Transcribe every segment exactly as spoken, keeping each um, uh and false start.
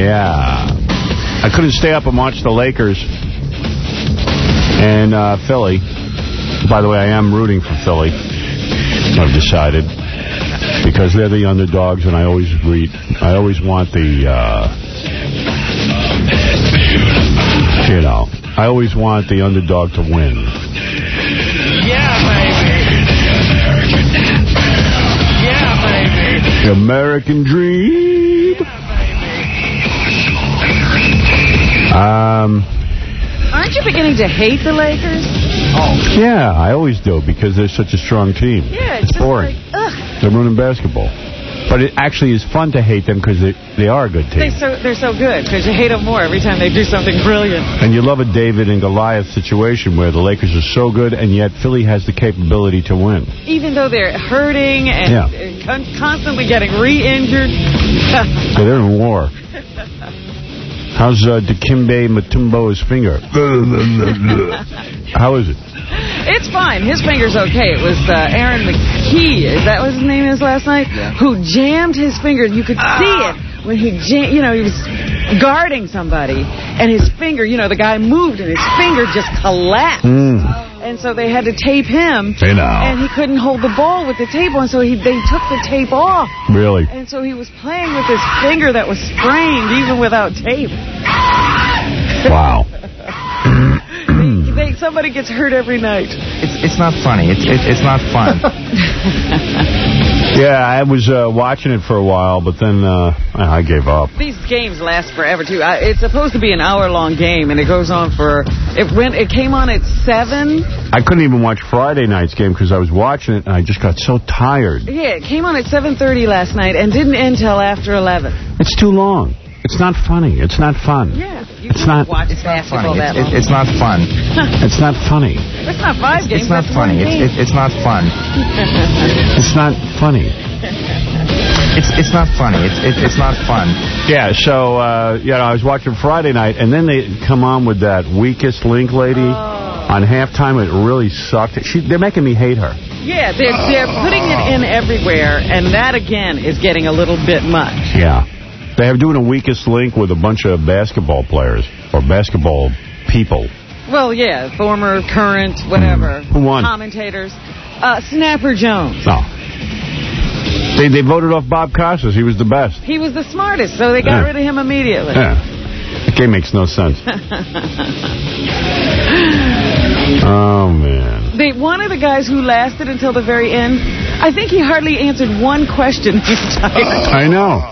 Yeah. I couldn't stay up and watch the Lakers and uh, Philly. By the way, I am rooting for Philly, I've decided, because they're the underdogs, and I always read, I always want the, uh, you know, I always want the underdog to win. Yeah, baby. Yeah, baby. The American dream. Um... Aren't you beginning to hate the Lakers? Oh. Yeah, I always do, because they're such a strong team. Yeah, it's, it's boring. Just like, ugh. They're ruining basketball. But it actually is fun to hate them because they, they are a good team. They so, they're so good because you hate them more every time they do something brilliant. And you love a David and Goliath situation where the Lakers are so good and yet Philly has the capability to win. Even though they're hurting and yeah. con constantly getting re-injured. So they're in war. How's uh, Dikembe Mutombo's finger? How is it? It's fine. His finger's okay. It was uh, Aaron McKee, is that what his name is last night? Yeah. Who jammed his finger. You could ah. see it when he jam you know, he was guarding somebody, and his finger, you know, the guy moved, and his finger just collapsed. Mm. And so they had to tape him, hey now. and he couldn't hold the ball with the tape on, so he, they took the tape off. Really? And so he was playing with his finger that was sprained, even without tape. Wow. they, they, somebody gets hurt every night. It's it's not funny. It's it, it's not fun. Yeah, I was uh, watching it for a while, but then uh, I gave up. These games last forever, too. I, it's supposed to be an hour-long game, and it goes on for... It went. It came on at seven. I couldn't even watch Friday night's game because I was watching it, and I just got so tired. Yeah, it came on at seven thirty last night and didn't end till after eleven. It's too long. It's not funny. It's not fun. Yeah, you it's not. Watch it's basketball not funny. that it's, long. It's not fun. It's not funny. It's not five games. It's not funny. It's, it's it's not fun. It's not funny. It's it's not funny. It's it, it's not fun. Yeah. So uh, you know, I was watching Friday night, and then they come on with that weakest link lady oh. on halftime. It really sucked. She, they're making me hate her. Yeah, they're they're putting it in everywhere, and that again is getting a little bit much. Yeah. They have doing a weakest link with a bunch of basketball players or basketball people. Well, yeah, former, current, whatever. Mm. Who won? Commentators. Uh, Snapper Jones. No. They they voted off Bob Costas. He was the best. He was the smartest, so they got yeah. rid of him immediately. Yeah. That game makes no sense. Oh, man. They, one of the guys who lasted until the very end, I think he hardly answered one question the entire time. I know.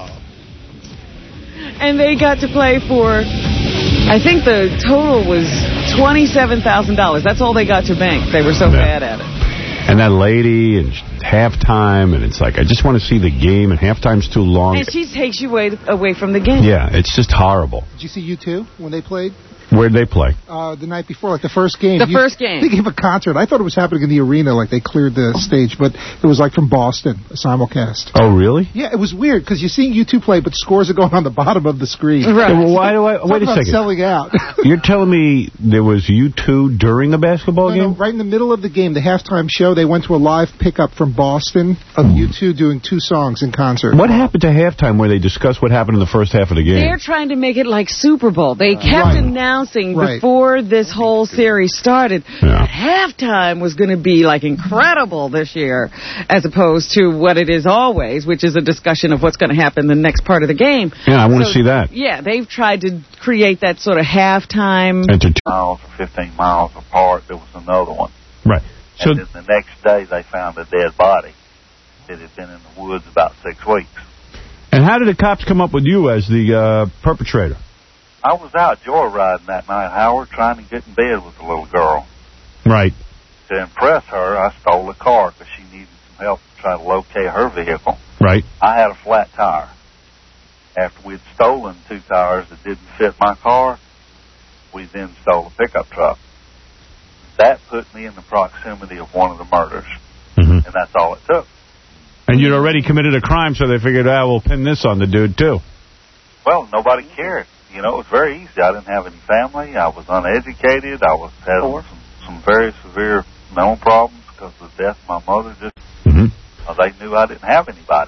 And they got to play for, I think the total was twenty-seven thousand dollars. That's all they got to bank. They were so yeah. bad at it. And that lady, and halftime, and it's like, I just want to see the game, and halftime's too long. And she takes you away, away from the game. Yeah, it's just horrible. Did you see U two when they played? Where'd they play? Uh, the night before, like the first game. The you, first game. They gave a concert. I thought it was happening in the arena, like they cleared the stage, but it was like from Boston, a simulcast. Oh, really? Yeah, it was weird, because you're seeing U two play, but scores are going on the bottom of the screen. Right. Yeah, well, why do I... Talk wait a about second. selling out. You're telling me there was U two during the basketball no, game? No, right in the middle of the game, the halftime show, they went to a live pickup from Boston of U two doing two songs in concert. What happened to halftime where they discussed what happened in the first half of the game? They're trying to make it like Super Bowl. They kept right. announcing right. before this whole series started yeah. that halftime was going to be like incredible this year, as opposed to what it is always, which is a discussion of what's going to happen in the next part of the game. Yeah, I want to so, see that. Yeah, they've tried to create that sort of halftime. Entertain- miles or fifteen miles apart, there was another one. Right. So and then the next day they found a dead body. It had been in the woods about six weeks. And how did the cops come up with you as the uh, perpetrator? I was out joyriding that night, Howard, trying to get in bed with a little girl. Right. To impress her, I stole a car because she needed some help to try to locate her vehicle. Right. I had a flat tire. After we'd stolen two tires that didn't fit my car, we then stole a pickup truck. That put me in the proximity of one of the murders. Mm-hmm. And that's all it took. And you'd already committed a crime, so they figured, ah, we'll pin this on the dude, too. Well, nobody cared. You know, it was very easy. I didn't have any family. I was uneducated. I was had some, some very severe mental problems because of the death of my mother. Just mm-hmm. uh, they knew I didn't have anybody.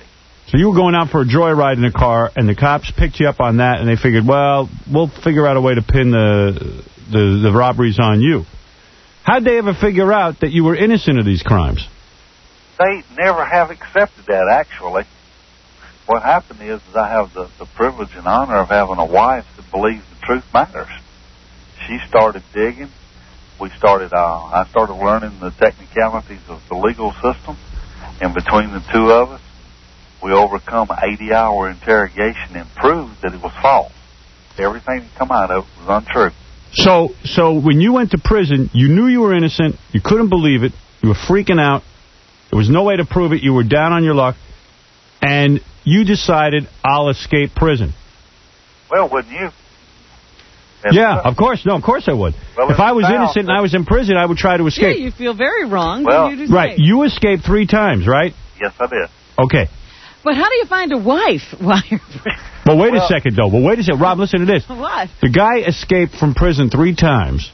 So you were going out for a joyride in a car, and the cops picked you up on that, and they figured, well, we'll figure out a way to pin the the, the robberies on you. How'd they ever figure out that you were innocent of these crimes? They never have accepted that, actually. What happened is, is I have the, the privilege and honor of having a wife that believes the truth matters. She started digging. We started, uh, I started learning the technicalities of the legal system, and between the two of us, we overcome an eighty-hour interrogation and proved that it was false. Everything that come out of it was untrue. So, so when you went to prison, you knew you were innocent. You couldn't believe it. You were freaking out. There was no way to prove it. You were down on your luck, and you decided, I'll escape prison. Well, wouldn't you? And yeah, of course. No, of course I would. Well, if I was South, innocent and I was in prison, I would try to escape. Yeah, you feel very wrong. Well, you right. You escaped three times, right? Yes, I did. Okay. But how do you find a wife while you're... Well, wait well, a second, though. Well, wait a second. Rob, listen to this. What? The guy escaped from prison three times.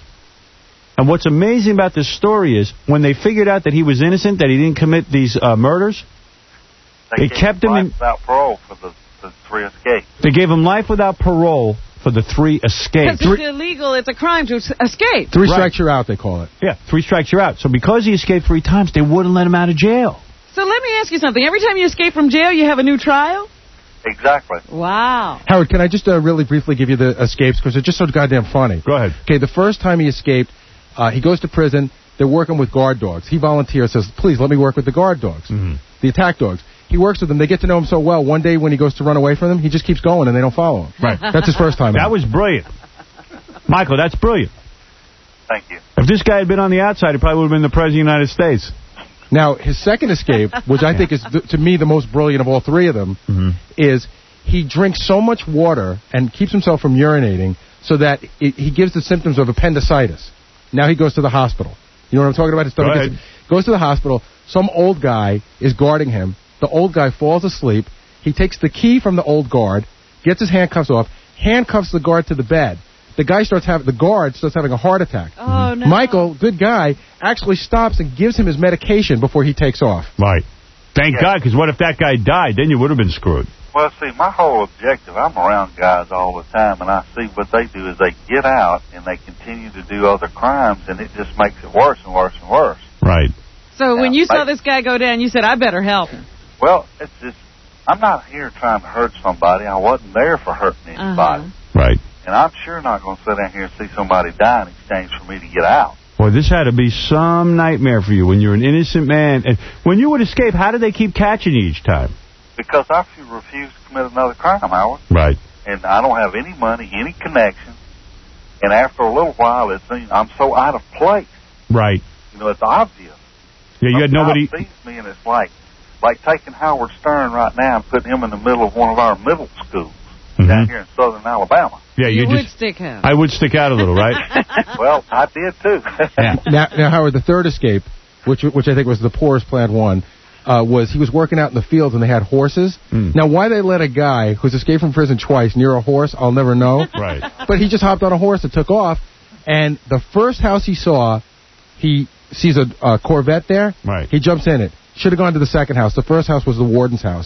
And what's amazing about this story is when they figured out that he was innocent, that he didn't commit these uh, murders, they, they kept him in... without parole for the, the three escapes. They gave him life without parole for the three escapes. Because it's illegal. It's a crime to escape. Three right. strikes, you're out, they call it. Yeah, three strikes, you're out. So because he escaped three times, they wouldn't let him out of jail. So let me ask you something. Every time you escape from jail, you have a new trial? Exactly. Wow. Howard, can I just uh, really briefly give you the escapes? Because they're just so goddamn funny. Go ahead. Okay, the first time he escaped, uh, he goes to prison. They're working with guard dogs. He volunteers, says, please, let me work with the guard dogs, mm-hmm. the attack dogs. He works with them. They get to know him so well. One day when he goes to run away from them, he just keeps going and they don't follow him. Right. That's his first time. That out. was brilliant. Michael, that's brilliant. Thank you. If this guy had been on the outside, he probably would have been the President of the United States. Now, his second escape, which I think is, th- to me, the most brilliant of all three of them, mm-hmm. is he drinks so much water and keeps himself from urinating so that it, he gives the symptoms of appendicitis. Now he goes to the hospital. You know what I'm talking about? His stomach Go gets, goes to the hospital. Some old guy is guarding him. The old guy falls asleep. He takes the key from the old guard, gets his handcuffs off, handcuffs the guard to the bed. The guy starts having, the guard starts having a heart attack. Oh, no. Michael, good guy, actually stops and gives him his medication before he takes off. Right. Thank Yeah. God, because what if that guy died? Then you would have been screwed. Well, see, my whole objective, I'm around guys all the time, and I see what they do is they get out and they continue to do other crimes, and it just makes it worse and worse and worse. Right. So when Yeah, you saw like- this guy go down, you said, I better help him. Well, it's just, I'm not here trying to hurt somebody. I wasn't there for hurting anybody. Uh-huh. Right. And I'm sure not going to sit down here and see somebody die in exchange for me to get out. Boy, this had to be some nightmare for you when you're an innocent man. And when you would escape, how did they keep catching you each time? Because I refuse to commit another crime, Howard. Right. And I don't have any money, any connection. And after a little while, it seems I'm so out of place. Right. You know, it's obvious. Yeah, you had Some nobody... guy sees me, and it's like, like taking Howard Stern right now and putting him in the middle of one of our middle schools Mhm. down here in southern Alabama. Yeah, You, you would just... stick out. I would stick out a little, right? Well, I did too. Yeah. Now, now, Howard, the third escape, which which I think was the poorest planned one, uh, was he was working out in the fields and they had horses. Mm. Now, why they let a guy who's escaped from prison twice near a horse, I'll never know. Right. But he just hopped on a horse and took off. And the first house he saw, he sees a, a Corvette there. Right. He jumps in it. Should have gone to the second house. The first house was the warden's house.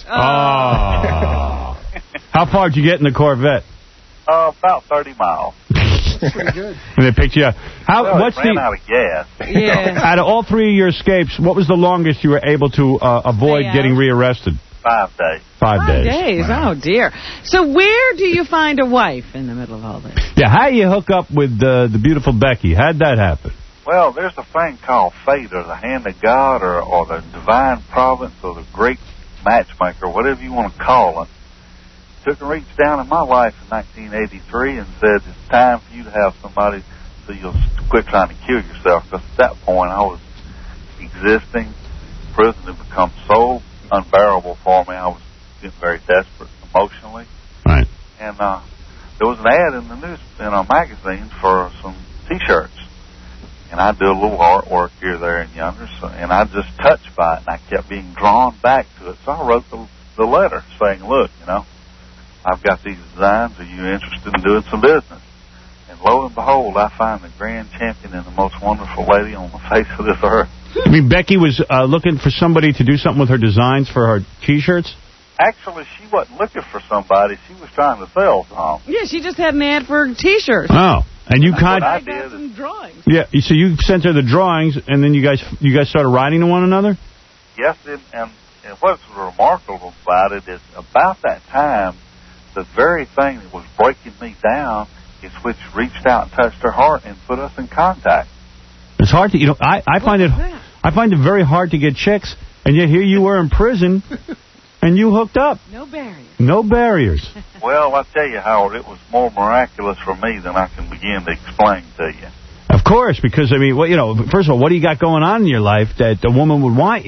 Oh. How far did you get in the Corvette? Uh, about thirty miles. Pretty good. And they picked you up. How? Well, what's it ran the? out of gas. Yeah. Out of all three of your escapes, what was the longest you were able to uh, avoid Stay out. getting rearrested? Five days. Five, Five days. days. Wow. Oh, dear. So where do you find a wife in the middle of all this? Yeah, how you hook up with uh, the beautiful Becky? How'd that happen? Well, there's a thing called fate, or the hand of God, or, or the divine providence, or the great matchmaker, whatever you want to call it. Took a reach down in my life in nineteen eighty-three and said, it's time for you to have somebody so you'll quit trying to kill yourself. Because at that point, I was existing. Prison had become so unbearable for me. I was getting very desperate emotionally. Right. And uh, there was an ad in the news, in a magazine for some T-shirts. And I do a little artwork here, there, and yonder. So, and I just touched by it, and I kept being drawn back to it. So I wrote the, the letter saying, look, you know, I've got these designs. Are you interested in doing some business? And lo and behold, I find the grand champion and the most wonderful lady on the face of this earth. I mean, Becky was uh, looking for somebody to do something with her designs for her T-shirts? Actually, she wasn't looking for somebody. She was trying to sell some. Yeah, she just had an ad for T-shirts. Oh, and you That's con- what I I got did. some drawings. Yeah, so you sent her the drawings, and then you guys you guys started writing to one another? Yes, and, and, and what's remarkable about it is about that time, the very thing that was breaking me down is which reached out and touched her heart and put us in contact. It's hard to, you know, I, I find it, that? I find it very hard to get chicks, and yet here you were in prison, and you hooked up. No barriers. No barriers. Well, I tell you, Howard, it was more miraculous for me than I can begin to explain to you. Of course, because, I mean, well, you know, first of all, what do you got going on in your life that a woman would want you?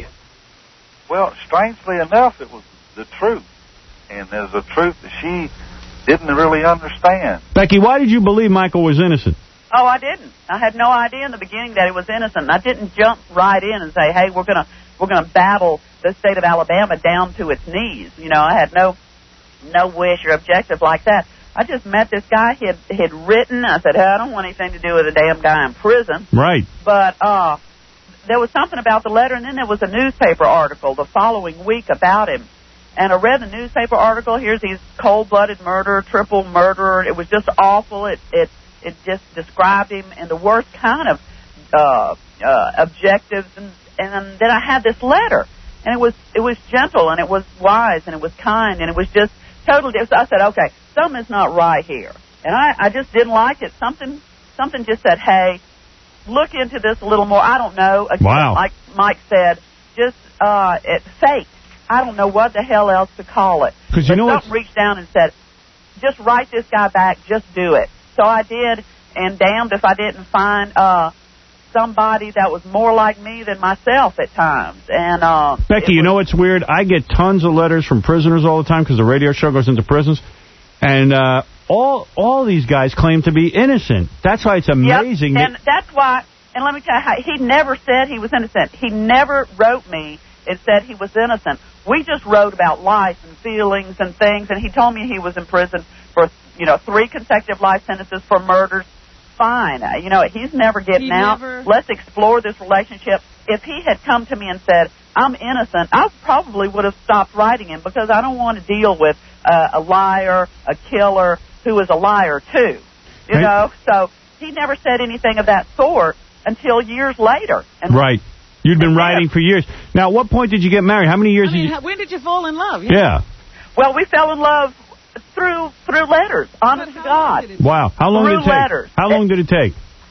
Well, strangely enough, it was the truth. And there's a truth that she didn't really understand. Becky, why did you believe Michael was innocent? Oh, I didn't. I had no idea in the beginning that he was innocent. I didn't jump right in and say, "Hey, we're gonna we're gonna battle the state of Alabama down to its knees." You know, I had no no wish or objective like that. I just met this guy. He had, he had written. I said, "Hey, I don't want anything to do with a damn guy in prison." Right. But uh, there was something about the letter, and then there was a newspaper article the following week about him. And I read the newspaper article. Here's these cold-blooded murder, triple murderer. It was just awful. It it it just described him in the worst kind of uh, uh, objectives. And, and then I had this letter, and it was it was gentle, and it was wise, and it was kind, and it was just totally different. So I said, okay, something's not right here. And I, I just didn't like it. Something something just said, hey, look into this a little more. I don't know. Again, Wow. Like Mike said, just uh, it fake. I don't know what the hell else to call it. Because you know something what's... reached down and said, just write this guy back, just do it. So I did, and damned if I didn't find uh, somebody that was more like me than myself at times. And uh, Becky, you know what's weird? I get tons of letters from prisoners all the time because the radio show goes into prisons. And uh, all all these guys claim to be innocent. That's why it's amazing. Yep, and that's why, and let me tell you how, he never said he was innocent. He never wrote me and said he was innocent. We just wrote about life and feelings and things, and he told me he was in prison for, you know, three consecutive life sentences for murders. Fine. Uh, you know, he's never getting He out. never- Let's explore this relationship. If he had come to me and said, I'm innocent, I probably would have stopped writing him because I don't want to deal with uh, a liar, a killer, who is a liar, too. You Hey. know? So he never said anything of that sort until years later. And Right. You'd been And writing for years. Now, at what point did you get married? How many years I mean, did you... how, when did you fall in love? Yeah. Well, we fell in love through through letters, honest But to how long God. did it- Wow. How long Through did it take? letters. How long did it take?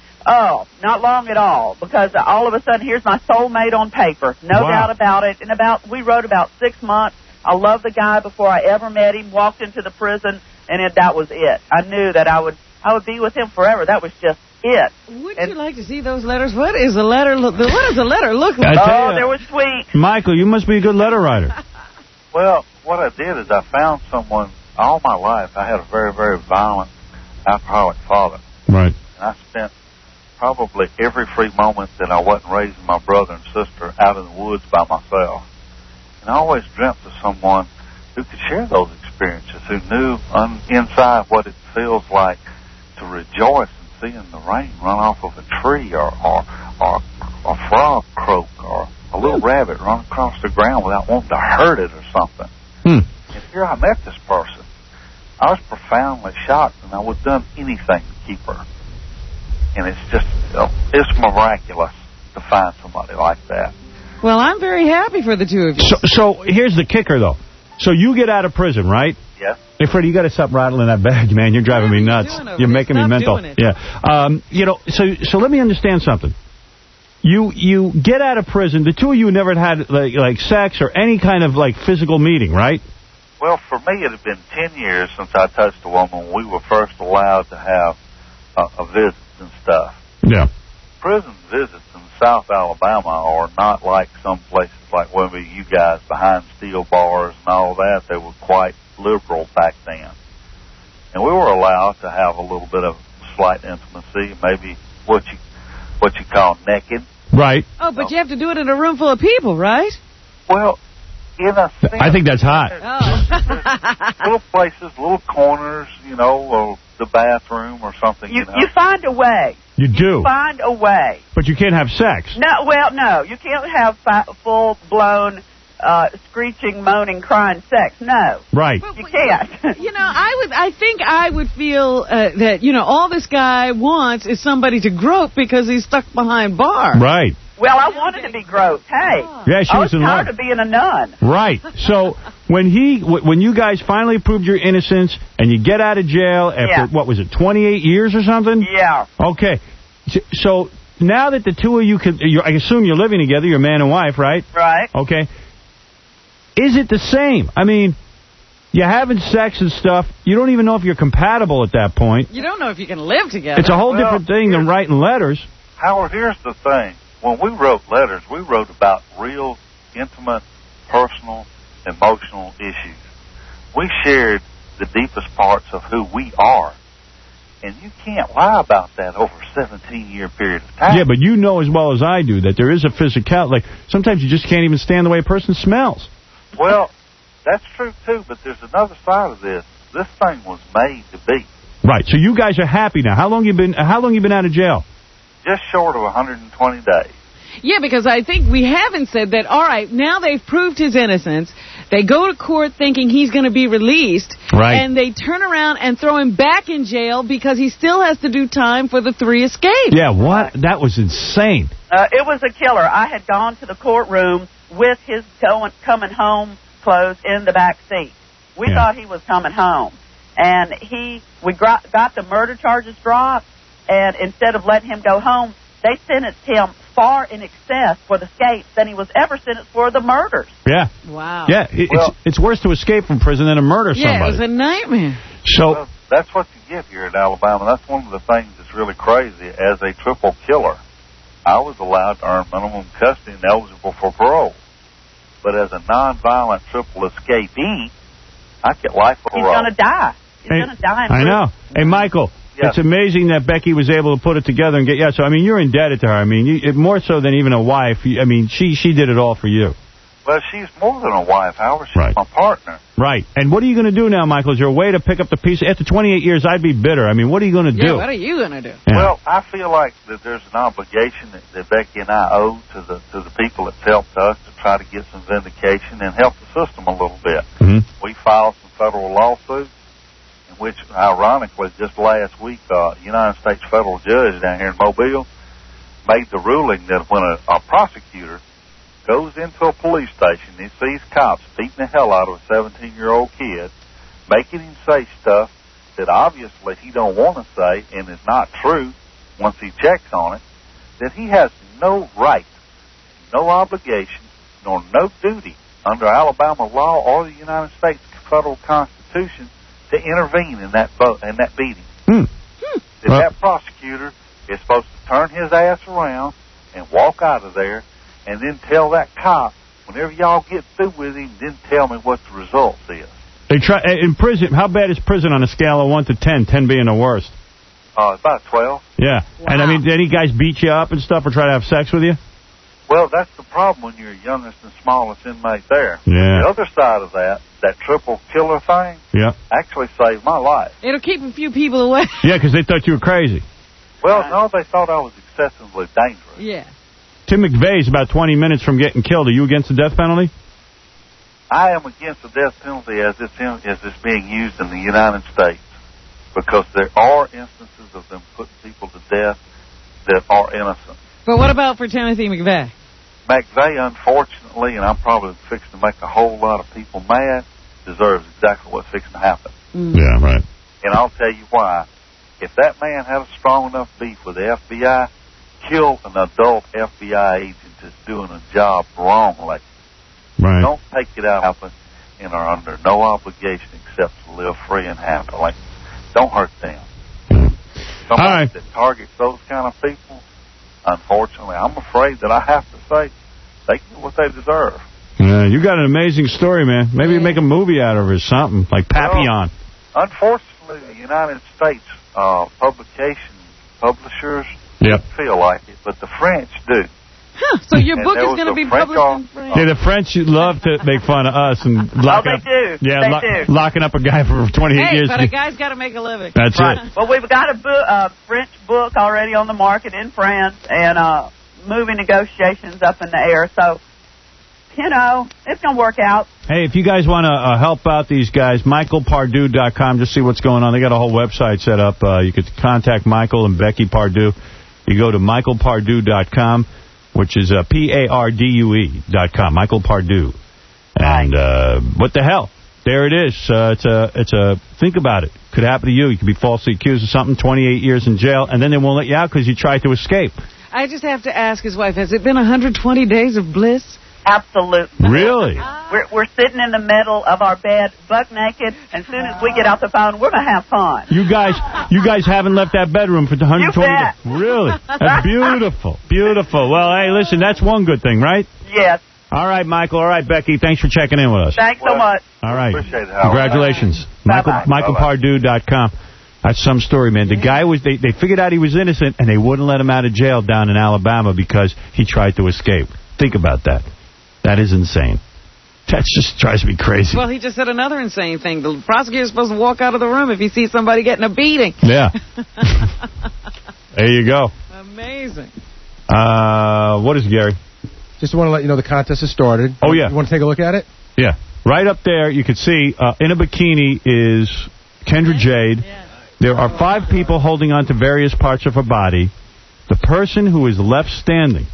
Oh, not long at all, because all of a sudden, here's my soulmate on paper. No Wow. doubt about it. In about, we wrote about six months. I loved the guy before I ever met him, walked into the prison, and it, that was it. I knew that I would I would be with him forever. That was just it. Wouldn't And- you like to see those letters? What is a letter look? What does a letter look I like? tell Oh, you. they were sweet. Michael, you must be a good letter writer. Well, what I did is I found someone, all my life, I had a very, very violent alcoholic father. Right. And I spent probably every free moment that I wasn't raising my brother and sister out in the woods by myself. And I always dreamt of someone who could share those experiences, who knew un- inside what it feels like to rejoice in seeing the rain run off of a tree, or or, or a frog croak, or a little rabbit run across the ground without wanting to hurt it or something. Hmm. And here I met this person. I was profoundly shocked, and I would have done anything to keep her. And it's just, uh, it's miraculous to find somebody like that. Well, I'm very happy for the two of you. So, so here's the kicker, though. So you get out of prison, right? Yes. Hey, Freddie, you got to stop rattling that bag, man. You're driving What are me you nuts. doing over You're there? making me Stop mental. doing it. Yeah. Um, you know, so so let me understand something. You you get out of prison. The two of you never had like like sex or any kind of like physical meeting, right? Well, for me, it had been ten years since I touched a woman. We were first allowed to have uh, a visit and stuff. Yeah. Prison visits in South Alabama are not like some places like where you guys behind steel bars and all that. They were quite liberal back then. And we were allowed to have a little bit of slight intimacy, maybe what you what you call necking. Right. Oh, but you have to do it in a room full of people, right? Well, in a sense, I think that's hot. Oh. little places, little corners, you know, or the bathroom or something. You, You know. you find a way. You do. Find a way. But you can't have sex. No, well, no, you can't have fi- full blown, uh, uh, screeching, moaning, crying sex. No. Right. You can't. You know, I would. I think I would feel uh, that, you know, all this guy wants is somebody to grope because he's stuck behind bars. Right. Well, I wanted to be groped. Hey. Yeah, she I was was in tired love. of being a nun. Right. So when he, when you guys finally proved your innocence and you get out of jail after, Yeah. what was it, twenty-eight years or something? Yeah. Okay. So now that the two of you, could, you I assume you're living together, you're man and wife, right? Right. Okay. Is it the same? I mean, you're having sex and stuff. You don't even know if you're compatible at that point. You don't know if you can live together. It's a whole Well, different thing than writing letters. Howard, here's the thing. When we wrote letters, we wrote about real, intimate, personal, emotional issues. We shared the deepest parts of who we are. And you can't lie about that over a seventeen-year period of time. Yeah, but you know as well as I do that there is a physical. Like, sometimes you just can't even stand the way a person smells. Well, that's true, too, but there's another side of this. This thing was made to be. Right, so you guys are happy now. How long you been How long you been out of jail? Just short of one hundred twenty days. Yeah, because I think we haven't said that, all right, now they've proved his innocence. They go to court thinking he's going to be released. Right. And they turn around and throw him back in jail because he still has to do time for the three escapes. Yeah, what? That was insane. Uh, it was a killer. I had gone to the courtroom with his going, coming home clothes in the back seat. We Yeah. thought he was coming home. And he, we got, got the murder charges dropped, and instead of letting him go home, they sentenced him far in excess for the escapes than he was ever sentenced for the murders. Yeah. Wow. Yeah, it, Well- it's it's worse to escape from prison than to murder Yeah, somebody. it was a nightmare. So, Well, that's what you get here in Alabama. That's one of the things that's really crazy. As a triple killer, I was allowed to earn minimum custody and eligible for parole. But as a nonviolent triple escapee, I get life He's parole. going to die. He's hey, going to die in I prison. know. Hey, Michael, Yes. it's amazing that Becky was able to put it together and get, yeah, so, I mean, you're indebted to her. I mean, you, it, more so than even a wife. You, I mean, she she did it all for you. Well, she's more than a wife, Howard. She's Right. my partner. Right. And what are you going to do now, Michael? Is there a way to pick up the piece? After twenty-eight years, I'd be bitter. I mean, what are you going to Yeah, do? what are you going to do? Yeah. Well, I feel like that there's an obligation that, that Becky and I owe to the to the people that's helped us to try to get some vindication and help the system a little bit. Mhm. We filed some federal lawsuits, in which, ironically, just last week, uh, a United States federal judge down here in Mobile made the ruling that when a, a prosecutor goes into a police station and he sees cops beating the hell out of a seventeen-year-old kid, making him say stuff that obviously he don't want to say and is not true once he checks on it, that he has no right, no obligation, nor no duty under Alabama law or the United States federal Constitution to intervene in that vote in that beating. Hmm. That Well- that prosecutor is supposed to turn his ass around and walk out of there, and then tell that cop, whenever y'all get through with him, then tell me what the result is. They try in prison. How bad is prison on a scale of one to ten? Ten being the worst. Uh, about twelve. Yeah. And I Wow. mean, did any guys beat you up and stuff or try to have sex with you? Well, that's the problem when you're youngest and smallest inmate there. Yeah. The other side of that, that triple killer thing, Yeah. actually saved my life. It'll keep a few people away. Yeah, because they thought you were crazy. Well, no, they thought I was excessively dangerous. Yeah. Tim McVeigh's about twenty minutes from getting killed. Are you against the death penalty? I am against the death penalty as it's, in, as it's being used in the United States, because there are instances of them putting people to death that are innocent. But what about for Timothy McVeigh? McVeigh, unfortunately, and I'm probably fixing to make a whole lot of people mad, deserves exactly what's fixing to happen. Mm. Yeah, right. And I'll tell you why. If that man had a strong enough beef with the F B I, kill an adult F B I agent that's doing a job wrongly. Right. Don't take it out and are under no obligation except to live free and happily. Don't hurt them. Somebody All right. that targets those kind of people, unfortunately, I'm afraid that I have to say they get what they deserve. Yeah, you got an amazing story, man. Maybe Yeah. make a movie out of it or something, like Papillon. Unfortunately, the United States uh, publication publishers Yep. feel like it, but the French do. Huh, so your And book there is was going to a be French published off- in French. Yeah, the French love to make fun of us and lock they up. do. Yeah, They lo- do. locking up a guy for twenty-eight Hey, years. but a guy's got to make a living. That's Right. it. Well, we've got a book, uh, French book already on the market in France, and uh, movie negotiations up in the air. So you know, it's going to work out. Hey, if you guys want to uh, help out these guys, Michael Pardue dot com, just see what's going on. They got a whole website set up. Uh, you could contact Michael and Becky Pardue. You go to Michael Pardue dot com, which is uh, P A R D U E dot com, Michael Pardue. And uh, what the hell? There it is. Uh, it's a, it's a, think about it. Could happen to you. You could be falsely accused of something, twenty-eight years in jail, and then they won't let you out because you tried to escape. I just have to ask his wife, has it been one hundred twenty days of bliss? Absolutely. Really? We're, we're sitting in the middle of our bed, buck naked, and as soon as we get out the phone, we're going to have fun. You guys you guys haven't left that bedroom for one hundred twenty You bet. days. Really? That's beautiful. Beautiful. Well, hey, listen, that's one good thing, right? Yes. All right, Michael. All right, Becky. Thanks for checking in with us. Thanks so much. All right. Appreciate it, Howard. Congratulations. Michael, Bye-bye. Michael Pardue dot com. That's some story, man. The guy was, they, they figured out he was innocent, and they wouldn't let him out of jail down in Alabama because he tried to escape. Think about that. That is insane. That just drives me crazy. Well, he just said another insane thing. The prosecutor's supposed to walk out of the room if he sees somebody getting a beating. Yeah. There you go. Amazing. Uh, what is it, Gary? Just want to let you know the contest has started. Oh, yeah. You want to take a look at it? Yeah. Right up there, you can see, uh, in a bikini is Kendra Jade. There are five people holding on to various parts of her body. The person who is left standing,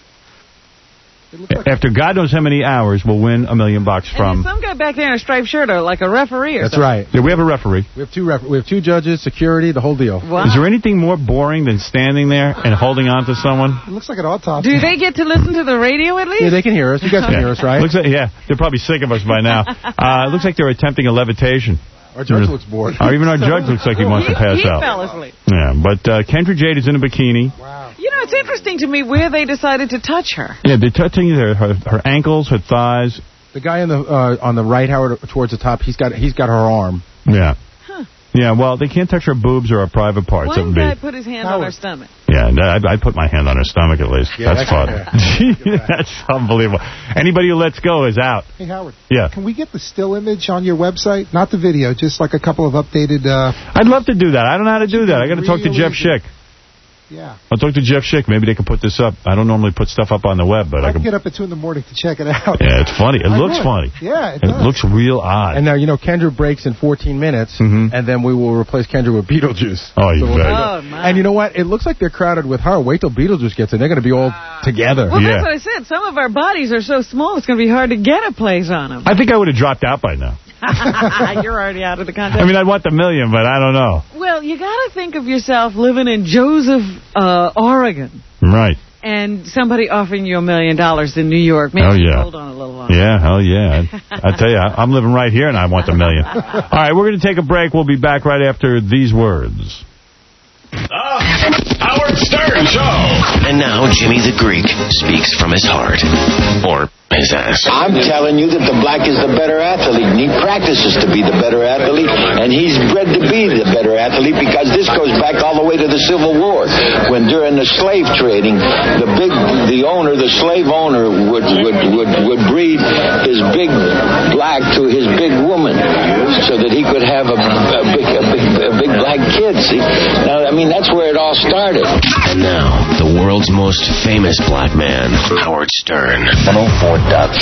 Like after God knows how many hours, will win a million bucks from... And there's some guy back there in a striped shirt, or like a referee or That's something. right. Yeah, we have a referee. We have two ref- we have two judges, security, the whole deal. Wow. Is there anything more boring than standing there and holding on to someone? It looks like an autopsy. Do they get to listen to the radio at least? Yeah, they can hear us. You guys can hear us, right? Looks like, yeah, they're probably sick of us by now. Uh, it looks like they're attempting a levitation. Our judge looks bored. Or even our judge looks like he wants he, to pass he out. fell asleep. Yeah, but uh, Kendra Jade is in a bikini. Wow. You know, it's interesting to me where they decided to touch her. Yeah, they're touching her, her, her ankles, her thighs. The guy on the uh, on the right, Howard, towards the top, he's got he's got her arm. Yeah. Yeah, well, they can't touch her boobs or her private parts. That One would guy be... put his hand Howard. on her stomach. Yeah, I'd, I'd put my hand on her stomach at least. Yeah, that's that's fun. That's unbelievable. Anybody who lets go is out. Hey, Howard. Yeah. Can we get the still image on your website? Not the video, just like a couple of updated... Uh, I'd love to do that. I don't know how to do that. I got to talk to Really Jeff Schick. yeah. I'll talk to Jeff Schick. Maybe they can put this up. I don't normally put stuff up on the web, but I I can... can get up at two in the morning to check it out. Yeah, it's funny. It I looks would. funny. Yeah, it It does. looks real odd. And now, you know, Kendra breaks in fourteen minutes, Mhm. and then we will replace Kendra with Beetlejuice. Oh, you So we'll bet. take her. Oh, my. And you know what? It looks like they're crowded with her. Wait till Beetlejuice gets in. They're going to be all together. Well, Yeah. that's what I said. Some of our bodies are so small, it's going to be hard to get a place on them. I think I would have dropped out by now. You're already out of the contest. I mean, I'd want the million, but I don't know. Well, you got to think of yourself living in Joseph, uh, Oregon, Right. and somebody offering you a million dollars in New York. Maybe Oh, you yeah. hold on a little longer. Yeah, hell yeah. I, I tell you, I, I'm living right here, and I want the million. All right, we're going to take a break. We'll be back right after these words. The Howard Stern Show. And now Jimmy the Greek speaks from his heart. Or his ass. I'm telling you that the black is the better athlete, and he practices to be the better athlete, and he's bred to be the better athlete because this goes back all the way to the Civil War, when during the slave trading, the big, the owner, the slave owner would would would, would breed his big black to his big woman, so that he could have a, a big a big a big black kid. See, now I mean that's where it all started. And now, the world's most famous black man, Howard Stern. one oh four Ducks.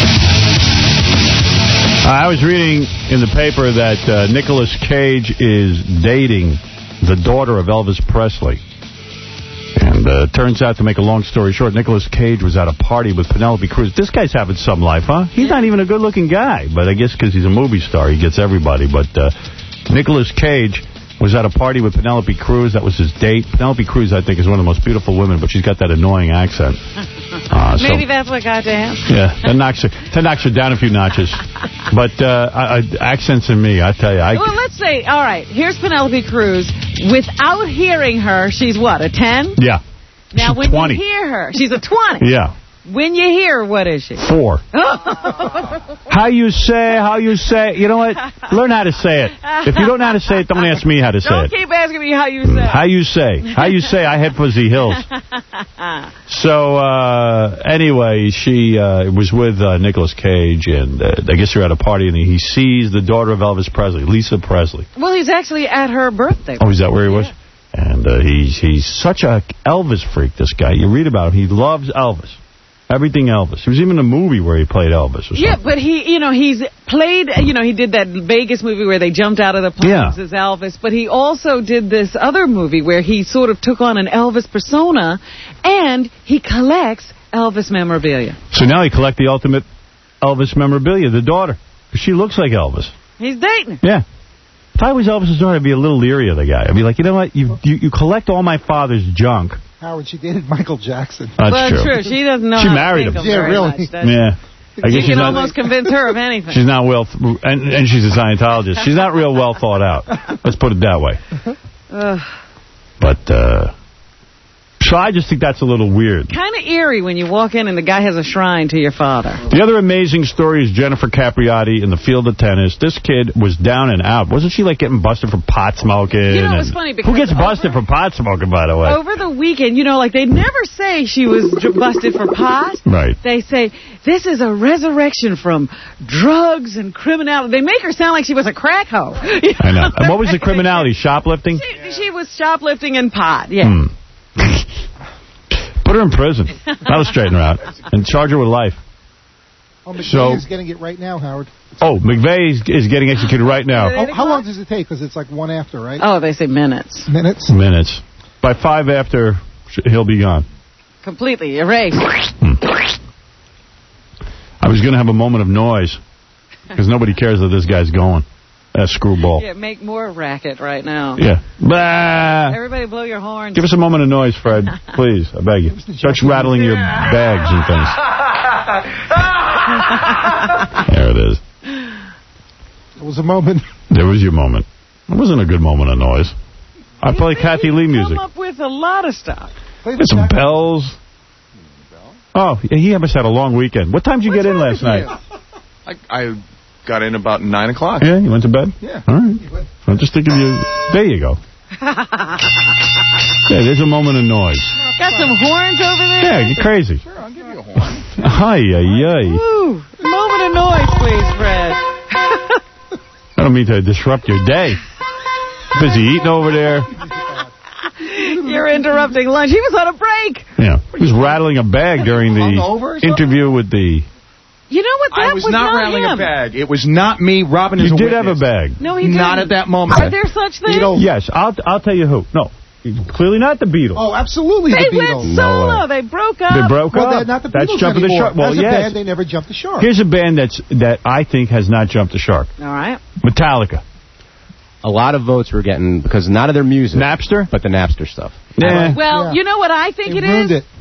I was reading in the paper that uh, Nicolas Cage is dating the daughter of Elvis Presley. And uh, turns out, to make a long story short, Nicolas Cage was at a party with Penelope Cruz. This guy's having some life, huh? He's not even a good-looking guy, but I guess because he's a movie star, he gets everybody. But uh, Nicolas Cage was at a party with Penelope Cruz. That was his date. Penelope Cruz, I think, is one of the most beautiful women, but she's got that annoying accent. Uh, so, Maybe that's what got to him. yeah, that knocks her, that knocks her down a few notches. But uh, I, I, accents in me, I tell you. I, Well, let's say, all right, here's Penelope Cruz. Without hearing her, she's what, a ten? yeah. Now, She's when twenty. you hear her, she's a twenty. Yeah. When you hear her, what is she? Four. How you say, how you say. You know what? Learn how to say it. If you don't know how to say it, don't ask me how to say Don't it. keep asking me how you say. How you say. How you say I head Fuzzy Hills. So, uh, anyway, she uh, was with uh, Nicolas Cage, and uh, I guess they're at a party, and he sees the daughter of Elvis Presley, Lisa Presley. Well, he's actually at her birthday. Oh, is that where he was? And uh, he's he's such a Elvis freak, this guy. You read about him. He loves Elvis. Everything Elvis. There was even a movie where he played Elvis or something. Yeah, but he, you know, he's played, you know, he did that Vegas movie where they jumped out of the planes Yeah. as Elvis, but he also did this other movie where he sort of took on an Elvis persona, and he collects Elvis memorabilia. So now he collect the ultimate Elvis memorabilia, the daughter. She looks like Elvis. He's dating her. Yeah. If I was Elvis's daughter, I'd be a little leery of the guy. I'd be like, you know what? You you, you collect all my father's junk. Howard, she dated Michael Jackson. That's well, true. true. She doesn't know She how married to think him. of Yeah, very really. much, does Yeah. she? I guess You she's can not, almost convince her of anything. she's not well, th- and, and she's a Scientologist. She's not real well thought out. Let's put it that way. Ugh. But, uh... So I just think that's a little weird. Kind of eerie when you walk in and the guy has a shrine to your father. The other amazing story is Jennifer Capriati in the field of tennis. This kid was down and out. Wasn't she, like, getting busted for pot smoking? You know, it was and- funny because Who gets busted for pot smoking, by the way? Over the weekend, you know, like they never say she was j- busted for pot. Right. They say, this is a resurrection from drugs and criminality. They make her sound like she was a crack hoe. I know. And what was the criminality? Shoplifting? She, she was shoplifting and pot, yeah. Hmm. Put her in prison. That'll straighten her out. And charge her with life. Oh, McVeigh So- is getting it right now, Howard. Oh, McVeigh is, is getting executed right now. Oh, how long does it take? Because it's like one after, right? Oh, they say minutes. Minutes? Minutes. By five after, he'll be gone. Completely erased. Hmm. I was going to have a moment of noise. Because nobody cares that this guy's going. That screwball. Yeah, make more racket right now. Yeah. Bah. Everybody blow your horns. Give us a moment of noise, Fred. Please. I beg you. Start rattling your bags and things. There it is. It was a moment. There was your moment. It wasn't a good moment of noise. I play Kathy Lee music. Come up with a lot of stuff. There's some bells. Oh, he must have had a long weekend. What time did you get in last night? I, I got in about nine o'clock. Yeah, you went to bed? Yeah. All right. I'm just thinking you... There you go. Yeah, there's a moment of noise. Got some horns over there? Yeah, you're crazy. Sure, I'll give you a horn. Hi, yi, yi. Woo! Moment of noise, please, Fred. I don't mean to disrupt your day. Busy eating over there. You're interrupting lunch. He was on a break. Yeah. He was rattling a bag during the interview with the... You know what? That I was, not rattling him. a bag. It was not me. Robin is You a did have witness. a bag. No, he didn't. Not at that moment. Are there such things? Yes, I'll I'll tell you who. No, clearly not the Beatles. Oh, absolutely They the Beatles. went solo. They broke up. They broke well, up. they're not the That's Beatles jumping anymore. the shark. Well, As a yes. band, they never jumped the shark. Here's a band that's that I think has not jumped the shark. All right. Metallica. A lot of votes were getting, because not of their music. Napster? But the Napster stuff. Yeah. Well, Yeah. you know what I think They it ruined is? it.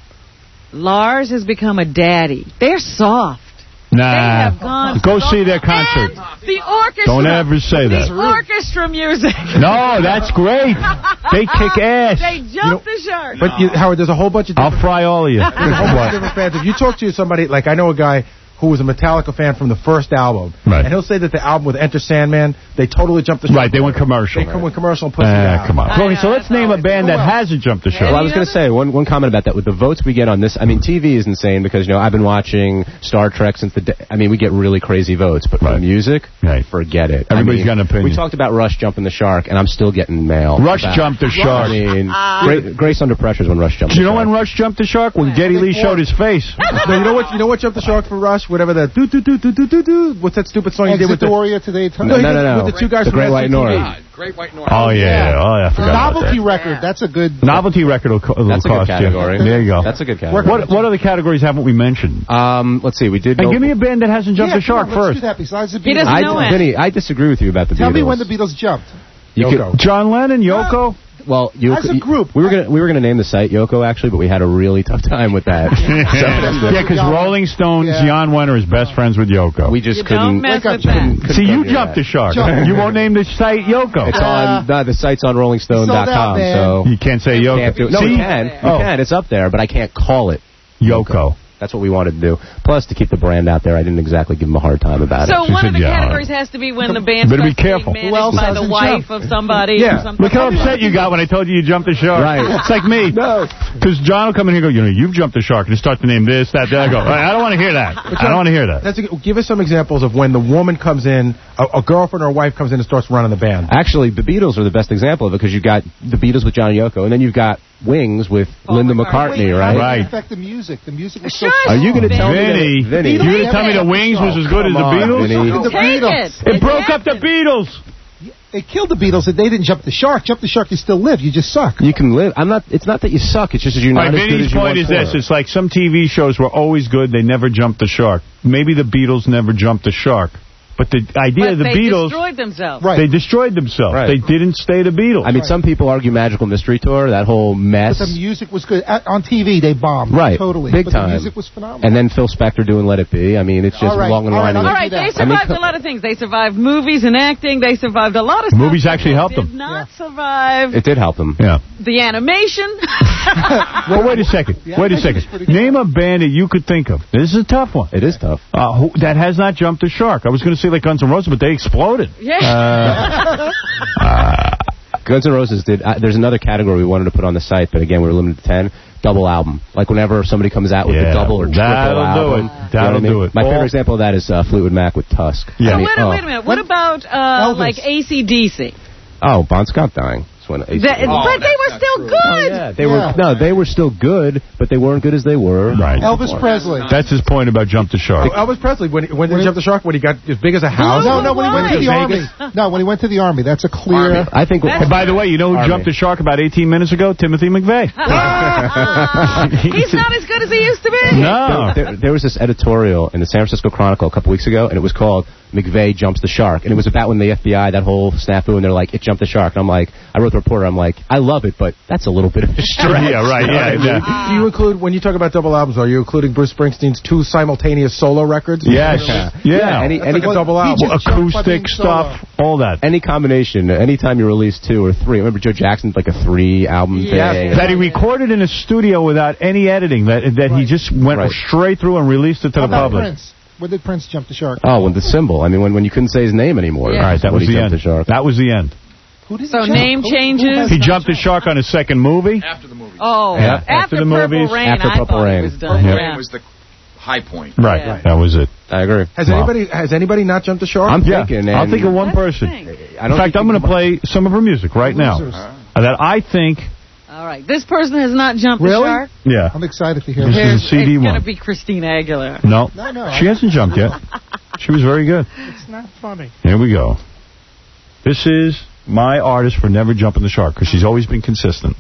Lars has become a daddy. They're soft. Nah. They have gone Go soft. see their concert. And the orchestra. Don't ever say the that. orchestra music. No, that's great. They kick ass. They jumped the shark. But you, Howard, there's a whole bunch of I'll fry all of you. There's a whole bunch of different fans. If you talk to somebody, like I know a guy who was a Metallica fan from the first album, Right. and he'll say that the album with Enter Sandman, they totally jumped the shark. Right, they went commercial. They went commercial and pussy Ah, out. come on. I Okay, know, so let's that's name a always- band that hasn't jumped the shark. Well, I was going to say, one one comment about that. With the votes we get on this, I mean, T V is insane because, you know, I've been watching Star Trek since the day. I mean, we get really crazy votes, but for Right. music, Right. forget it. Everybody's I mean, got an opinion. We talked about Rush jumping the shark, and I'm still getting mail. Rush about- jumped the shark. I mean, Gra- Grace Under Pressure is when Rush jumped Do you the know shark. when Rush jumped the shark? When Geddy Lee showed his face. No, you know what? You know what jumped the shark for Rush? Whatever that do do do do do do do. What's that stupid song you did Exit with the the Warrior today. No, no, no, no. with the two guys The from Great White S C T V? North. Great White North. Oh, yeah. Oh, yeah, I forgot about Novelty that. record. That's a good. Novelty record will, co- will That's a good cost category. you. There you go. That's a good category. What what other categories haven't we mentioned? Um, let's see. We did. And go- give me a band that hasn't jumped Yeah, the shark come on, let's first. do that besides the He Beatles. doesn't I, know it. Vinny, I disagree with you about the Tell Beatles. me when the Beatles jumped. You Yoko. could- John Lennon, Yoko? Well, Yoko, As a group. we were gonna we were gonna name the site Yoko actually, but we had a really tough time with that. Yeah, because Rolling Stones, Yeah. Jan Wenner is best friends with Yoko. We just You couldn't. don't mess Wake up, with that. couldn't See, you do jumped that. the shark. Jump. You won't name the site Yoko. It's on no, the site's on rolling stone dot Sold out, com, man. so You can't say Yoko. can't do it. No, See? we can. We Oh. can. It's up there, but I can't call it Yoko. That's what we wanted to do. Plus, to keep the brand out there, I didn't exactly give them a hard time about So it. She one said, of the yeah. categories has to be when the band Better be starts being careful. managed Who else by the hasn't wife jumped? of somebody or Yeah, something. look how upset you got when I told you you jumped the shark. Right. It's like me. No. Because John will come in here and go, you know, you've jumped the shark, and start to name this, that, that. I go, I don't want to hear that. I don't want to hear that. That's a, give us some examples of when the woman comes in, a, a girlfriend or wife comes in and starts running the band. Actually, the Beatles are the best example of it because you've got the Beatles with John and Yoko, and then you've got Wings with Paul Linda McCartney. McCartney, Wait, right? how did Right. it affect the music? The music was so... Shush. Are you going to tell Vinny, me that, Vinny? you going to tell me the Wings was as good as the Come on, Beatles? Vinny. The Take Beatles. it. It broke up the Beatles. They killed the Beatles and they didn't jump the shark. Jump the shark, you still live. You just suck. You can live. I'm not. It's not that you suck. It's just that you're All not right, as good Vinny's as you point once is this. were. It's like some T V shows were always good. They never jumped the shark. Maybe the Beatles never jumped the shark. But the idea But of the they Beatles... destroyed themselves. Right. They destroyed themselves. Right. They didn't stay the Beatles. I mean, some people argue Magical Mystery Tour, that whole mess. But the music was good. At, on T V, they bombed. Right. Totally. Big but time. the music was phenomenal. And then Phil Spector doing Let It Be. I mean, it's just All right, long and all right, winding. I'll All right, do they that. I mean, survived co- a lot of things. They survived movies and acting. They survived a lot of stuff. Movies actually helped They them. did not survive It did help them. Yeah. the animation. Well, wait a second. The Wait a animation second. was pretty good. Name a band that you could think of. This is a tough one. It is tough. Uh, who, that has not jumped the shark. I was going to say like Guns N' Roses, but they exploded. Yeah. Uh, uh, Guns N' Roses did. Uh, there's another category we wanted to put on the site, but again, we were limited to ten. Double album. Like whenever somebody comes out with Yeah, a double or triple that'll do album. it. you know That'll what I mean? do it. My All- favorite example of that is uh, Fleetwood Mac with Tusk. Yeah. I So mean, wait, a, oh. wait a minute. What about uh, Elvis. like A C D C? Oh, Bon Scott dying. That's when A C D C That- Oh, but they that's were not still true. good. Yeah, they Yeah. were no, they were still good, but they weren't good as they were. Right. Elvis Presley. That's his point about Jump the Shark. Elvis Presley, when, when did he jump the shark? When he got as big as a house? No, no, when he went to the Vegas? army. No, when he went to the army. That's a clear... I think. And by the way, you know who Army. jumped the shark about eighteen minutes ago? Timothy McVeigh. He's not as good as he used to be. No. There, there was this editorial in the San Francisco Chronicle a couple weeks ago, and it was called McVeigh Jumps the Shark. And it was about when the F B I, that whole snafu, and they're like, it jumped the shark. And I'm like, I wrote the reporter, I'm like, I love it, but that's a little bit of a stretch. Yeah, right, yeah, yeah. Do you include, when you talk about double albums, are you including Bruce Springsteen's two simultaneous solo records? Yes. Yeah. Any, That's any like a double album. Well, acoustic stuff, all that. Any combination, anytime you release two or three. Remember Joe Jackson did like a three album Yeah. thing. That he recorded in a studio without any editing. That that he just went Right. straight through and released it to How the about public. Prince? When did Prince jump the shark? Oh, with the symbol. I mean, when, when you couldn't say his name anymore. Yeah. All right, that When was he the jumped end. the shark. That was the end. Who did he So jump? name Who- changes. who has He not jumped the shark on his second movie. After the movie. Oh, Yeah, after, after the Purple movies, Rain, after I Purple thought Rain. it was done. Purple Yeah. Rain was the high point. Right, Yeah. that was it. I agree. Has Wow. anybody has anybody not jumped the shark? I'm Yeah, thinking. I'll and- think of one That's the person. thing. I In don't fact, think I'm going to you- play some of her music right now. Losers. Uh, that I think, All right, this person has not jumped Really? the shark. yeah. I'm excited to hear This this. is the C D it's one. going to be Christina Aguilera. No, No, no, she I- hasn't jumped yet. She was very good. It's not funny. Here we go. This is my artist for never jumping the shark, because she's always been consistent.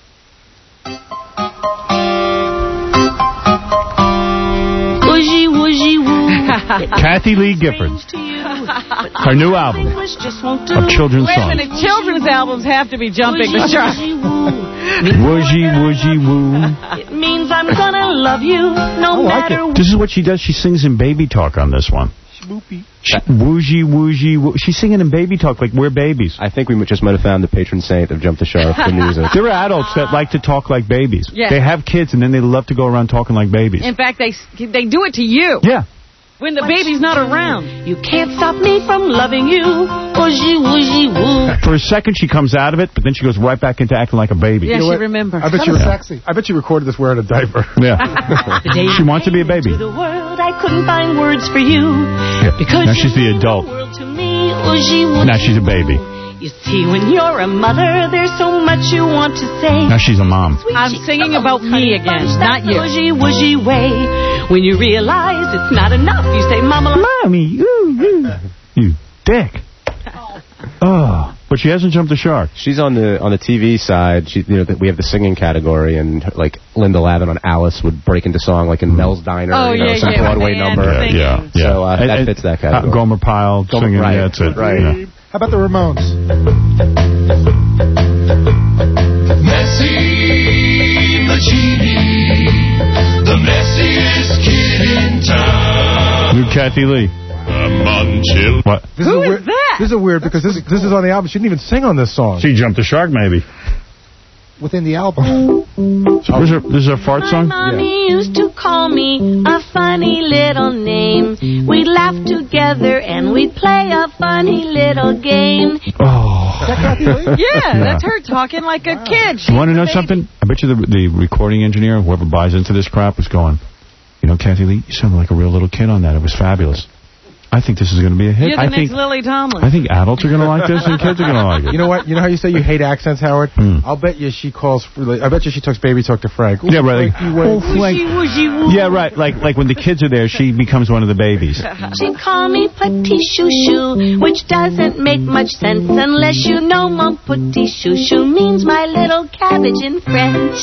Wooshy, wooshy, woo. Kathy Lee Gifford. Her new album of children's Wait a songs. minute, children's albums have to be jumping the shark. Wooshy, wooshy, woo. It means I'm gonna love you no matter what. This is what she does. She sings in baby talk on this one. Schmoopy. Wooshy, wooshy, woo. She's singing in baby talk like we're babies. I think we just might have found the patron saint of Jump the Shark for music. There are adults that like to talk like babies. Yeah. They have kids, and then they love to go around talking like babies. In fact, they they do it to you Yeah. when the baby's not around. You can't stop me from loving you. Wooshy, wooshy, woo. For a second, she comes out of it, but then she goes right back into acting like a baby. Yeah, know she what? remembers. I bet you. Kinda sexy. I bet you recorded this wearing a diaper. Yeah. The day She wants to be a baby. to the world, I couldn't find words for you. Because Now she's the you mean adult. the world to me. Wooshy, wooshy, Now she's a baby. You see, when you're a mother, there's so much you want to say. Now she's a mom. I'm singing about me again, not you. Wooshy, wooshy way. When you realize it's not enough, you say, Mama, Mommy, you, you, you dick. Oh, but she hasn't jumped the shark. She's on the on the T V side. She, you know, that we have the singing category, and like Linda Lavin on Alice would break into song like in Mel's Diner, Oh, you know, yeah, some yeah, Broadway man, number. singing. Yeah, yeah. So uh, And- that and, fits that uh, category. Gomer Pyle Gomer- singing. right, Yeah, that's it. right. Yeah. How about the Ramones? Messi, Machini, the messiest kid in town. New Kathy Lee. I'm on chill. What? This Who is, is weird, that? This is weird because this this is on the album. She didn't even sing on this song. She jumped the shark, maybe. Within the album. This is her, this is her fart my song? mommy used to call me a funny little name. We'd laugh together and we'd play a funny little game. Oh. Is that Kathy Lee? Yeah, Yeah. that's her talking like a kid. You want to know something? I bet you the, the recording engineer, whoever buys into this crap, was going, you know, Kathy Lee, you sounded like a real little kid on that. It was fabulous. I think this is going to be a hit. You're the I next think Lily Tomlin. I think adults are going to like this and kids are going to like it. You know what? You know how you say you hate accents, Howard? Hmm. I'll bet you she calls. I bet you she talks baby talk to Frank. Yeah, right. Like, oh, Frank. Wooshy, wooshy, woo. Yeah, right. Like like when the kids are there, she becomes one of the babies. She call me Petit Chou Chou, which doesn't make much sense unless you know Mon Petit Chou Chou means my little cabbage in French.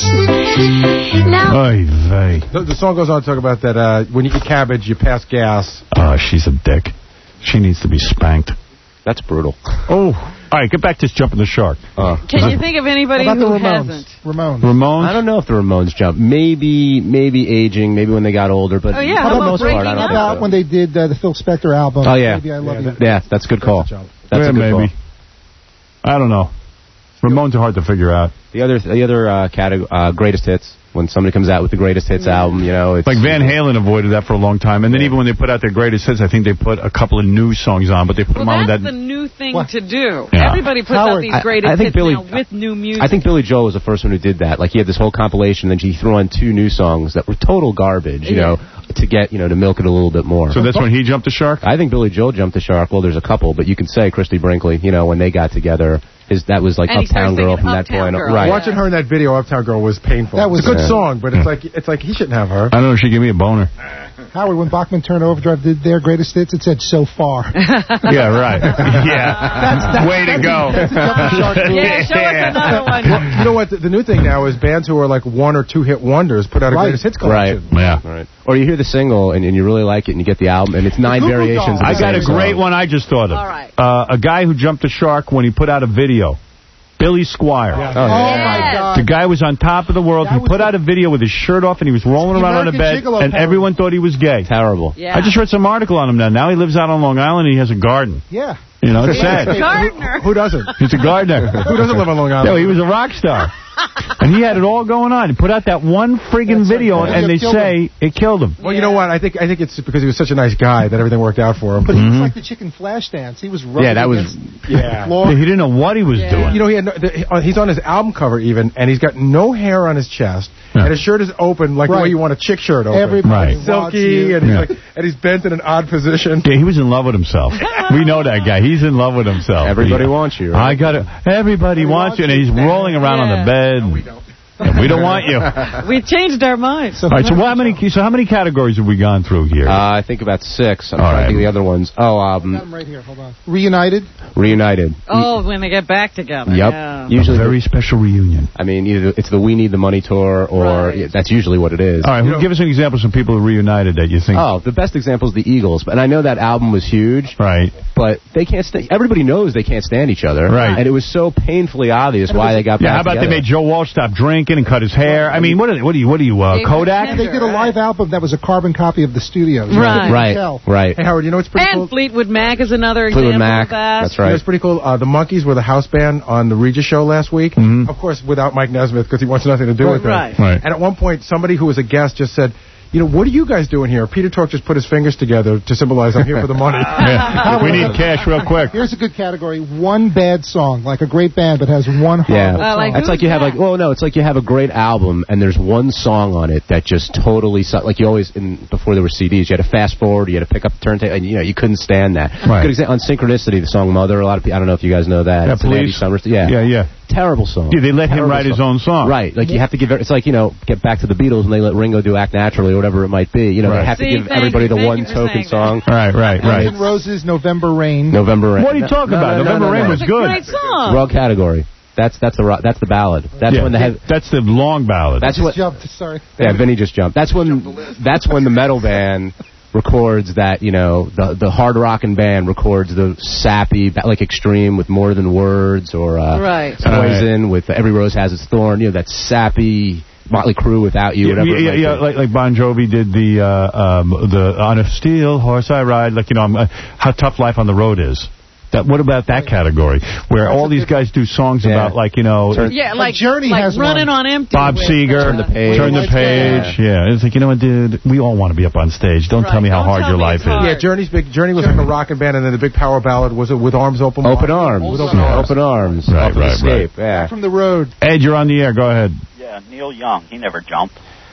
Now, Oy vey. The, the song goes on to talk about that uh, when you eat cabbage, you pass gas. Oh, she's a dick. She needs to be spanked. That's brutal. Oh. All right, get back to this jumping the shark. Uh, Can you think of anybody What about who the Ramones? hasn't? Ramones. Ramones? I don't know if the Ramones jumped. Maybe maybe aging, maybe when they got older, but Oh, yeah, for how the about most part, I Breaking don't How think about so. when they did uh, the Phil Spector album? Oh, yeah. Baby, I Love Yeah, You. Yeah, that's a good call. That's yeah, a good maybe. call. I don't know. Ramones are hard to figure out. The other the other uh, category, uh, greatest hits. When somebody comes out with the greatest hits album, you know, it's Like Van Halen avoided that for a long time, and then Yeah. even when they put out their greatest hits, I think they put a couple of new songs on, but they put Well, them on with that's that. the new thing What? to do. Yeah. Everybody puts out Howard, these I- greatest I think hits Billy- now with new music. I think Billy Joel was the first one who did that. Like, he had this whole compilation, then he threw on two new songs that were total garbage, you Yeah. know, to get, you know, to milk it a little bit more. So that's when he jumped the shark? I think Billy Joel jumped the shark. Well, there's a couple, but you can say Christy Brinkley, you know, when they got together, his that was like And he Uptown started Girl singing from that Uptown point. Girl. Right. Watching her in that video, Uptown Girl, was painful. That was- it's a good Yeah. song, but it's like it's like he shouldn't have her. I don't know if she gave me a boner. Howard, when Bachman Turner Overdrive did their greatest hits, it said "So Far." Yeah, right. Yeah. That's, that's, Way to that's go. A, that's a jumping shark move. Yeah, show us another one. You know what? The, the new thing now is bands who are like one or two hit wonders put out a Right. greatest hits Right. collection. Yeah. Right. Or you hear the single and, and you really like it and you get the album and it's nine Google variations. Dolls. Of the I got a same great song. one I just thought of. All right. Uh, a guy who jumped the shark when he put out a video. Billy Squire. Oh, yeah. my Yes. God. The guy was on top of the world. That He was put the- out a video with his shirt off, and he was rolling The around on the American bed, Gigolo and parody. everyone thought he was gay. Terrible. Yeah. I just read some article on him now. Now he lives out on Long Island, and he has a garden. Yeah. You know, it's sad. Gardner. Who doesn't? He's a gardener. Who doesn't live on Long Island? No, he was a rock star. And he had it all going on. He put out that one friggin' That's video, right. and Yeah, they killed say it killed him. Well, you know what? I think I think it's because he was such a nice guy that everything worked out for him. But he Mhm. was like the chicken flash dance. He was rubbing Yeah, that was- against Yeah. the floor. He didn't know what he was Yeah. doing. You know, he had no, the, uh, he's on his album cover even, and he's got no hair on his chest, Yeah. and his shirt is open like the Right. way you want a chick shirt open. Everybody Right. wants Silky, you. and he's Yeah. like, and he's bent in an odd position. Yeah, he was in love with himself. We know that guy. He's in love with himself. Everybody Yeah. wants you, right? I got it. Everybody wants you, and he's rolling around on the Yeah. bed. No, we don't. And we don't want you. We changed our minds. All right, so how many? So how many categories have we gone through here? Uh, I think about six. I'm All trying right. to think of the other ones. Oh, Got him um, right here. Hold on. Reunited. Reunited. Oh, when they get back together. Yep. Yeah. Usually, a very special reunion. I mean, either it's the We Need the Money tour, or Right. yeah, that's usually what it is. All right, You know- give us an example of some people who reunited that you think. Oh, the best example is the Eagles, and I know that album was huge, Right. but they can't. St- everybody knows they can't stand each other, Right. And it was so painfully obvious why they got Yeah, back how about together. they made Joe Walsh stop drinking and cut his hair? I mean, what are they, what are you? What are you? Uh, They were Kodak? They did a live album that was a carbon copy of the studios. Right. You Right, could tell. right. Hey, Howard, you know what's pretty And cool? Fleetwood Mac is another Fleetwood example Mac, of that. that's You know right. what's pretty cool? Uh, the Monkees were the house band on the Regis show last week. Mhm. Of course, without Mike Nesmith because he wants nothing to do with it. Right. Right. And at one point, somebody who was a guest just said, you know, what are you guys doing here? Peter Tork just put his fingers together to symbolize I'm here for the money. Yeah. We need cash real quick. Here's a good category: one bad song, like a great band, but has one horrible Yeah, song. like it's like you have like, well, no, it's like you have a great album and there's one song on it that just totally sucks. Like you always, in before there were C Ds, you had to fast forward, you had to pick up the turntable, and you know you couldn't stand that. Right. Good example on Synchronicity, the song "Mother." A lot of people, I don't know if you guys know that. Yeah, It's an Andy Police. Summers. Yeah, Yeah, yeah. terrible song. Yeah, they let him Terrible write his song. own song. Right, like you have to give. It's like you know, get back to the Beatles and they let Ringo do "Act Naturally" or whatever it might be. You know, Right. they have See, to give thank everybody you, the thank one you for token saying song. Right, right, Guns right. N' Roses, November Rain. November Rain. What are you talking No, about? no, no, November no, Rain no. was It's a good. great song. Wrong category. That's that's the ro- that's the ballad. That's Yeah. when the heavy. That's the long ballad. That's Just what. jumped. Sorry. Yeah, Vinny just jumped. That's when that's when the metal band records that, you know, the the hard rockin' band records the sappy, like Extreme with More Than Words, or uh, Right. Poison with Every Rose Has Its Thorn. You know, that sappy Motley Crue Without You, Yeah, whatever. it yeah, might yeah, be. like like Bon Jovi did the uh, um, the On a Steel Horse I Ride. Like you know, I'm, uh, how tough life on the road is. That, what about that category where all these guys do songs Yeah. about like you know Turn- Yeah, like Journey like has running one. on empty. Bob with, Seger, uh, Turn the Page. Turn the Like Page. Yeah, it's like you know what, dude, we all want to be up on stage. Don't Right, tell me how don't hard tell your me life it's hard. is. Yeah, Journey's big. Journey was like a rockin' band, and then the big power ballad was it With Arms Open Wide. Open Arms. With Open Open Arms. Arms. Open Arms. Right, Off of right, Escape. Yeah. From the road. Ed, you're on the air. Go ahead. Yeah, Neil Young, he never jumped.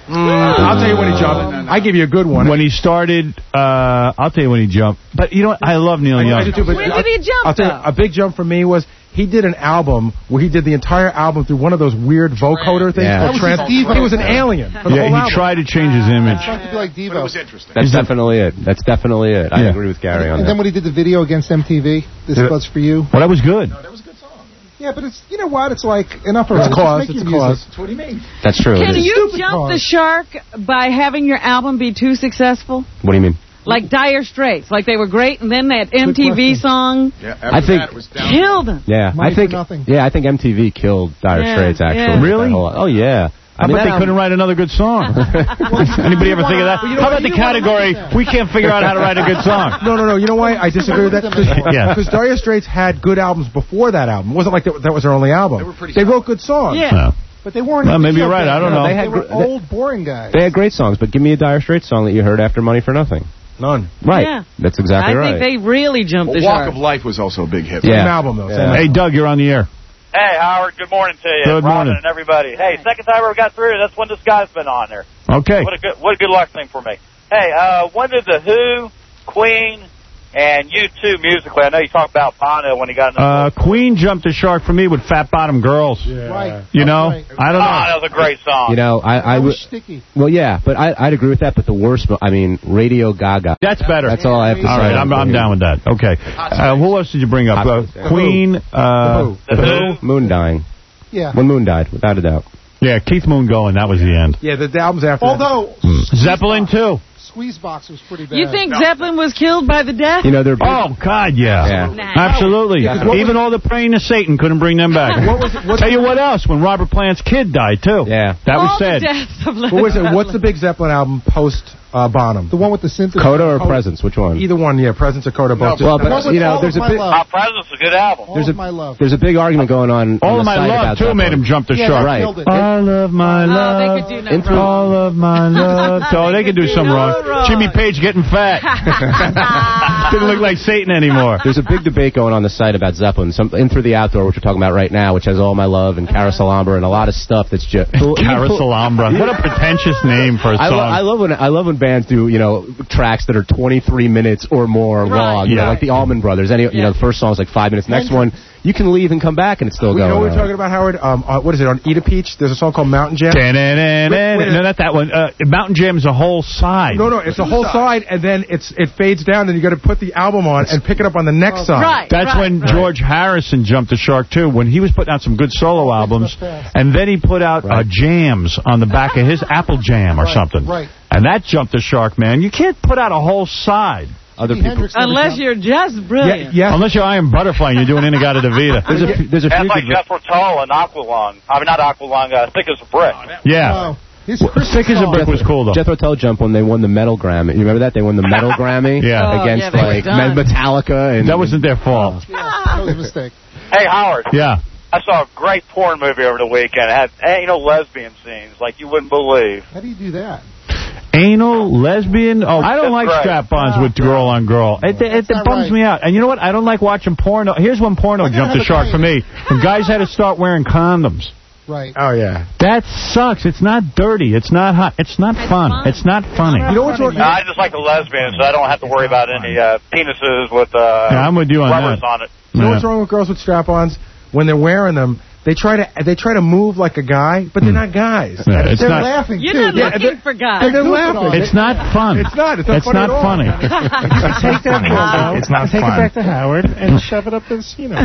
Mm, I'll tell you when he jumped. I give you a good one. When he started, uh, I'll tell you when he jumped. But you know what? I love Neil I, Young. I do too, but When did he jump, I'll tell you, though? a big jump for me was he did an album where he did the entire album through one of those weird vocoder things Yeah. called trans. He was an alien for the Yeah, whole he album. tried to change his image. Trying to be like Devo. But it was interesting. That's definitely it. That's definitely it. I Yeah. agree with Gary on And that. then when he did the video against M T V, This Yeah. Was For You. Well, that was good. Yeah, but it's, you know what? It's like, enough of It's it. a Just cause. make It's a your cause. music. That's what he means. That's true. Can It is. you Stupid jump cause. the shark by having your album be too successful? What do you mean? Like Dire Straits. Like they were great, and then that M T V question. song Yeah, after I think- that, it was down. killed them. Yeah, Money I think. for nothing. Yeah, I think M T V killed Dire Yeah, Straits. Actually, yeah. with Really? that whole- oh yeah. How I mean, about that they couldn't album- write another good song? Anybody ever think of that? Well, you know How what? about the You don't wanna category, look at that. we can't figure out how to write a good song? No, no, no. You know why I disagree with that? Because Yeah. Dire Straits had good albums before that album. It wasn't like that, that was their only album. They were pretty They solid. wrote good songs. Yeah. No. But they weren't. Well, maybe you know, you're right. I don't they- know. They, They had were gr- old, boring guys. They had great songs, but give me a Dire Straits song that you heard after Money for Nothing. None. Right. Yeah. That's exactly I right. think they really jumped Well, the Walk shark. of Life was also a big hit. Same Yeah. album, though. Same Yeah. album. Hey, Doug, you're on the air. Hey, Howard. Good morning to you. Good Robin morning. and everybody. Hey, second time I ever got through. That's when this guy's been on there. Okay. What a good, what a good luck thing for me. Hey, uh, when did the Who, Queen, and U two musically? I know you talked about Bono when he got in the Uh, Queen jumped the shark for me with Fat Bottom Girls. Right. You know? Right. I don't Oh, know. that was a great song. You know, I, I That would. was sticky. Well, yeah, but I, I'd agree with that. But the worst, I mean, Radio Gaga. That's better. That's all I have to All say. right, I'm, I'm down with that. Okay. Uh, who else did you bring up? Hot Uh, Sauce. Queen, uh, The Who. Moon dying. Yeah. When Moon died, without a doubt. yeah, Keith Moon going. That was the end. Yeah, the, the albums after that. Although, Zeppelin, too. Squeezebox was pretty bad. You think Zeppelin was killed by the death? You know, they're big. Oh, God, yeah. Yeah. Nah. Absolutely. Yeah. What Even all the praying to Satan couldn't bring them back. What was it- what- Tell you what else, when Robert Plant's kid died, too. Yeah. That was All the sad. deaths of Led What was it? What's the Zeppelin. big Zeppelin album post uh, Bonham? The one with the synthesizer. Coda or Presence? Which one? Either one, yeah. Presence or Coda, both. well, just- but, What was you know, All there's of a My big, Love? Our Presence is a good album. All there's of a- My Love. there's a big argument going on. All on of the My side Love, about too, made Zeppelin. him jump the Yeah, shark. that Right. killed it. All of my Oh, love. they could do no It's wrong. all of my love. So they could do some no wrong. wrong. Jimmy Page getting fat. Didn't look like Satan anymore. There's a big debate going on the site about Zeppelin. Some in Through the Outdoor, which we're talking about right now, which has All My Love and Carousel Ambra and a lot of stuff that's just Carousel Ambra. What a pretentious name for a I, song. lo- I love when I love when bands do you know tracks that are twenty-three minutes or more Right. long. You Yeah. know, like the Allman Brothers. Any you Yeah. know, the first song's like five minutes. Next one, you can leave and come back and it's still You going. know what we're on. talking about, Howard? Um, uh, what is it, on Eat a Peach? There's a song called Mountain Jam. No, not that one. Uh, Mountain Jam's a whole side. No, no, it's a whole side, and then it's it fades down, and you got to put the album on and pick it up on the next side. Right. That's right, when right. George Harrison jumped the shark, too, when he was putting out some good solo albums, and then he put out uh, jams on the back of his Apple Jam or Right, something. right. And that jumped the shark, man. You can't put out a whole side. Other Jimi people. Hendrix never Unless jumped. you're just brilliant. Yeah, Unless you're Iron Butterfly and you're doing Inagata Davida. There's a few- there's a That's few like good- Jethro Tull and Aqualung. I mean, not Aqualung, uh, Thick as a Brick. Yeah. Oh, his Well, Christmas Thick as a song. Brick was cool, though. Jethro Tull jumped when they won the Metal Grammy. You remember that? They won the Metal Grammy Yeah. Oh, against yeah, they were like done. Metallica and That wasn't their fault. That was a mistake. Hey, Howard. Yeah. I saw a great porn movie over the weekend. It had, hey, you know, lesbian scenes like you wouldn't believe. How do you do that? Anal, lesbian. Oh, I don't That's like right. strap-ons with girl on girl. It, it, it not bums right. me out. And you know what? I don't like watching porno. Here's when porno gotta jumped the have a shark for me. When guys had to start wearing condoms. Right. Oh, yeah. That sucks. It's not dirty. It's not hot. It's not fun. fun. It's not funny. You know what's wrong? No, I just like the lesbians, so I don't have to worry about any uh, penises with uh, Yeah, I'm with you on rubbers that. on it. You know Yeah. what's wrong with girls with strap-ons? When they're wearing them, they try to they try to move like a guy, but they're not guys. Yeah, it's They're not. laughing, You're too. not Yeah, looking they're- for guys. And they're Goofing laughing. on it. It's not fun. It's not. It's not It's funny not at all. funny. Take that dildo, It's not take fun. it back to Howard, and shove it up his, you know.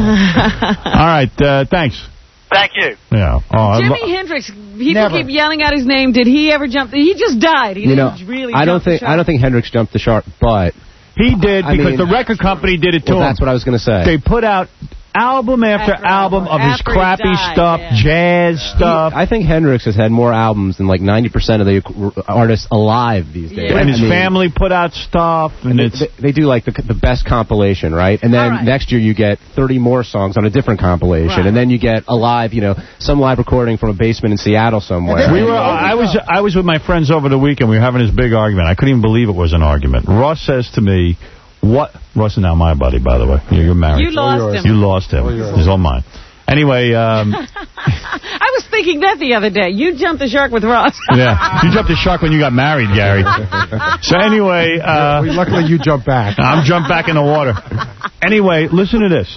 All right. Uh, thanks. Thank you. Yeah. Oh, I lo- Jimi Hendrix, people Never. keep yelling out his name. Did he ever jump? He just died. He You know, didn't really I don't jump the think shark. I don't think Hendrix jumped the shark, but he did I because mean- the record company did it to well, him. that's what I was going to say. They put out album after, After album of album. his After he crappy died, stuff, yeah. jazz stuff. I think Hendrix has had more albums than like ninety percent of the artists alive these days. Yeah. and his I mean, family put out stuff, and They, it's they, they do like the, the best compilation, right? And then All right. next year you get thirty more songs on a different compilation, Right. and then you get a live, you know, some live recording from a basement in Seattle somewhere. we were. I was. I was with my friends over the weekend. We were having this big argument. I couldn't even believe it was an argument. Ross says to me, "What?" Ross is now my buddy, by the way. You're married. You lost him. You lost him. He's all mine. Anyway, um, I was thinking that the other day. You jumped the shark with Ross. Yeah, you jumped the shark when you got married, Gary. So anyway... Uh, well, luckily you jumped back. I'm jumped back in the water. Anyway, listen to this.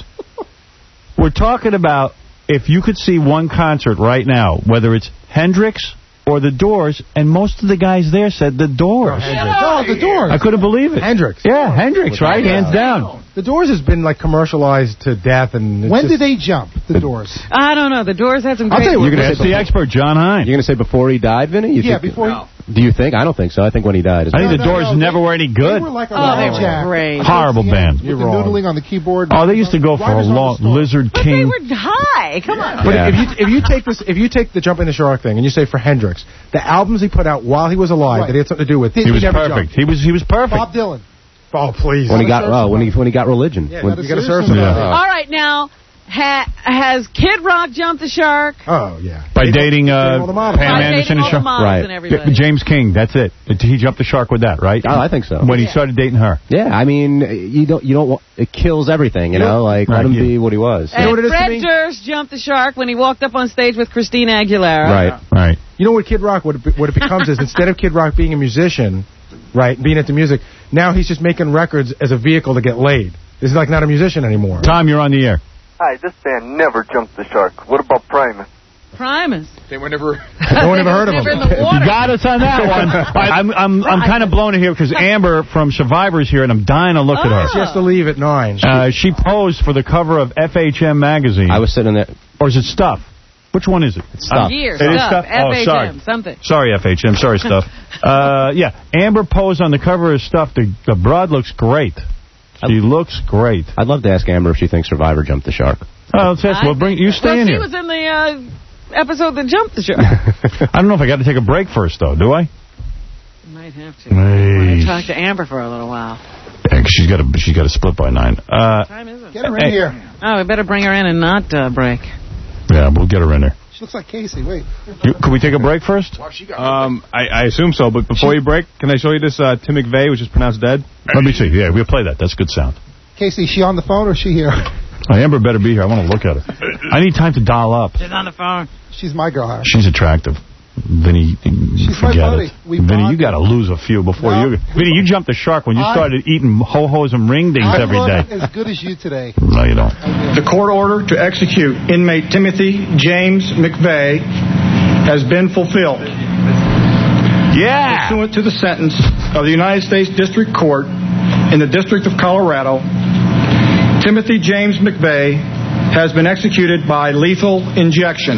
We're talking about if you could see one concert right now, whether it's Hendrix or The Doors, and most of the guys there said The Doors. Oh, The Doors. I couldn't believe it. Hendrix. Yeah, Hendrix, right? Hands down. The Doors has been, like, commercialized to death. And when just... did they jump, The Doors? I don't know. The Doors had some great... I'll tell you what, you're going to the expert, John Hine. You're going to say before he died, Vinny? You yeah, think, before no. he... Do you think? I don't think so. I think when he died. I think no, The Doors no, no, they, never were any good. They were like a oh, they were jack. great. Horrible band. With the noodling on the keyboard. Oh, they used to go for a long Lizard but King. But they were high. Come on. But yeah. if you if you take this if you take the Jumping the Shark thing and you say for Hendrix, the albums he put out while he was alive right. that he had something to do with, he, he was never perfect. Jumped. He was he was perfect. Bob Dylan. Oh please. When he got oh, when he when he got religion. Yeah, when, you got to serve somebody. Yeah. All right, now. Ha has Kid Rock jumped the shark? Oh, yeah. By dating uh, Pam By Anderson dating and Shark? Right. And James King, that's it. He jumped the shark with that, right? Oh, I think so. When yeah. he started dating her. Yeah, I mean, you don't, you don't want, it kills everything, you know? Like, right, let him yeah. be what he was. And you know what it is Fred to me? Durst jumped the shark when he walked up on stage with Christina Aguilera. Right, right. You know what Kid Rock, what it, what it becomes is, instead of Kid Rock being a musician, right, being into music, now he's just making records as a vehicle to get laid. He's like not a musician anymore. Tom, you're on the air. Hi, this band never jumped the shark. What about Primus? Primus. They were never... no one ever heard of them. You got us on that one. I, I'm I'm I'm kind of blown here because Amber from Survivor's here, and I'm dying to look oh. at her. She has to leave at nine. Uh, she posed for the cover of F H M magazine. I was sitting there. Or is it Stuff? Which one is it? It's Stuff. Year, it Stuff. is Stuff. F H M, oh, sorry. something. Sorry, F H M. Sorry, Stuff. uh, yeah, Amber posed on the cover of Stuff. The, the broad looks great. She looks great. I'd love to ask Amber if she thinks Survivor jumped the shark. Oh, let's ask. We'll bring you stay well, in she here. was in the uh, episode that jumped the shark. I don't know if I got to take a break first, though. Do I? Might have to. Hey. I want to talk to Amber for a little while. Yeah, she's got to. She's got to split by nine. Uh, what time is it? Get her in hey. here. Oh, we better bring her in and not uh, break. Yeah, we'll get her in there. She looks like Casey. Wait. You, can we take a break first? Um, I, I assume so, but before you break, can I show you this uh, Tim McVeigh, which is pronounced dead? Let me see. Yeah, we'll play that. That's good sound. Casey, is she on the phone or is she here? Oh, Amber better be here. I want to look at her. I need time to dial up. She's on the phone. She's my girl. Harry. She's attractive. Vinny, She's forget my buddy. it. We Vinny, you got to lose a few before no. you... Vinny, you jumped the shark when you I, started eating ho-hos and ring dings I every look day. as good as you today. No, you don't. The court order to execute inmate Timothy James McVeigh has been fulfilled. Yeah! Pursuant to the sentence of the United States District Court in the District of Colorado, Timothy James McVeigh has been executed by lethal injection.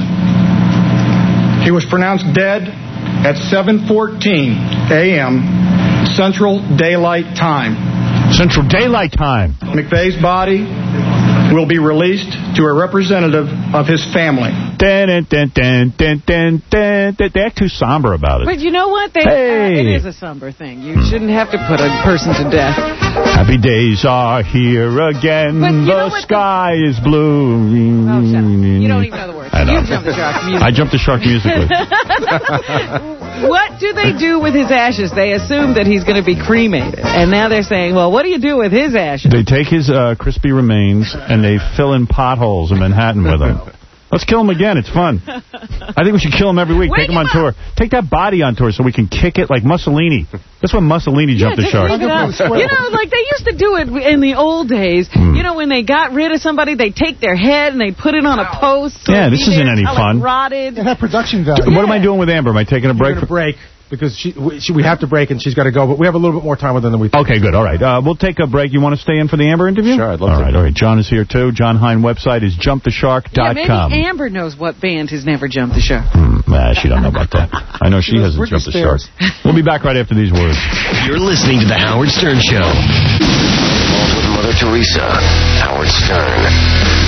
He was pronounced dead at seven fourteen a m Central Daylight Time. Central Daylight Time. McVeigh's body will be released to a representative of his family. Dun, dun, dun, dun, dun, dun, dun. They act too somber about it. But you know what? They, hey. uh, it is a somber thing. You shouldn't have to put a person to death. Happy days are here again. The sky the... is blue. Oh, shut up. You don't even know the words. I know. You jumped the shark musically. I jumped the shark musically. What do they do with his ashes? They assume that he's going to be cremated. And now they're saying, well, what do you do with his ashes? They take his uh, crispy remains and they fill in potholes in Manhattan with them. Let's kill him again. It's fun. I think we should kill him every week. Wake Take him on up. tour. Take that body on tour so we can kick it like Mussolini. That's when Mussolini jumped yeah, the shark. You know, like they used to do it in the old days. Mm. You know, when they got rid of somebody, they take their head and they put it on a post. So yeah, this isn't any fun. Rotted. It had production value. What yeah. am I doing with Amber? Am I taking a break? We're going to break. Because she, we, she, we have to break and she's got to go, but we have a little bit more time with her than we think. Okay, good. All right. Uh, we'll take a break. You want to stay in for the Amber interview? Sure, I'd love all to. All right, all right. John is here, too. John Hine website is jump the shark dot com. Yeah, maybe Amber knows what band has never jumped the shark. Hmm, nah, she don't know about that. I know she, she hasn't jumped the shark. We'll be back right after these words. You're listening to The Howard Stern Show. Along with Mother Teresa, Howard Stern.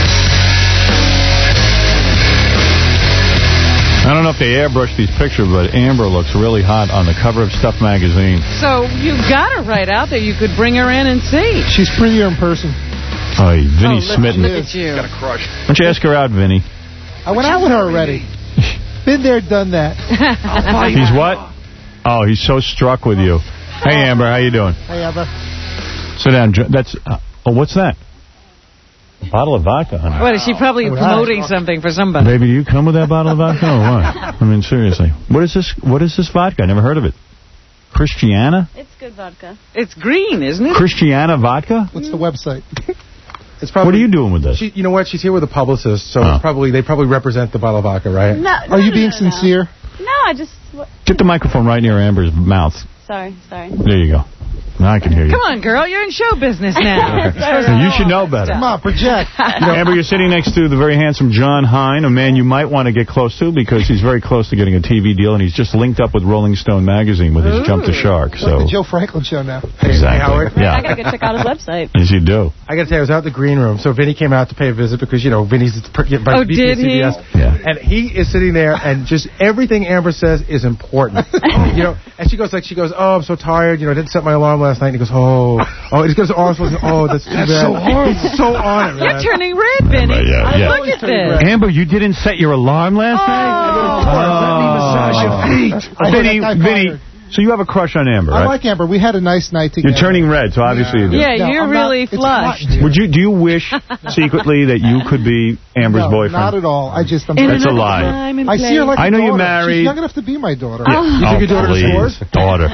I don't know if they airbrushed these pictures, but Amber looks really hot on the cover of Stuff magazine. So you've got her right out there. You could bring her in and see. She's prettier in person. Oh, Vinny oh, Smitten. Look at you. Got a crush. Why don't you ask her out, Vinny? I went out with her already. Been there, done that. He's what? Oh, he's so struck with you. Hey, Amber, how you doing? Hey, Amber. Sit down. That's. Uh, oh, what's that? A bottle of vodka, honey. What, is she probably promoting something for somebody? Baby, do you come with that bottle of vodka or what? I mean, seriously. What is this What is this vodka? I never heard of it. Christiana? It's good vodka. It's green, isn't it? Christiana vodka? What's the website? It's probably, what are you doing with this? She, you know what? She's here with a publicist, so Oh. it's probably they probably represent the bottle of vodka, right? No, Are no, you no, being no, no. sincere? No, I just... What? Get the microphone right near Amber's mouth. Sorry, sorry. There you go. Now I can hear you. Come on, girl. You're in show business now. So you should know better. Come on, project. You know, Amber, you're sitting next to the very handsome John Hine, a man you might want to get close to because he's very close to getting a T V deal, and he's just linked up with Rolling Stone magazine with his Ooh. Jump the Shark. Like So the Joe Franklin show now. Hey, exactly. hey, Howard. Yeah. I gotta go check out his website. Yes, you do. I got to tell you, I was out in the green room, so Vinny came out to pay a visit because, you know, Vinny's the pr- yeah, Oh, V P did of C B S. he? Yeah. And he is sitting there, and just everything Amber says is important. You know, and she goes like, she goes, oh, I'm so tired. You know, I didn't set my alarm last night. And he goes, oh, oh, and he goes, oh, oh, that's too That's bad. so horrible. He's so on it, man. You're turning red, Vinny. Yeah, yeah. Look at this. Amber, you didn't set your alarm last night? Let me massage your feet. I Vinny, got that guy Vinny, fired. so you have a crush on Amber, I right? like Amber. We had a nice night together. You're turning red, so obviously you do. Yeah, No, you're I'm not- really it's flushed. hot. Would you? Do you wish secretly that you could be Amber's No, boyfriend? not at all. I just, I'm In That's a another lie. time and I see her like I a know you're daughter. married. She's young enough to be my daughter. Yeah. You take your daughter to please, stores? daughter.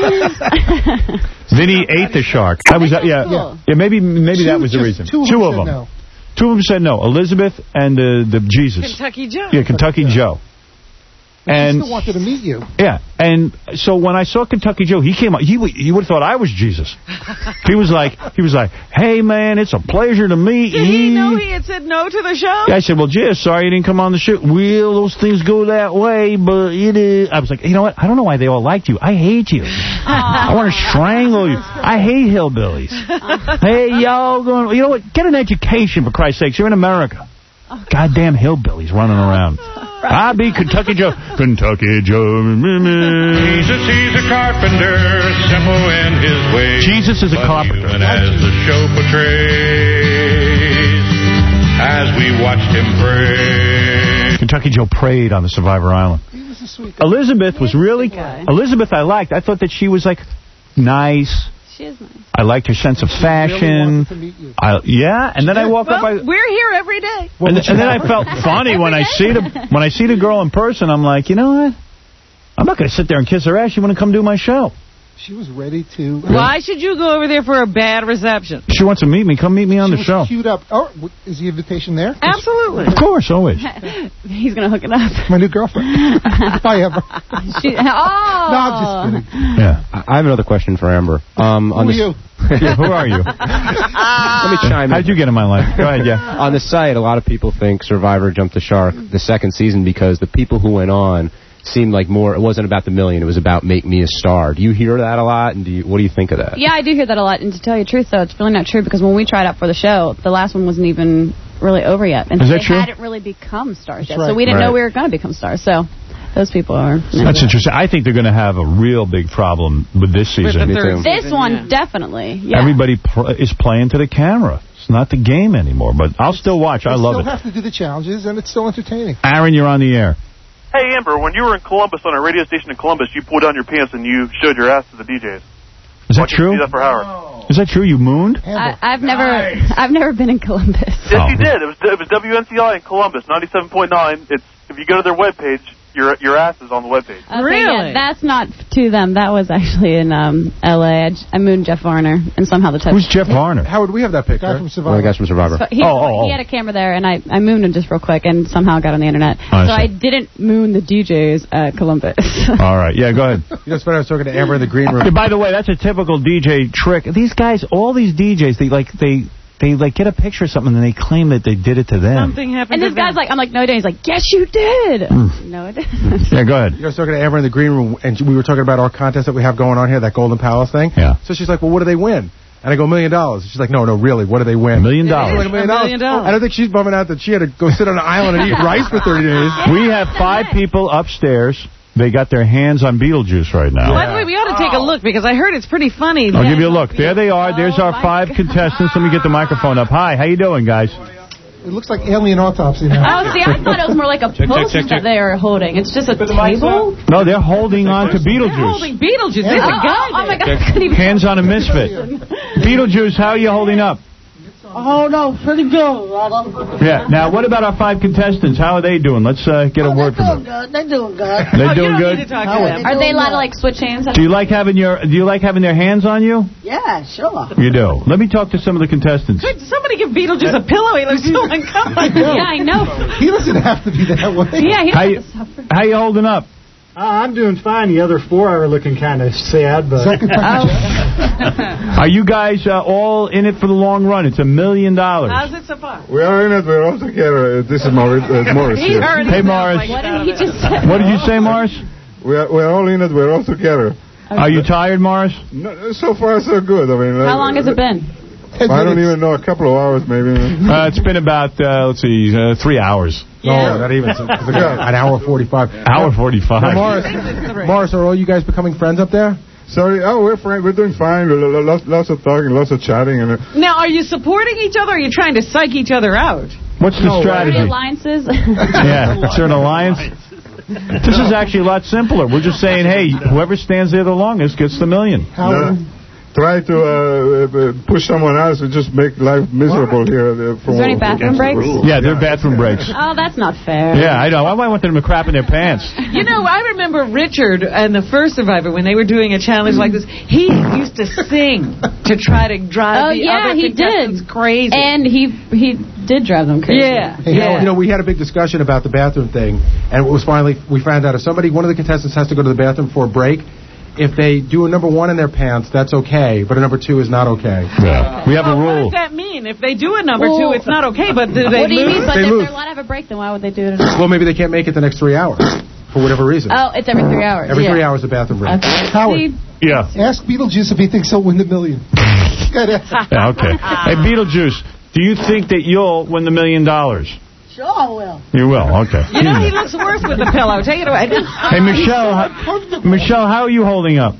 Vinny ate the shark. That was that. Yeah, Yeah. yeah. Maybe maybe that Two- was the just reason. two of Two them of said them. no. Two of them said no. Elizabeth and uh, the Jesus. Kentucky Joe. Yeah, Kentucky Joe. She And still wanted to meet you. yeah, and so when I saw Kentucky Joe, he came up. He w- he would have thought I was Jesus. He was like, he was like, hey man, it's a pleasure to meet Did he you. know he had said no to the show? I said, well, gee, sorry you didn't come on the show. Well, those things go that way, but it is. I was like, you know what? I don't know why they all liked you. I hate you. I want to strangle you. I hate hillbillies. Hey, y'all going, you know what? Get an education, for Christ's sakes. You're in America. Goddamn hillbillies running around. I be Kentucky Joe. Kentucky Joe. Jesus, he's a carpenter, simple in his ways. Jesus is a but carpenter. human as the show portrays, as we watched him pray. Kentucky Joe prayed on the Survivor Island. He was a sweet guy. Elizabeth was really... guy. Elizabeth I liked. I thought that she was, like, nice. She is nice. I liked her sense of Really fashion. wanted to meet you. I, yeah, and then I walk up... Well, I, we're here every day. and, and then I felt funny when I see the when I see the girl in person. I'm like, you know what? I'm not going to sit there and kiss her ass. She want to come do my show. She was ready to. Why should you go over there for a bad reception? She wants to meet me. Come meet me on She the was show. queued up. Oh, w- is the invitation there? Absolutely. Of course, always. He's gonna hook it up. My new girlfriend. Bye, Amber. She, oh! No, I'm just kidding. Yeah. I I have another question for Amber. Um, on Who are the, you? Yeah, who are you? Let me chime in. How'd you get in my life? Go ahead, yeah. On the site, a lot of people think Survivor jumped the shark the second season because the people who went on seemed like more, it wasn't about the million, it was about make me a star. Do you hear that a lot, and do you, what do you think of that? Yeah, I do hear that a lot. And to tell you the truth, though, it's really not true because when we tried out for the show, the last one wasn't even really over yet. And Is so that they true? hadn't really become stars That's yet. So right. we didn't Right. know we were going to become stars. So those people are... That's interesting. I think they're going to have a real big problem with this With season. the third This season, one, yeah. definitely. Yeah. Everybody pr- is playing to the camera. It's not the game anymore, but I'll still watch. I They love still it. have to do the challenges, and it's still entertaining. Aaron, you're on the air. Hey, Amber, when you were in Columbus on a radio station in Columbus, you pulled down your pants and you showed your ass to the D Js. Is Why that can't you true? do that for Howard? Is that true? You mooned? I, I've never, I've never been in Columbus. Yes, Oh. you did. It was it was W N C I in Columbus, ninety-seven point nine. It's if you go to their webpage, your your ass is on the webpage. Okay, Really? Yeah, that's not to them. That was actually in um, L A I, j- I mooned Jeff Varner, and somehow the touch. Who's Jeff Varner? Howard, we have that picture. Guy from One of Survivor. the guys from Survivor. So he, Oh, oh, oh. he had a camera there, and I, I mooned him just real quick, and somehow got on the internet. I so see. I didn't moon the D Js at Columbus. All right. Yeah, go ahead. You know, it's funny, I was talking to Amber in the green room. Yeah, by the way, that's a typical D J trick. These guys, all these D Js, they like they they like get a picture of something and they claim that they did it to them. Something happened and to this guy's them. like, I'm like, no, I didn't. He's like, yes, you did. Mm. No, I didn't. Yeah, go ahead. You know, I was talking to Amber in the green room, and we were talking about our contest that we have going on here, that Golden Palace thing. Yeah. So she's like, well, what do they win? And I go, a million dollars. She's like, no, no, really, what do they win? A million Like dollars. a million A million dollars. dollars. I don't think she's bumming out that she had to go sit on an island and eat rice for thirty days. We have five people upstairs. They got their hands on Beetlejuice right now. By the way, we ought to take a look because I heard it's pretty funny. I'll give you a look. There they are. There's our five contestants. Let me get the microphone up. Hi, how you doing, guys? It looks like alien autopsy now. Oh, see, I thought it was more like a Check, check, post check, check. that they are holding. It's just a table. No, they're holding on to They're Beetlejuice. holding Beetlejuice. Oh, There's a guy oh, oh my there. God, I couldn't even- Hands on a misfit. Beetlejuice, how are you holding up? Oh, no, pretty good, brother. Yeah. Now, what about our five contestants? How are they doing? Let's uh, get a word from them. Good. They're doing good. They're doing good? Are they allowed to, like, switch hands? Do you like having your Do you like having their hands on you? Yeah, sure. You do. Let me talk to some of the contestants. Could somebody give Beetlejuice a pillow? He looks so uncomfortable. Yeah, I know. He doesn't have to be that way. Yeah, he how doesn't you, have to suffer. How you holding up? Uh, I'm doing fine. The other four are looking kind of sad, but... Are you guys uh, all in it for the long run? It's a million dollars. How's it so far? We are in it. We're all together. This is Morris. Uh, Morris He here. already Hey, sounds Morris. like What he's out did he of it. just say? What did you say, Morris? We are, we're all in it. We're all together. Are you tired, Morris? No, so far, so good. I mean, How uh, long has it been? I don't even know. A couple of hours, maybe. Uh, it's been about, uh, let's see, uh, three hours. No, not even. It's like an hour forty-five. Hour forty-five. Now, Morris, Morris, are all you guys becoming friends up there? Sorry. Oh, we're fine. We're doing fine. Lots, lots of talking, lots of chatting. And uh, Now, are you supporting each other, or are you trying to psych each other out? What's the Are strategy? there alliances? Yeah, is there an alliance? This is actually a lot simpler. We're just saying, hey, whoever stands there the longest gets the million. uh, try to uh, push someone else and just make life miserable here. Uh, Is there any bathroom breaks? Yeah, they're bathroom breaks. Oh, that's not fair. Yeah, I know. I might want them to crap in their pants. You know, I remember Richard and the first Survivor, when they were doing a challenge like this, he used to sing to try to drive Oh, the yeah, other he contestants did. crazy. And he he did drive them crazy. Yeah. Hey, yeah. You know, we had a big discussion about the bathroom thing, and it was finally, we found out if somebody, one of the contestants has to go to the bathroom for a break, if they do a number one in their pants, that's okay, but a number two is not okay. Yeah. We have well, a rule. What does that mean? If they do a number Well, two, it's not okay, but do they What do you lose? mean? But They if lose. they're allowed to have a break, then why would they do it? Well, maybe they can't make it the next three hours, for whatever reason. Oh, it's every three hours. Every yeah. three hours, the bathroom break. Okay. Howard, See, Yeah. ask Beetlejuice if he thinks he'll win the million. Good answer. Yeah, okay. Hey, Beetlejuice, do you think that you'll win the million dollars? Sure I will. You will, okay. You know, he looks worse with the pillow. Take it away. Hey, Michelle, how, Michelle, how are you holding up?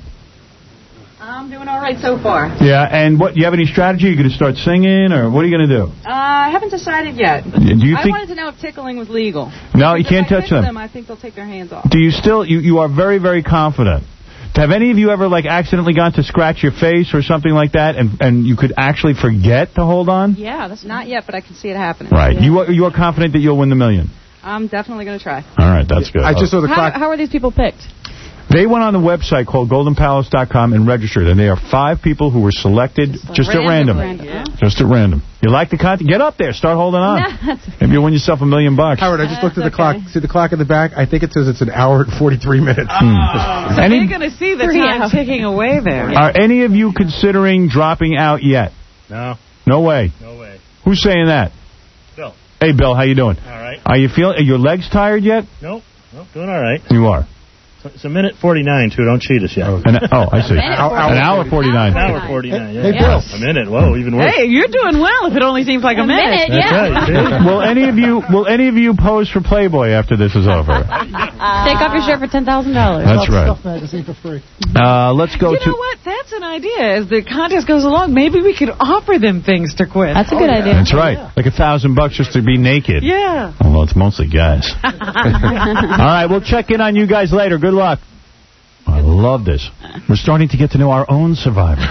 I'm doing all right so far. Yeah, and what? You have any strategy? Are you going to start singing, or what are you going to do? Uh, I haven't decided yet. Do you I think? wanted to know if tickling was legal. No, you Because can't if I touch tickle them. I think they'll take their hands off. Do you still? You you are very very confident. Have any of you ever like accidentally gone to scratch your face or something like that, and and you could actually forget to hold on? Yeah, that's not yet, but I can see it happening. Right. You are you are confident that you'll win the million. I'm definitely going to try. All right, that's good. I just saw the how, clock. how are these people picked? They went on the website called golden palace dot com and registered, and they are five people who were selected just, just at random. random. Yeah. Just at random. You like the content? Get up there. Start holding on. No, that's okay. Maybe you'll win yourself a million bucks. Howard, I just looked at the That's clock. okay. See the clock in the back? I think it says it's an hour and forty-three minutes. Hmm. So Any- you're going to see the Three time hours. ticking away there. Are any of you considering dropping out yet? No, No way. no way. Who's saying that? Bill. Hey, Bill, how you doing? All right. Are you feeling? Are your legs tired yet? Nope. Nope. Doing all right. You are. It's, it's a minute forty-nine, too. Don't cheat us yet. An, oh, I see. Minute An hour forty-nine. An hour forty-nine, yeah. Hey, Bill. A minute. Whoa, even worse. Hey, you're doing well if it only seems like a, A minute, That's yeah. right. See? Will any of you will any of you pose for Playboy after this is over? Take off your shirt for ten thousand dollars. That's right. Stuff magazine for free. Uh, let's go You to. know what? That's an idea. As the contest goes along, maybe we could offer them things to quit. That's a good idea. That's right. Like a thousand bucks just to be naked. Yeah. Although it's mostly guys. All right, we'll check in on you guys later. Good luck. I love this. We're starting to get to know our own survivors.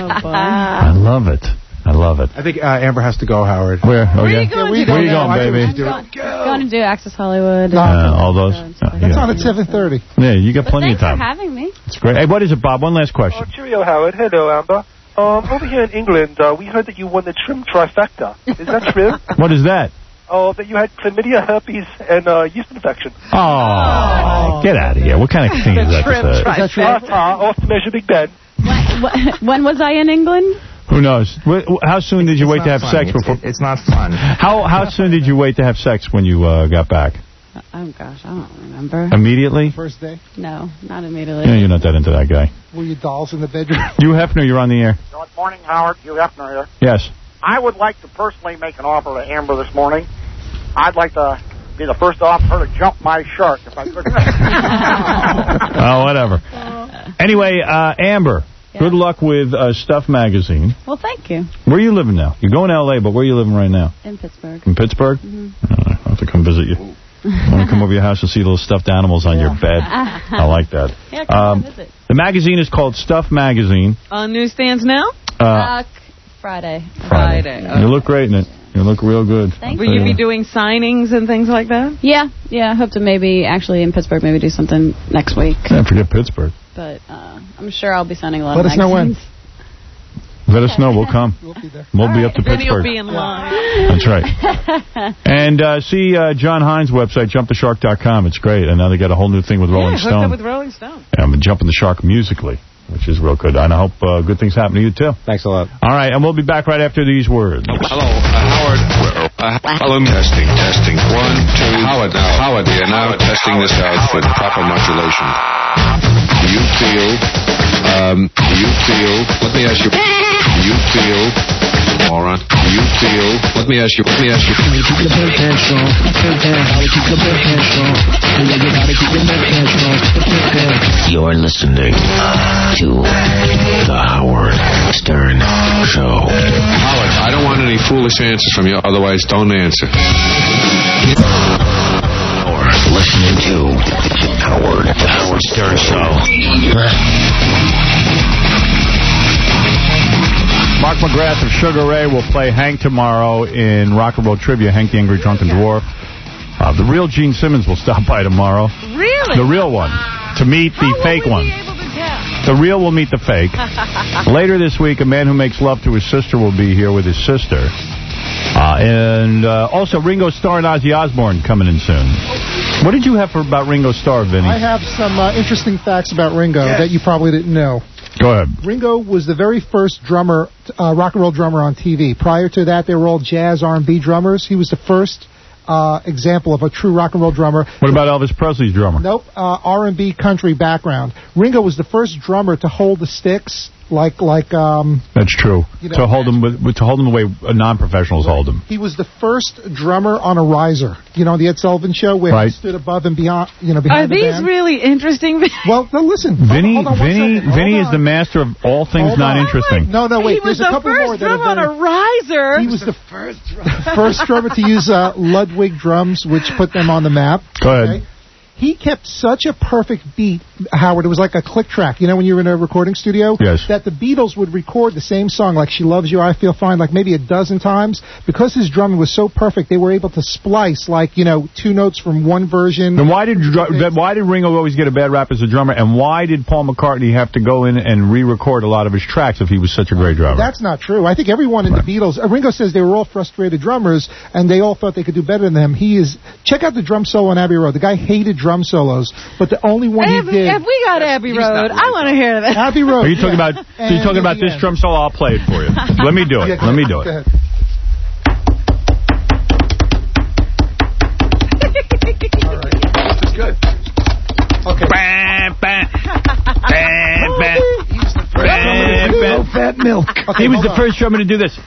I love it. I love it. I think uh, Amber has to go, Howard. Where? Oh, Where yeah? you going Where to you go? going, baby? Going to do Access Hollywood. Uh, all those. Uh, That's yeah. on at seven thirty. Yeah, you got But plenty of thanks for time. having me. It's great. Hey, what is it, Bob? One last question. Oh, cheerio, Howard. Hello, Amber. Um, over here in England, uh, we heard that you won the trim trifecta. Is that true? What is that? Oh, that you had chlamydia, herpes, and uh, yeast infection. Oh, get out of here. What kind of thing is that? to say? Uh, uh, off to measure Big Ben. When, when was I in England? Who knows? Wh- wh- How soon did you wait to have sex It's, before? it's not fun. How how soon did you wait to have sex when you uh, got back? Oh, gosh, I don't remember. Immediately? First day. No, not immediately. Yeah, you're not that into that guy. Were you dolls in the bedroom? You Hefner, you're on the air. Good morning, Howard. Hugh Hefner here. Yes. I would like to personally make an offer to Amber this morning. I'd like to be the first to offer her to jump my shark if I could. Oh, whatever. Anyway, uh, Amber, Yeah. good luck with uh, Stuff Magazine. Well, thank you. Where are you living now? You're going to L A, but where are you living right now? In Pittsburgh. In Pittsburgh? Mhm. Uh, I'll have to come visit you. I want to come over your house and see little stuffed animals on your bed. I like that. Yeah, come Um, on, visit. the magazine is called Stuff Magazine. On newsstands now? Uh, Uh, Friday. Friday. You look great in it. You look real good. Thank Will you be doing signings and things like that? Yeah, yeah. I hope to maybe, actually in Pittsburgh, maybe do something next week. Can't forget Pittsburgh. But uh, I'm sure I'll be signing a lot Let of us know when. magazines. Let us know. We'll come. We'll be there. We'll be up to Then you'll Pittsburgh. be in line. That's right. And uh, see uh, John Hines' website, jump the shark dot com. It's great. And now they got a whole new thing with Rolling Yeah, hooked Stone. up with Rolling Stone. And I'm jumping the shark musically, which is real good. And I hope uh, good things happen to you, too. Thanks a lot. All right, and we'll be back right after these words. Hello, uh, Howard. Uh, hello, testing, testing. One, two. Howard, now, Howard here. Now testing this out for the proper modulation. Do you feel? Um, do you feel? Let me ask you. Do you feel? All right. Do you feel? Let me ask you. Let me ask you. You're listening to The Howard Stern Show. Howard, I don't want any foolish answers from you. Otherwise, don't answer. You're listening to Howard, The Howard Stern Show. Mark McGrath of Sugar Ray will play Hank tomorrow in Rock and Roll Trivia, Hank the Angry Drunken Dwarf. Uh, the real Gene Simmons will stop by tomorrow. Really? The real one. To meet the How fake will one. we be able to tell? The real will meet the fake. Later this week, a man who makes love to his sister will be here with his sister. Uh, and uh, also Ringo Starr and Ozzy Osbourne coming in soon. What did you have for about Ringo Starr, Vinny? I have some uh, interesting facts about Ringo Yes. that you probably didn't know. Go ahead. Ringo was the very first drummer, uh, rock and roll drummer on T V. Prior to that, they were all jazz, R and B drummers. He was the first uh, example of a true rock and roll drummer. What about Elvis Presley's drummer? Nope, uh, R and B country background. Ringo was the first drummer to hold the sticks like like um. That's true. You know, to hold them with, to hold them the way non-professionals hold them. He was the first drummer on a riser. You know, the Ed Sullivan Show where Right. he stood above and beyond. You know, Are behind the these band. really interesting? Well, no, listen. Vinny, hold on one Vinny, second. Hold Vinny is on. the master of all things Hold not on. interesting. No, no, wait. He was There's a the couple more first that are drum on very- a riser. He was the first drummer. first drummer to use uh, Ludwig drums, which put them on the map. Go ahead. He kept such a perfect beat, Howard. It was like a click track. You know when you're in a recording studio? Yes. That the Beatles would record the same song, like She Loves You, I Feel Fine, like maybe a dozen times. Because his drumming was so perfect, they were able to splice, like, you know, two notes from one version. Then why did dr- why did Ringo always get a bad rap as a drummer, and why did Paul McCartney have to go in and re-record a lot of his tracks if he was such a great drummer? That's not true. I think everyone in the Beatles, uh, Ringo says they were all frustrated drummers, and they all thought they could do better than him. He is, check out the drum solo on Abbey Road. The guy hated drum solos, but the only one Abbey, he did... Have we got Abbey Road? I want to hear that. Abbey Road. Are you talking yeah. about? So you're talking about this drum solo? I'll play it for you. Let me do it. Yeah, Let me do go it. ahead. This is good. Okay. Bam, bam, bam, bam. He was the first Bam, drummer to do bam. no fat milk. Okay, He was hold the on. first drummer to do this.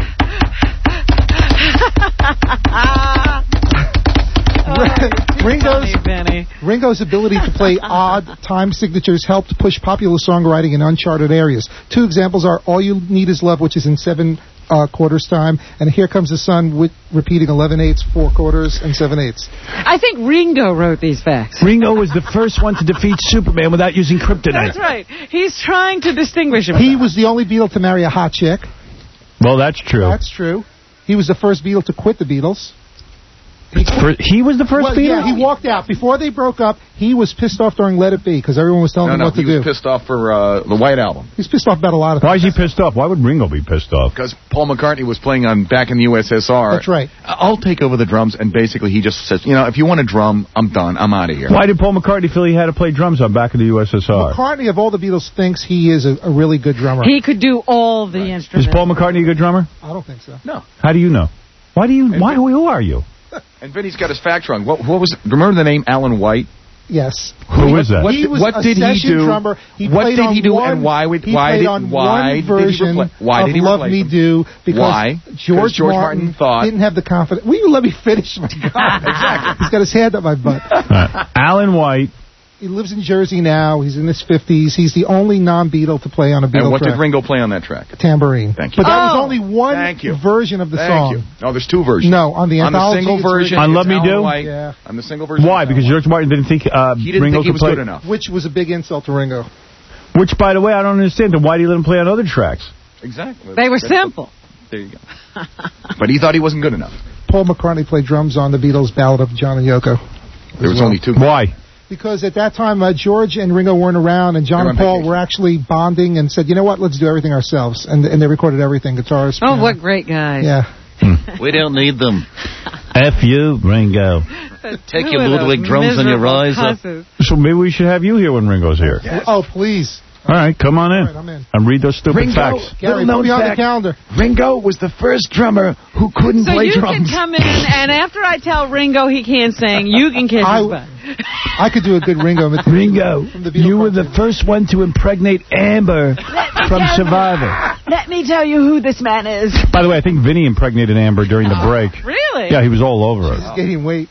Ringo's, Benny. Ringo's ability to play odd time signatures helped push popular songwriting in uncharted areas. Two examples are All You Need Is Love, which is in seven uh, quarters time, and Here Comes the Sun, with repeating eleven eighths, four quarters, and seven eighths. I think Ringo wrote these facts. Ringo was the first one to defeat Superman without using kryptonite. That's right. He's trying to distinguish himself. He was the only Beatle to marry a hot chick. Well, that's true. That's true. He was the first Beatle to quit the Beatles. For, he was the first well, Beatle? Yeah, he walked out. Before they broke up, he was pissed off during Let It Be because everyone was telling No, him no, what to he do. was pissed off for uh, the White Album. He's pissed off about a lot of Why things. is he pissed off? Why would Ringo be pissed off? Because Paul McCartney was playing on back in the U S S R. That's right. I'll take over the drums, and basically he just says, you know, if you want to drum, I'm done. I'm out of here. Why did Paul McCartney feel he had to play drums on back in the U S S R? McCartney, of all the Beatles, thinks he is a, a really good drummer. He could do all the Is instruments. Paul McCartney a good drummer? I don't think so. No. How do you know? Why do you? Why? Who are you? And Vinny's got his facts wrong. What, what was it? Remember the name Alan White? Yes. Who is that? What, He was what a did he session do? drummer. He what played did on he do, one, and why would he why played did on why one did he version repla- why of did he Love replace Me him? Do because Why? George, George Martin, Martin thought- didn't have the confidence. Will you let me finish? My God, Exactly. He's got his hand up my butt. Uh, Alan White. He lives in Jersey now. He's in his fifties. He's the only non-Beatle to play on a Beatle And what track. did Ringo play on that track? Tambourine. Thank you. But that Oh. was only one Thank you. version of the Thank song. you. No, there's two versions. No, on the On the anthology, single it's version, On it's Love Me Alan Do? White. Yeah. On the single version, Why? it's Because Alan George Martin didn't think uh, White. He didn't Ringo think he could was play. good enough. Which was a big insult to Ringo. Which, by the way, I don't understand. Then why do you let him play on other tracks? Exactly. They were simple. There you go. But he thought he wasn't good enough. Paul McCartney played drums on the Beatles' Ballad of John and Yoko. There was well. only two. Why? Because at that time, uh, George and Ringo weren't around, and John They were and on Paul vacation. were actually bonding and said, you know what, let's do everything ourselves. And and they recorded everything, guitars. Oh, piano. what great guys. Yeah. We don't need them. F you, Ringo. Take your Ludwig drums and your riser. So maybe we should have you here when Ringo's here. Yes. Oh, please. All right, come on in. All right, I'm in. And read those stupid Ringo, facts. Gary, little put me known on the fact, calendar. Ringo was the first drummer who couldn't So play you drums. can come in, and after I tell Ringo he can't sing, you can kiss I- his butt. I could do a good Ringo imitation. Ringo, the Beatles you were the first one to impregnate Amber from Survivor. Let me tell you who this man is. By the way, I think Vinny impregnated Amber during the break. Really? Yeah, he was all over She's her. gaining weight.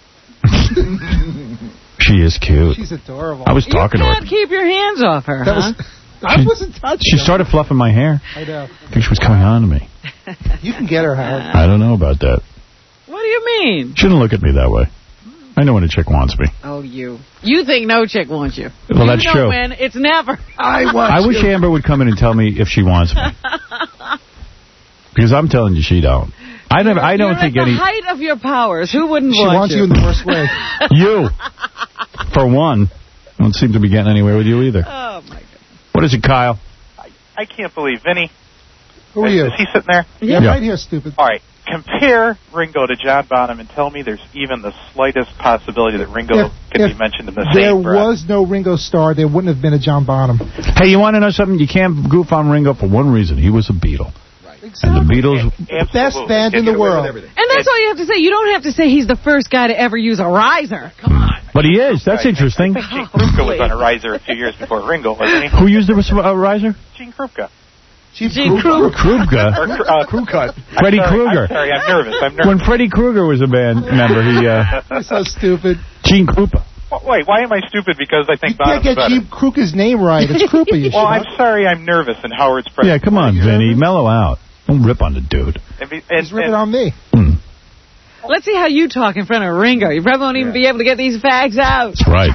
She is cute. She's adorable. I was talking you to her. can't keep your hands off her, That huh? was, I She- wasn't touching She her. started fluffing my hair. I know. I think she was coming on to me. You can get her, Howard. I don't know about that. What do you mean? She didn't look at me that way. I know when a chick wants me. Oh, you. You think no chick wants you. Well, you that's know true. when. It's never. I want I wish you. Amber would come in and tell me if she wants me. Because I'm telling you, she don't. I never. I don't You're think at any. the height of your powers. Who wouldn't She want wants you? you in the worst way. You, for one, don't seem to be getting anywhere with you either. Oh, my God. What is it, Kyle? I can't believe Vinny. Who are you? Is he sitting there? Yeah, Yeah. right here, stupid. All right. Compare Ringo to John Bonham and tell me there's even the slightest possibility that Ringo If- could if be mentioned in the There same breath. was no Ringo Starr. There wouldn't have been a John Bonham. Hey, you want to know something? You can't goof on Ringo for one reason. He was a Beatle. And the Beatles... Absolutely. Best band in the world. And that's all you have to say. You don't have to say he's the first guy to ever use a riser. Come on. But he is. That's interesting. Gene Krupka was on a riser a few years before Ringo, wasn't he? Who used the uh, riser? Gene Krupka. Gene Krupka. Krupka. Or, uh, Crew Cut. Freddie I'm sorry, Krueger. I'm sorry, I'm nervous. I'm nervous. When Freddie Krueger was a band member, he... Uh, You're so stupid. Gene Krupa. Wait, why am I stupid? Because I think You can't Bonham's get better. Gene Kruger's name right. It's Krupa, you Well, schmuck. I'm sorry, I'm nervous, and Howard's Yeah, present. come on, Vinny. Mellow out. Don't rip on the dude. And, be- and, He's ripping and, on me. Let's see how you talk in front of Ringo. You probably won't even be able to get these fags out. That's right.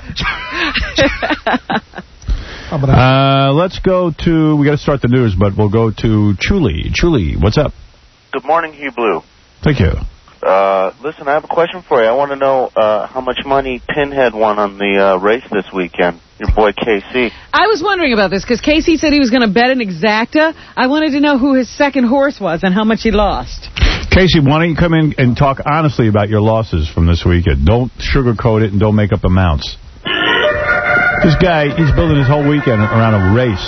Uh, let's go to... We got to start the news, but we'll go to Chuli. Chuli, what's up? Good morning, Hugh Blue. Thank you. Uh, listen, I have a question for you. I want to know uh, how much money Pinhead won on the uh, race this weekend. Your boy K C. I was wondering about this because Casey said he was going to bet an exacta. I wanted to know who his second horse was and how much he lost. Casey, why don't you come in and talk honestly about your losses from this weekend? Don't sugarcoat it and don't make up amounts. This guy, he's building his whole weekend around a race.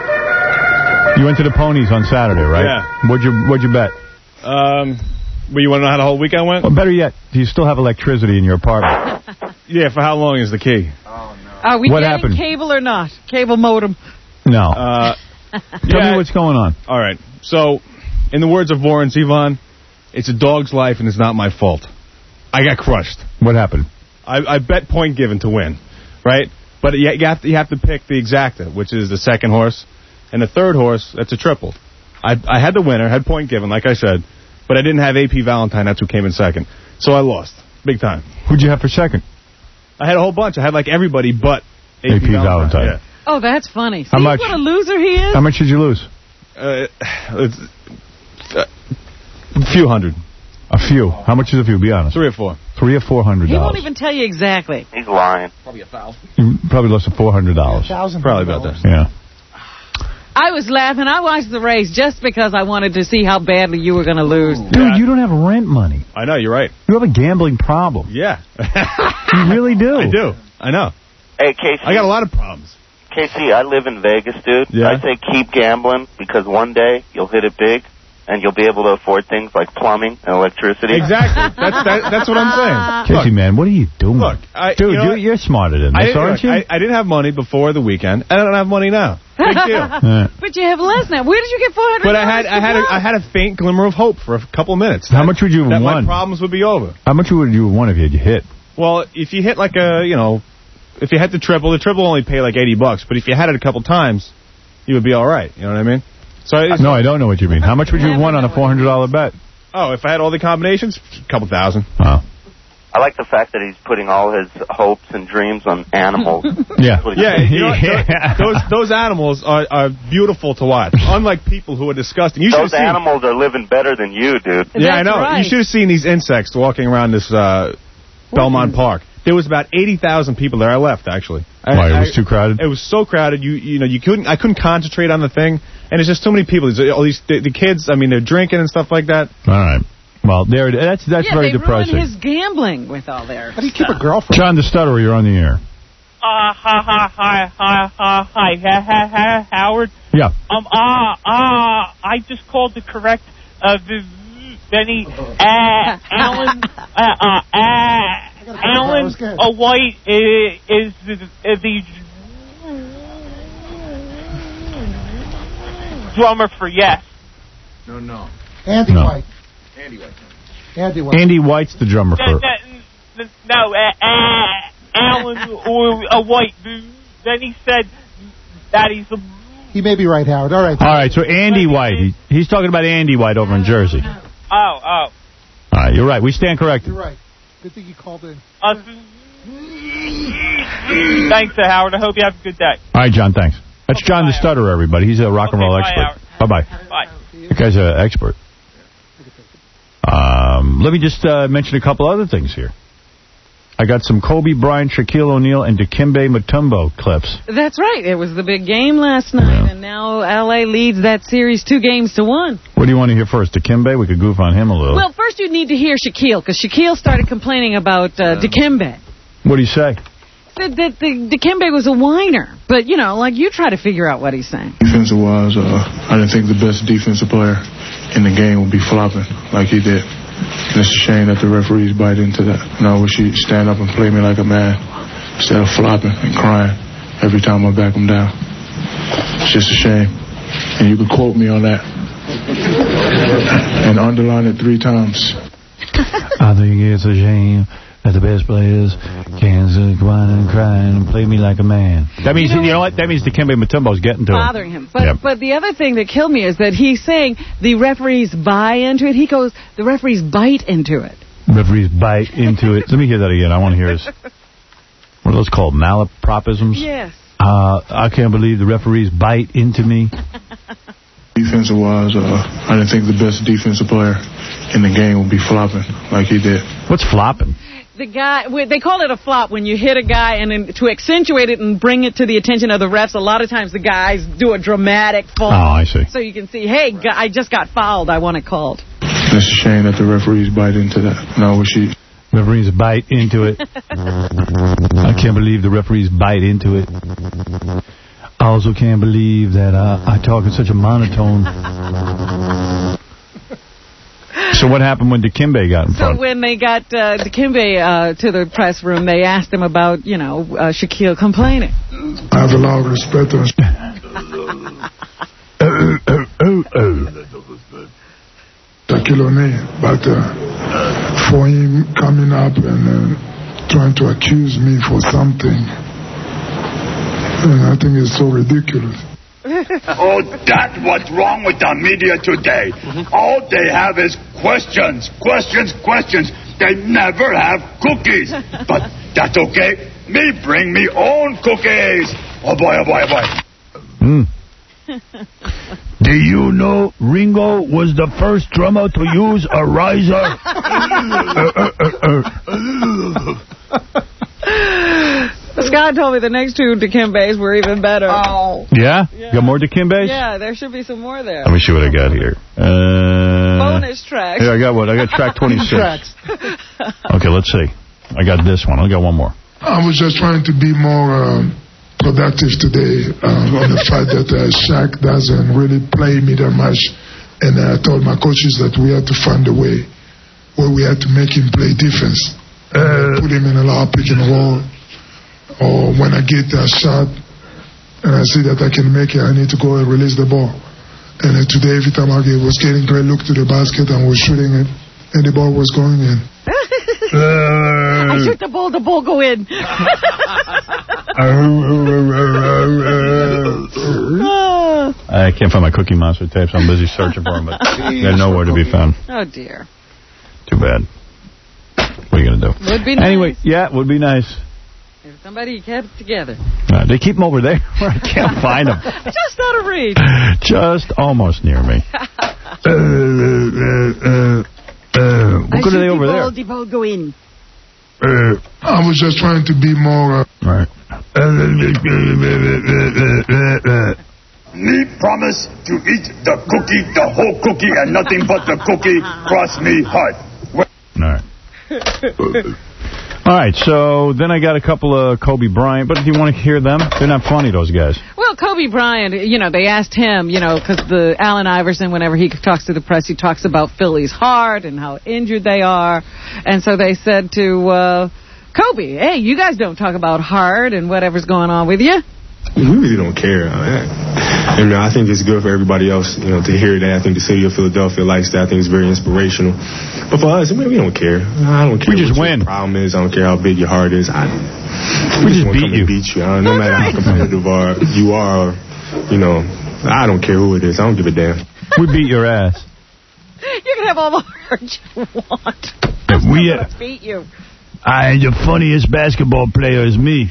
You went to the ponies on Saturday, right? Yeah. What'd you, what'd you bet? Um, well, you want to know how the whole weekend went? Well, better yet, do you still have electricity in your apartment? Yeah, for how long is the key? Are we What getting happened? cable or not? Cable modem. No. Uh, Tell yeah, me what's going on. All right. So, in the words of Warren Zevon, it's a dog's life and it's not my fault. I got crushed. What happened? I, I bet point given to win, right? But you, you have to you have to pick the exacta, which is the second horse, and the third horse. That's a triple. I I had the winner, had point given, like I said, but I didn't have A P Valentine. That's who came in second, so I lost big time. Who'd you have for second? I had a whole bunch. I had like everybody but A P, A P Valentine. Valentine. Oh, that's funny. See How much? what a loser he is? How much did you lose? Yeah. Uh, it's, uh, a few hundred. A few. How much is a few? Be honest. Three or four. Three or four hundred He won't dollars. even tell you exactly. He's lying. Probably a thousand. You probably lost four hundred dollars. Probably about that. Yeah. I was laughing. I watched the race just because I wanted to see how badly you were going to lose. Dude, you don't have rent money. I know, you're right. You have a gambling problem. Yeah. You really do. I do. I know. Hey, Casey. I got a lot of problems. Casey, I live in Vegas, dude. Yeah? I say keep gambling because one day you'll hit it big and you'll be able to afford things like plumbing and electricity. Exactly. That's that, that's what I'm saying. Casey, man, what are you doing? Look, I, Dude, you know you what? you're smarter than I this, didn't, aren't look, you? I, I didn't have money before the weekend, and I don't have money now. Big deal. Yeah. But you have less now. Where did you get four hundred dollars But I had I had a, I had a faint glimmer of hope for a couple of minutes. How much would you have that won? my problems would be over. How much would you have won if you had hit? Well, if you hit like a, you know, if you had the triple, the triple only pay like eighty bucks. But if you had it a couple times, you would be all right. You know what I mean? So it's, No, I don't know what you mean. How much would you have won on a four hundred dollar bet? Oh, if I had all the combinations, a couple thousand. Oh. I like the fact that he's putting all his hopes and dreams on animals. Yeah, That's what he yeah. does. You know, yeah. Those those animals are, are beautiful to watch. Unlike people who are disgusting. You Those seen, animals are living better than you, dude. Yeah, I know. right. You should have seen these insects walking around this uh, Belmont Park. There was about eighty thousand people there. I left actually. I, Why, it was I, too crowded? It was so crowded. You you know you couldn't. I couldn't concentrate on the thing, and it's just too many people. There's all these the, the kids. I mean, they're drinking and stuff like that. All right. Well, there. That's that's yeah, very they depressing. ruined his gambling with all their How do you keep a girlfriend? John the Stutterer, you're on the air. Uh, hi, hi, hi, hi, hi, hi, hi, hi, hi, Howard. Yeah. Um, ah, uh, ah, uh, I just called to correct, uh, the, Benny, uh, Alan, uh, uh, uh, Alan uh, White is, is the, uh, the drummer for Yes. No, no. Andy No. White. Andy White. Andy White. Andy White's the drummer No, for. no, no, uh, uh, Alan or uh, White. Then he said that he's a... He may be right, Howard. All right. All right, so Andy White. He, he's talking about Andy White over in Jersey. Oh, oh. All right, you're right. We stand corrected. You're right. Good thing you called in. Uh, thanks, uh, Howard. I hope you have a good day. All right, John, thanks. That's Okay, John the bye, Stutterer, everybody. He's a rock and Okay, roll bye, expert. Bye-bye. Bye. That guy's an expert. Um, let me just uh, mention a couple other things here. I got some Kobe Bryant, Shaquille O'Neal, and Dikembe Mutombo clips. That's right. It was the big game last night, Yeah. and now L A leads that series two games to one. What do you want to hear first? Dikembe? We could goof on him a little. Well, first you need to hear Shaquille, because Shaquille started complaining about uh, Dikembe. What do you say? Said that the Dikembe was a whiner, but, you know, like, you try to figure out what he's saying. Defensive wise, uh, I didn't think the best defensive player in the game would be flopping like he did. And it's a shame that the referees bite into that. And I wish he'd stand up and play me like a man instead of flopping and crying every time I back him down. It's just a shame. And you could quote me on that and underline it three times. I think it's a shame that the best players can't sit quiet and cry and play me like a man. That means, you know, you know what? That means Dikembe Mutombo's getting to bothering him. But Yep. but the other thing that killed me is that he's saying the referees buy into it. He goes, the referees bite into it. Referees bite into it. Let me hear that again. I want to hear this. What are those called? Malapropisms? Yes. Uh, I can't believe the referees bite into me. Defensive wise, uh, I didn't think the best defensive player in the game would be flopping like he did. What's flopping? The guy, they call it a flop when you hit a guy, and then to accentuate it and bring it to the attention of the refs, a lot of times the guys do a dramatic fall. Oh, I see. So you can see, hey, I just got fouled. I want it called. It's a shame that the referees bite into that. And I wish he... Referees bite into it. I can't believe the referees bite into it. I also can't believe that uh, I talk in such a monotone. So what happened when Dikembe got in So front? when they got uh, Dikembe uh, to the press room, they asked him about, you know, uh, Shaquille complaining. I have a lot of respect for Shaquille O'Neal, but uh, for him coming up and uh, trying to accuse me for something, and I think it's so ridiculous. Oh, that's what's wrong with the media today. All they have is questions, questions, questions. They never have cookies. But that's okay. Me bring me own cookies. Oh, boy, oh, boy, oh, boy. Mm. Do you know Ringo was the first drummer to use a riser? Scott told me the next two Dikembes were even better. Oh. Yeah? yeah? Got more Dikembes? Yeah, there should be some more there. Let me see what I got here. Uh, Bonus tracks. Here, I got what? I got track twenty-six. Tracks. Okay, let's see. I got this one. I got one more. I was just trying to be more uh, productive today um, on the fact that uh, Shaq doesn't really play me that much. And I told my coaches that we had to find a way where we had to make him play defense. Uh, put him in a lot of pick and roll. Or when I get a shot and I see that I can make it, I need to go and release the ball. And uh, today, every time I was getting great look to the basket and was shooting it, and the ball was going in. I shoot the ball, the ball go in. I can't find my Cookie Monster tapes. I'm busy searching for them, but they're nowhere to be found. Oh, dear. Too bad. What are you going to do? Would be nice. Anyway, yeah, it would be nice. If somebody kept it together. Uh, they keep them over there where I can't find them. Just out of reach. Just almost near me. uh, uh, uh, uh, what good are they over there? Depot, go in. Uh, I was just trying to be more... Uh, right. Me promise to eat the cookie, the whole cookie, and nothing but the cookie. Cross me hard. All right. All right, so then I got a couple of Kobe Bryant, but do you want to hear them? They're not funny, those guys. Well, Kobe Bryant, you know, they asked him, you know, because the Allen Iverson, whenever he talks to the press, he talks about Philly's heart and how injured they are. And so they said to uh, Kobe, hey, you guys don't talk about heart and whatever's going on with you. We really don't care. I mean, I think it's good for everybody else, you know, to hear that. I think the city of Philadelphia likes that. I think it's very inspirational. But for us, I mean, we don't care. I don't care. We just what win. Your problem is. I don't care how big your heart is. I, we, we just, just beat you. Beat you. I, no matter how competitive are, you are, you know, I don't care who it is. I don't give a damn. We beat your ass. You can have all the heart you want. We uh, beat you. I ain't the funniest basketball player is me.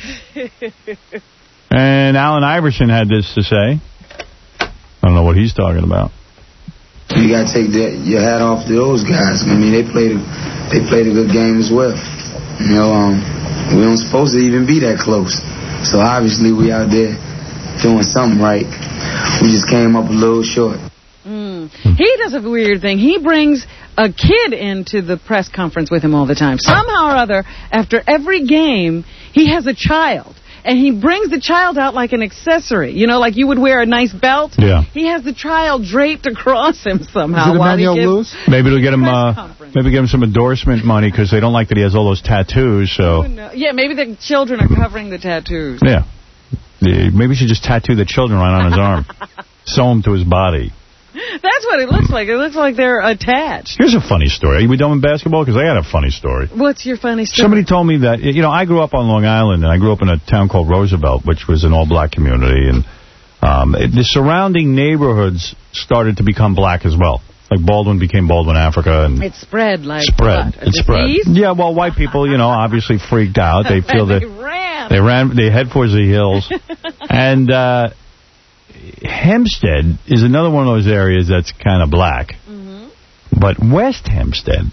And Allen Iverson had this to say. I don't know what he's talking about. You got to take that, your hat off to those guys. I mean, they played a, they played a good game as well. You know, um, we weren't supposed to even be that close. So obviously we out there doing something right. We just came up a little short. Mm. He does a weird thing. He brings a kid into the press conference with him all the time. Somehow or other, after every game, he has a child. And he brings the child out like an accessory. You know, like you would wear a nice belt. Yeah. He has the child draped across him somehow. Is it Emmanuel Lewis? Maybe it'll get him, uh, maybe give him some endorsement money because they don't like that he has all those tattoos. So. Oh, no. Yeah, maybe the children are covering the tattoos. Yeah. Maybe he should just tattoo the children right on his arm. Sew them to his body. That's what it looks like. It looks like they're attached. Here's a funny story. Are we done with basketball? Because I got a funny story. What's your funny story? Somebody told me that, you know, I grew up on Long Island, and I grew up in a town called Roosevelt, which was an all-black community, and um, it, the surrounding neighborhoods started to become black as well. Like Baldwin became Baldwin, Africa. And it spread like spread. what? A it spread. disease? Yeah, well, white people, you know, obviously freaked out. They feel they that ran. They ran. They head for the hills. And uh, Hempstead is another one of those areas that's kind of black. Mm-hmm. But West Hempstead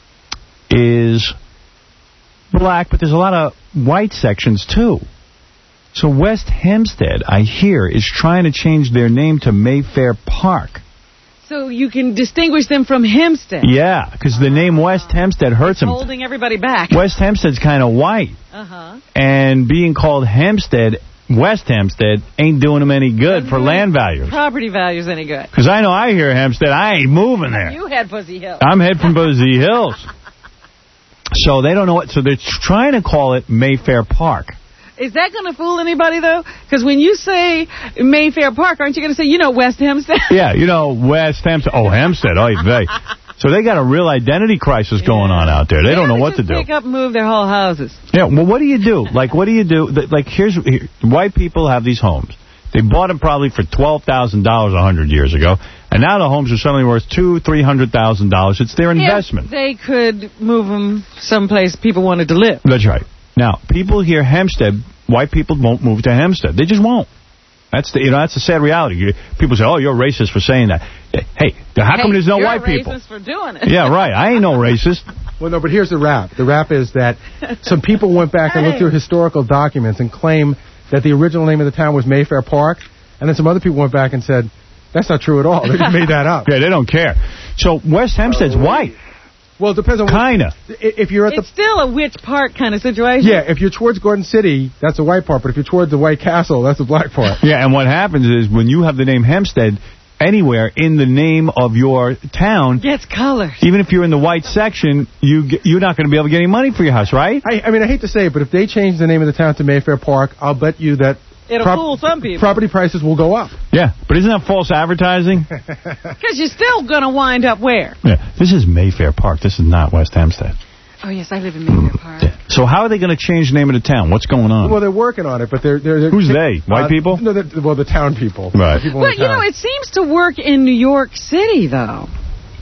is black, but there's a lot of white sections, too. So West Hempstead, I hear, is trying to change their name to Mayfair Park. So you can distinguish them from Hempstead. Yeah, because the name West Hempstead hurts them. Holding everybody back. West Hempstead's kind of white. Uh-huh. And being called Hempstead, West Hempstead, ain't doing them any good for land values. Property values any good. Because I know I hear Hempstead, I ain't moving there. You had Pussy Hill. I'm head from Pussy Hills. So they don't know what. So they're trying to call it Mayfair Park. Is that going to fool anybody, though? Because when you say Mayfair Park, aren't you going to say, you know, West Hempstead? Yeah, you know, West Hempstead. Oh, Hempstead. Oh, they. So they got a real identity crisis going on out there. They, they don't know what to do. Pick up and move their whole houses. Yeah, well, what do you do? Like, what do you do? Like, here's here, white people have these homes. They bought them probably for twelve thousand dollars a hundred years ago, and now the homes are suddenly worth two, three hundred thousand dollars. It's their investment. If they could move them someplace people wanted to live. That's right. Now, people hear Hempstead. White people won't move to Hempstead. They just won't. That's the you know that's the sad reality. You, people say, "Oh, you're racist for saying that." Hey, how come hey, there's no you're white people? Racist for doing it. Yeah, right. I ain't no racist. Well, no, but here's the rap. The rap is that some people went back and looked through historical documents and claimed that the original name of the town was Mayfair Park, and then some other people went back and said, "That's not true at all. They just made that up." Yeah, they don't care. So West Hempstead's white. Well, it depends on... Kinda. If you're at it's the, still a Witch Park kind of situation. Yeah, if you're towards Garden City, that's a white part. But if you're towards the White Castle, that's a black part. Yeah, and what happens is when you have the name Hempstead, anywhere in the name of your town... Gets colored. Even if you're in the white section, you get, you're not going to be able to get any money for your house, right? I, I mean, I hate to say it, but if they change the name of the town to Mayfair Park, I'll bet you that... It'll Prop fool some people. Property prices will go up. Yeah, but isn't that false advertising? Because you're still going to wind up where? Yeah, this is Mayfair Park. This is not West Hempstead. Oh, yes, I live in Mayfair Park. Yeah. So how are they going to change the name of the town? What's going on? Well, they're working on it, but they're... they're, they're Who's they? White uh, people? No, well, the town people. Right. People well, you know, it seems to work in New York City, though.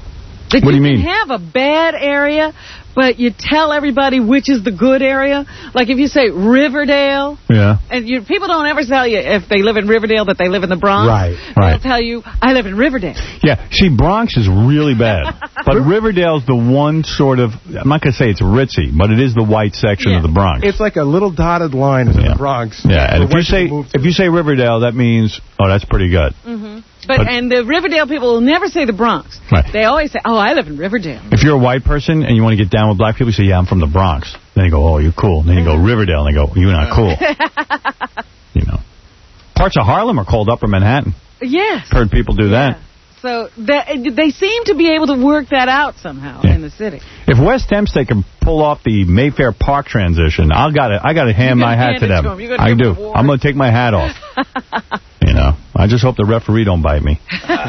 That What do you you mean? can have a bad area, but you tell everybody which is the good area. Like if you say Riverdale, Yeah. and you, people don't ever tell you if they live in Riverdale that they live in the Bronx. Right, They'll right. tell you, I live in Riverdale. Yeah, see, Bronx is really bad. But Riverdale's the one sort of, I'm not going to say it's ritzy, but it is the white section of the Bronx. It's like a little dotted line in the Bronx. Yeah, and if Where you say white people if you say Riverdale, that means, oh, that's pretty good. Mm-hmm. But, But- and the Riverdale people will never say the Bronx. Right. They always say, oh, I live in Riverdale. If you're a white person and you want to get down with black people, you say, yeah, I'm from the Bronx. Then you go, oh, you're cool. Then you go, Riverdale, and they go, you're not cool. You know. Parts of Harlem are called Upper Manhattan. Yes. Heard people do that. So that, they seem to be able to work that out somehow Yeah. in the city. If West Hempstead can pull off the Mayfair Park transition, I'll gotta, I got to hand You're my gonna hat hand to it them. to 'em. You're gonna I give 'em do. an award. I'm going to take my hat off. You know. I just hope the referee don't bite me.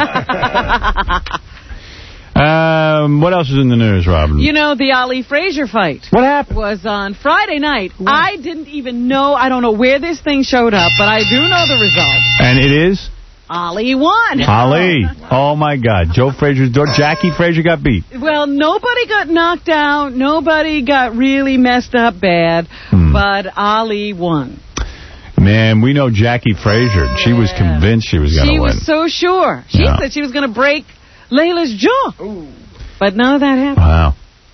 Um, what else is in the news, Robin? You know, the Ali Frazier fight. What happened? Was on Friday night. I didn't even know, I don't know where this thing showed up, but I do know the result. And it is? Ali won. Ali. Oh, my God. Joe Frazier's daughter, Jackie Frazier, got beat. Well, nobody got knocked out. Nobody got really messed up bad. Hmm. But Ali won. Man, we know Jackie Frazier. She was convinced she was going to She win. was so sure. She Yeah. said she was going to break Layla's jaw. But none of that happened. Wow.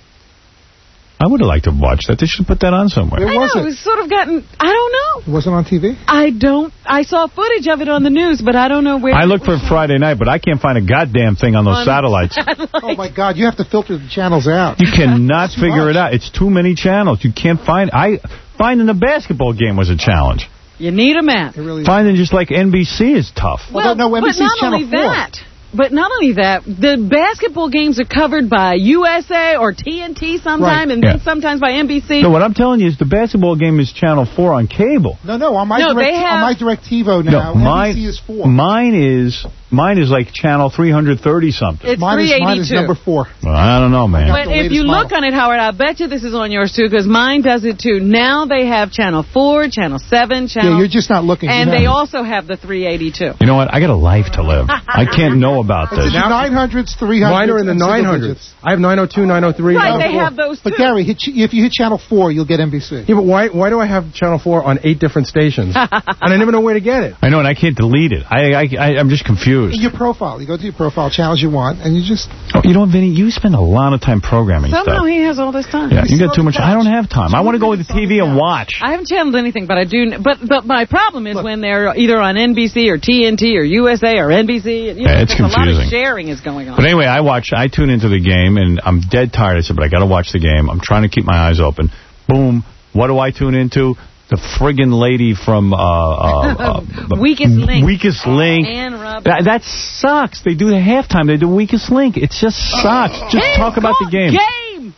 I would have liked to have watched that. They should put that on somewhere. Where I was know, it? it was sort of gotten, I don't know. It wasn't on T V? I don't, I saw footage of it on the news, but I don't know where. I looked for Friday night, but I can't find a goddamn thing on those On satellites. satellite. Oh, my God. You have to filter the channels out. You cannot Too figure much. it out. It's too many channels. You can't find... I Finding a basketball game was a challenge. You need a map. It really is. Finding just like N B C is tough. Well, no, N B C's but not Channel only four. that. But not only that, the basketball games are covered by U S A or T N T sometime, Right. and Yeah. then sometimes by N B C. No, what I'm telling you is the basketball game is Channel four on cable. No, no, on my No, direct, they have- on my DirecTV now, no, mine, N B C is four. mine is mine is like Channel three thirty something. It's mine, is, mine is three eighty-two. number four. Well, I don't know, man. got But the if latest you look model. on it, Howard, I bet you this is on yours too, because mine does it too. Now they have Channel four, Channel seven, Channel... Yeah, you're just not looking. And You they know. also have the three eighty-two. You know what? I got a life to live. I can't know about It's this. the nine hundreds, three hundreds, Mine are in the and single nine hundreds. digits. I have nine oh two, nine oh three. Right, nine oh they four. have those too. But, Gary, hit, if you hit Channel four, you'll get N B C. Yeah, but why, why do I have Channel four on eight different stations? And I never know where to get it. I know, and I can't delete it. I, I, I, I'm just confused. In your profile. You go to your profile, channels you want, and you just... Oh, you know, Vinny, you spend a lot of time programming Somehow stuff. he has all this time. Yeah, you got too much. I don't have time. I want to go with the T V and watch. I haven't channeled anything, but I do. But but my problem is when they're either on N B C or T N T or U S A or N B C. You know, Yeah, it's because a lot confusing. of sharing is going on. But anyway, I watch. I tune into the game, and I'm dead tired. I said, but I got to watch the game. I'm trying to keep my eyes open. Boom. What do I tune into? The friggin' lady from uh, uh, uh, Weakest Link. Weakest Link. Ann Roberts. That, that sucks. They do the halftime. They do Weakest Link. It just sucks. Just Hey, talk about the game. Game.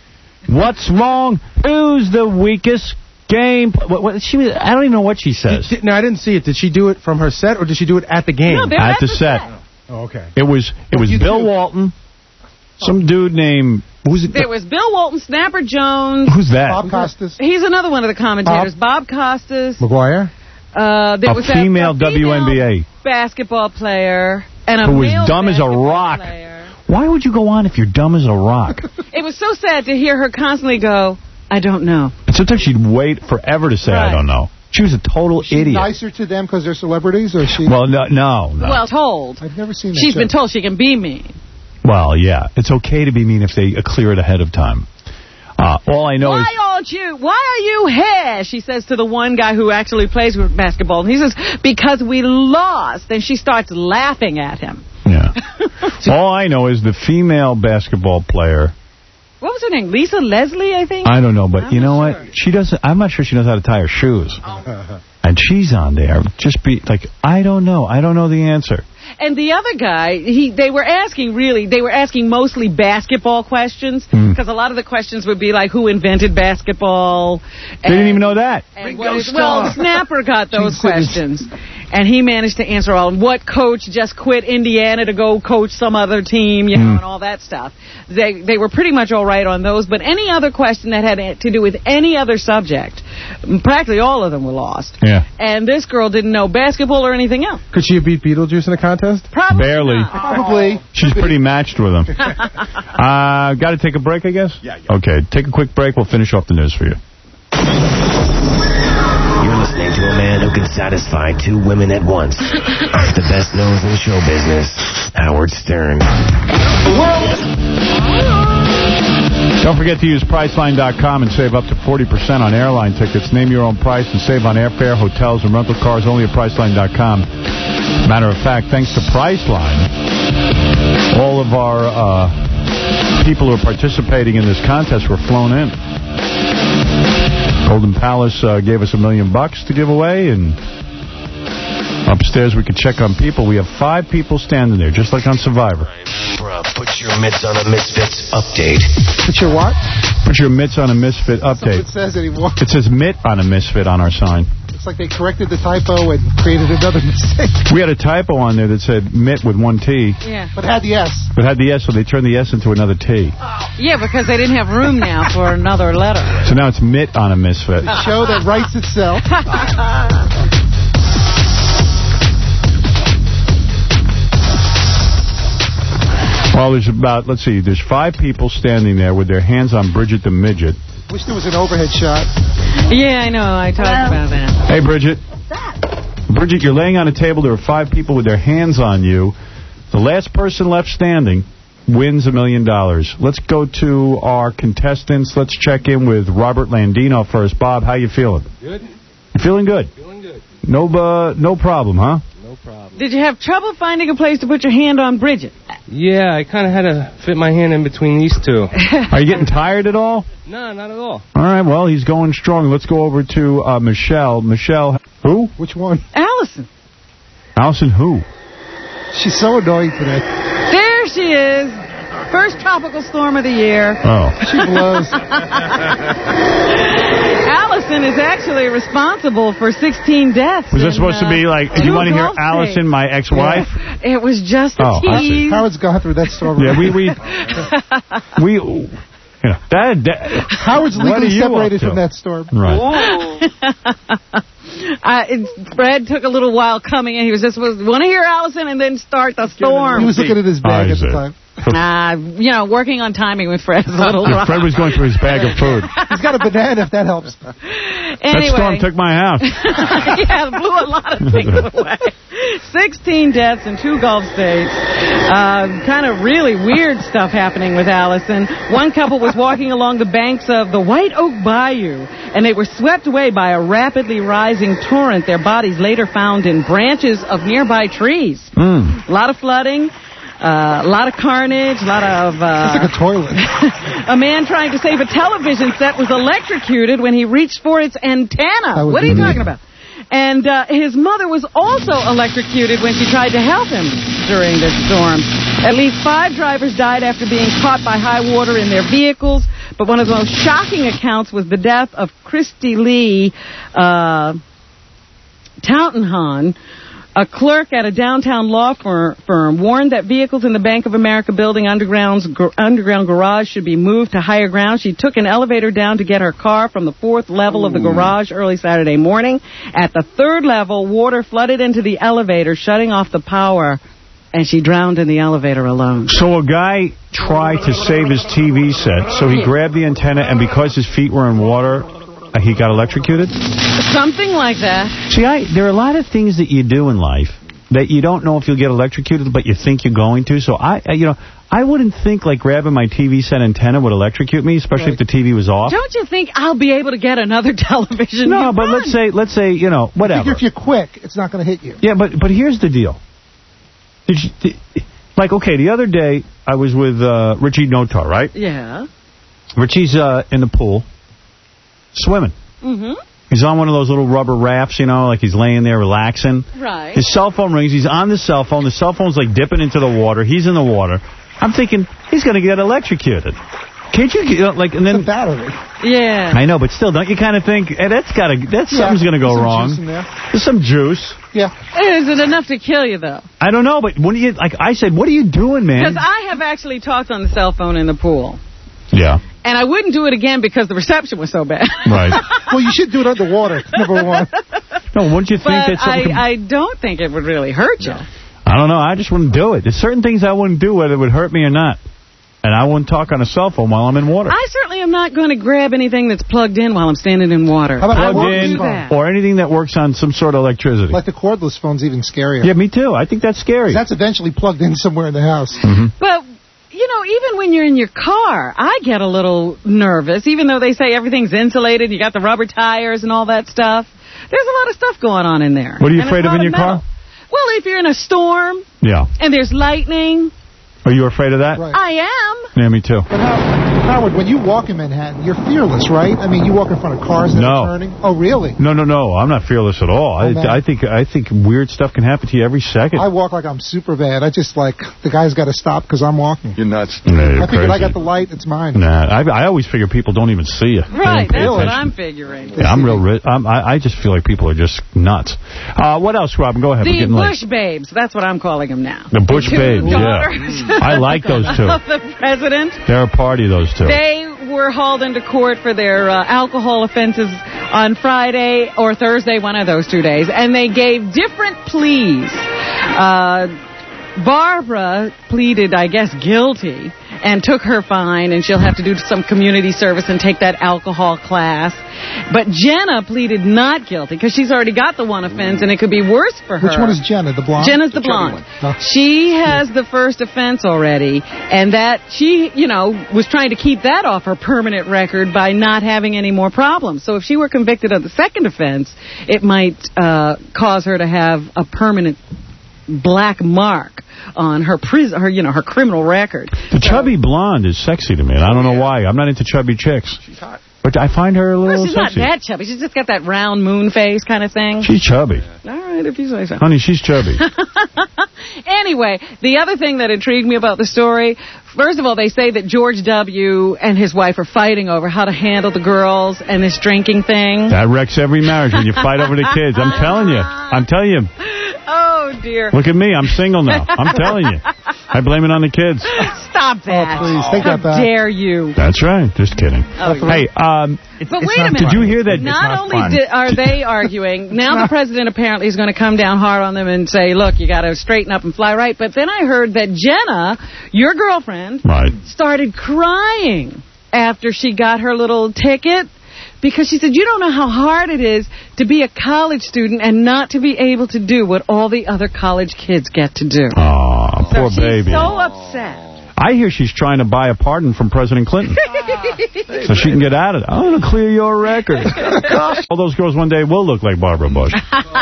What's wrong? Who's the weakest game? What, what, she was, I don't even know what she says. Did, no, I didn't see it. Did she do it from her set, or did she do it at the game? No, they're At at the the set. set. Oh, okay. It was it was you Bill do? Walton, some dude named who's it? There was Bill Walton, Snapper Jones. Who's that? Bob Costas. He's another one of the commentators. Bob, Costas. McGuire? Uh, there A was female a, a W N B A. female basketball player and a Who was male dumb as a basketball rock. player. Why would you go on if you're dumb as a rock? It was so sad to hear her constantly go, I don't know. And sometimes she'd wait forever to say, I Right. don't know. She was a total Is she idiot. nicer to them because they're celebrities, or is she... Well, no, no, no. Well, told. I've never seen that She's show. been told she can be mean. Well, yeah. It's okay to be mean if they uh, clear it ahead of time. Uh, all I know Why is... aren't you? Why are you here? She says to the one guy who actually plays with basketball. And he says, because we lost. Then she starts laughing at him. Yeah. All I know is the female basketball player... What was her name? Lisa Leslie, I think? I don't know, but I'm you know not what? She doesn't. I'm not sure she knows how to tie her shoes. And she's on there. Just be like, I don't know. I don't know the answer. And the other guy, he they were asking, really, they were asking mostly basketball questions. Because a lot of the questions would be like, who invented basketball? They didn't even know that. And what is, well, Snapper got those questions. And he managed to answer all. What coach just quit Indiana to go coach some other team, you know, Mm. and all that stuff. They they were pretty much all right on those. But any other question that had to do with any other subject, practically all of them were lost. Yeah. And this girl didn't know basketball or anything else. Could she have beat Beetlejuice in a contest? Probably Barely. not. Probably. She's pretty matched with him. uh, got to take a break, I guess? Yeah, yeah. Okay, take a quick break. We'll finish off the news for you. You're listening to a man who can satisfy two women at once. The best nose in show business, Howard Stern. Don't forget to use Priceline dot com and save up to forty percent on airline tickets. Name your own price and save on airfare, hotels, and rental cars only at Priceline dot com. Matter of fact, thanks to Priceline, all of our uh, people who are participating in this contest were flown in. Golden Palace uh, gave us a million bucks to give away, and upstairs we could check on people. We have five people standing there, just like on Survivor. Bruh, put your mitts on a Misfits update. Put your what? Put your mitts on a Misfit That's not what update. it says anymore. It says mitt on a Misfit on our sign. It's like they corrected the typo and created another mistake. We had a typo on there that said mitt with one T. Yeah. But had the S. But had the S, so they turned the S into another T. Yeah, because they didn't have room now for another letter. So now it's mitt on a Misfit. The show that writes itself. Well, there's about, let's see, there's five people standing there with their hands on Bridget the Midget. Wish there was an overhead shot. Yeah, I know. I talked about that. Hey, Bridget. Bridget, you're laying on a table. There are five people with their hands on you. The last person left standing wins a million dollars. Let's go to our contestants. Let's check in with Robert Landino first. Bob, how you feeling? Good. You feeling good? Feeling good. No, uh, no problem, huh? No problem. Did you have trouble finding a place to put your hand on Bridget? Yeah, I kind of had to fit my hand in between these two. Are you getting tired at all? No, not at all. All right, well, he's going strong. Let's go over to uh, Michelle. Michelle, who? Which one? Allison. Allison who? She's so annoying today. There she is. First tropical storm of the year. Oh. She blows. Allison is actually responsible for sixteen deaths. Was in, this supposed uh, to be like, do you want to hear Allison, my ex-wife? Yeah. It was just a Oh, I see. tease. Howard's gone through that storm. Yeah, we, we, we, you know, that, that Howard's what are legally you separated up to? from that storm. Right. Uh, it, Fred took a little while coming in. He was just supposed to want to hear Allison and then start the storm. He was looking at his bag Oh, at the is it? time. Uh, you know, working on timing with Fred is a little rough. Fred was going through his bag of food. He's got a banana, if that helps. That Anyway. storm took my house. Yeah, it blew a lot of things away. sixteen deaths in two Gulf states. Uh, kind of really weird stuff happening with Allison. One couple was walking along the banks of the White Oak Bayou, and they were swept away by a rapidly rising torrent. Their bodies later found in branches of nearby trees. Mm. A lot of flooding. Uh, a lot of carnage, a lot of... Uh, it's like a toilet. A man trying to save a television set was electrocuted when he reached for its antenna. What are you talking about? And uh, his mother was also electrocuted when she tried to help him during this storm. At least five drivers died after being caught by high water in their vehicles. But one of the most shocking accounts was the death of Christy Lee uh, Tautenhahn, a clerk at a downtown law fir- firm, warned that vehicles in the Bank of America building underground's gr- underground garage should be moved to higher ground. She took an elevator down to get her car from the fourth level Ooh. of the garage early Saturday morning. At the third level, water flooded into the elevator, shutting off the power, and she drowned in the elevator alone. So a guy tried to save his T V set, so he grabbed the antenna, and because his feet were in water, uh, he got electrocuted? Something like that. See, I, there are a lot of things that you do in life that you don't know if you'll get electrocuted, but you think you're going to. So, I, I you know, I wouldn't think, like, grabbing my T V set antenna would electrocute me, especially right. if the T V was off. Don't you think I'll be able to get another television? No, you're but done. let's say, let's say, you know, whatever. If you're quick, it's not going to hit you. Yeah, but but here's the deal. Did you, did, like, okay, the other day, I was with uh, Richie Notar, right? Yeah. Richie's uh, in the pool, swimming. Mm-hmm. He's on one of those little rubber rafts, you know, like he's laying there relaxing. Right. His cell phone rings. He's on the cell phone. The cell phone's like dipping into the water. He's in the water. I'm thinking, he's going to get electrocuted. Can't you, you know, like, and then... It's a battery. Yeah. I know, but still, don't you kind of think, hey, that's got to, that's yeah, something's going to go there's wrong. Juice in there. There's some juice. Yeah. Is it enough to kill you, though? I don't know, but when you, like I said, what are you doing, man? Because I have actually talked on the cell phone in the pool. Yeah. And I wouldn't do it again because the reception was so bad. Right. Well, you should do it underwater, number one. No, wouldn't you think But that something... I, I don't think it would really hurt you. I don't know. I just wouldn't do it. There's certain things I wouldn't do whether it would hurt me or not. And I wouldn't talk on a cell phone while I'm in water. I certainly am not going to grab anything that's plugged in while I'm standing in water. How about I a won't cordless do phone? that. Or anything that works on some sort of electricity. Like the cordless phone's even scarier. Yeah, me too. I think that's scary. That's eventually plugged in somewhere in the house. Mm-hmm. But, you know, even when you're in your car, I get a little nervous, even though they say everything's insulated, you got the rubber tires and all that stuff. There's a lot of stuff going on in there. What are you And afraid it's of in a your lot car? metal. Well, if you're in a storm Yeah. and there's lightning, Are you afraid of that? Right. I am. Yeah, me too. But Howard, Howard, when you walk in Manhattan, you're fearless, right? I mean, you walk in front of cars that No. are turning. Oh, really? No, no, no. I'm not fearless at all. Oh, man. I, I think I think weird stuff can happen to you every second. I walk like I'm super bad. I just like, the guy's got to stop because I'm walking. You're nuts. Yeah, you're I figured crazy. I got the light, it's mine. Nah, I, I always figure people don't even see you. Right, They that's don't pay what attention. I'm figuring. Yeah, I'm real rich. I'm, I, I just feel like people are just nuts. Uh, what else, Robin? Go ahead. We're The getting Bush late. babes, that's what I'm calling them now. The Bush two babes, daughters yeah. I like those two. of the president. They're a party, those two. They were hauled into court for their uh, alcohol offenses on Friday or Thursday, one of those two days, and they gave different pleas. Uh, Barbara pleaded, I guess, guilty and took her fine, and she'll have to do some community service and take that alcohol class. But Jenna pleaded not guilty because she's already got the one offense, and it could be worse for her. Which one is Jenna, the blonde? Jenna's the blonde. Oh. She has the first offense already, and that she, you know, was trying to keep that off her permanent record by not having any more problems. So if she were convicted of the second offense, it might uh, cause her to have a permanent black mark on her prison, her you know, her criminal record. The chubby blonde is sexy to me, and I don't know why. I'm not into chubby chicks. She's hot. But I find her a little Well, she's sexy. not that chubby. She's just got that round moon face kind of thing. She's chubby. All right, if you say so. Honey, she's chubby. Anyway, the other thing that intrigued me about the story, first of all, they say that George W. and his wife are fighting over how to handle the girls and this drinking thing. That wrecks every marriage when you fight over the kids. I'm telling you. I'm telling you. Oh, dear. Look at me. I'm single now. I'm telling you. I blame it on the kids. Stop that. Oh, please, take How that back. dare you. That's right. Just kidding. Oh, Hey, um, But wait a minute. did you hear that? Not only di- are they arguing, now the president apparently is going to come down hard on them and say, look, you got to straighten up and fly right. But then I heard that Jenna, your girlfriend, Right. started crying after she got her little ticket because she said, you don't know how hard it is to be a college student and not to be able to do what all the other college kids get to do. Aw, So poor she's baby. so upset. I hear she's trying to buy a pardon from President Clinton so she can get out of it. I'm going to clear your record. All those girls one day will look like Barbara Bush.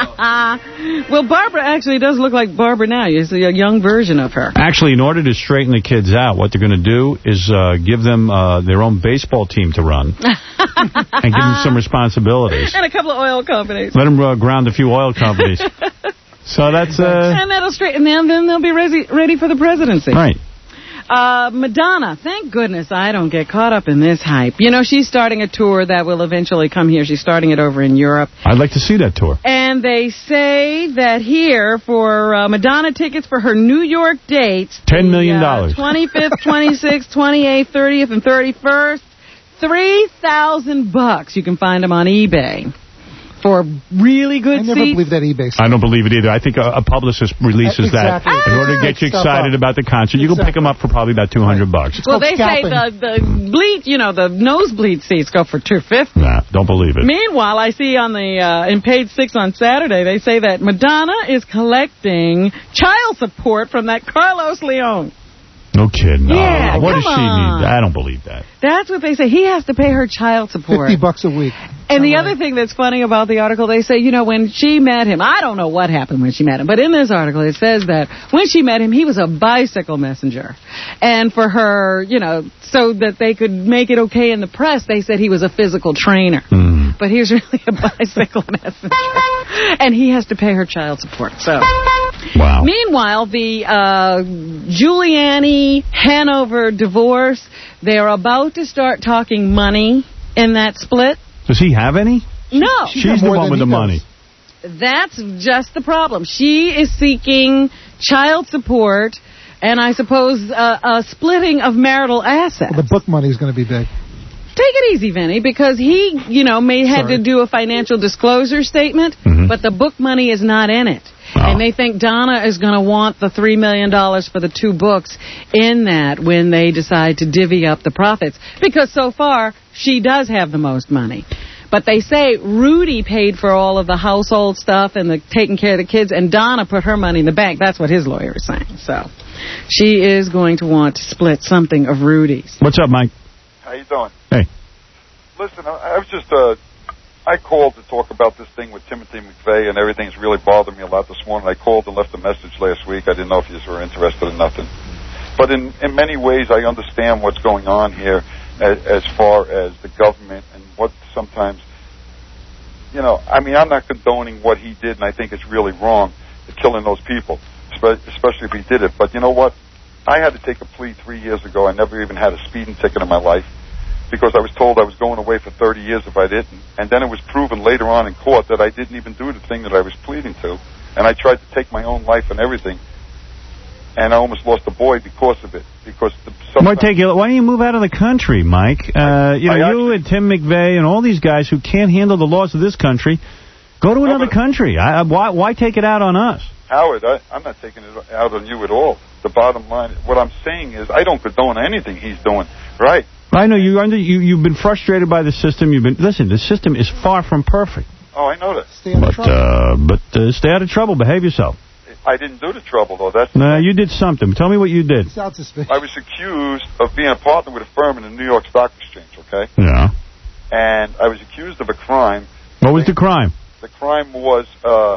Well, Barbara actually does look like Barbara now. You see a young version of her. Actually, in order to straighten the kids out, what they're going to do is uh, give them uh, their own baseball team to run and give them some responsibilities. And a couple of oil companies. Let them uh, ground a few oil companies. So that's... Uh, And that'll straighten them, then they'll be ready, ready for the presidency. right. Uh, Madonna, thank goodness I don't get caught up in this hype. You know, she's starting a tour that will eventually come here. She's starting it over in Europe. I'd like to see that tour. And they say that here, for uh, Madonna tickets for her New York dates, ten million dollars. uh, twenty-fifth, twenty-sixth, twenty-eighth, thirtieth, and thirty-first, three thousand bucks. You can find them on eBay for really good I never seats. believe that eBay. I don't believe it either. I think a, a publicist releases Exactly. that in order to get you Stuff excited up. about the concert. You can pick them up for probably about two hundred bucks. Well, called they say scalping. the, the bleed, you know, the nosebleed seats go for two hundred fifty dollars. Nah, don't believe it. Meanwhile, I see on the uh, in page six on Saturday, they say that Madonna is collecting child support from that Carlos Leon. No kidding. No. Yeah, What come does she on. need? I don't believe that. That's what they say. He has to pay her child support. Fifty bucks a week. And the other thing that's funny about the article, they say, you know, when she met him, I don't know what happened when she met him, but in this article it says that when she met him, he was a bicycle messenger. And for her, you know, so that they could make it okay in the press, they said he was a physical trainer. Mm. But he was really a bicycle messenger. And he has to pay her child support. So, wow. Meanwhile, the uh, Giuliani Hanover divorce, they're about to start talking money in that split. Does he have any? No. She's the one with the money. That's just the problem. She is seeking child support and I suppose uh, a splitting of marital assets. Well, the book money is going to be big. take it easy, Vinny, because he, you know, may had Sorry. to do a financial disclosure statement, Mm-hmm. but the book money is not in it. Oh. And they think Donna is going to want the three million dollars for the two books in that when they decide to divvy up the profits. Because so far, she does have the most money. But they say Rudy paid for all of the household stuff and the taking care of the kids, and Donna put her money in the bank. That's what his lawyer is saying. So she is going to want to split something of Rudy's. What's up, Mike? How you doing? Hey. Listen, I, I was just, uh, I called to talk about this thing with Timothy McVeigh, and everything's really bothered me a lot this morning. I called and left a message last week. I didn't know if you were interested in nothing. But in, in many ways, I understand what's going on here as, as far as the government and what sometimes, you know, I mean, I'm not condoning what he did, and I think it's really wrong, killing those people, especially if he did it. But you know what? I had to take a plea three years ago. I never even had a speeding ticket in my life because I was told I was going away for thirty years if I didn't. And then it was proven later on in court that I didn't even do the thing that I was pleading to. And I tried to take my own life and everything. And I almost lost a boy because of it. Because the, Why, take you, why don't you move out of the country, Mike? Uh, you know, I you and Tim McVeigh and all these guys who can't handle the laws of this country, go to another country. I, I, why, why take it out on us? Howard, I, I'm not taking it out on you at all. The bottom line, what I'm saying is I don't condone anything he's doing. Right. I know you under you you've been frustrated by the system. You've been listen. The system is far from perfect. Oh, I know that. Stay out of But trouble. uh, but uh, stay out of trouble. Behave yourself. I didn't do the trouble though. That's No, you did something. Tell me what you did. Sounds suspicious. I was accused of being a partner with a firm in the New York Stock Exchange. Okay. Yeah. And I was accused of a crime. What was the crime? The crime was uh,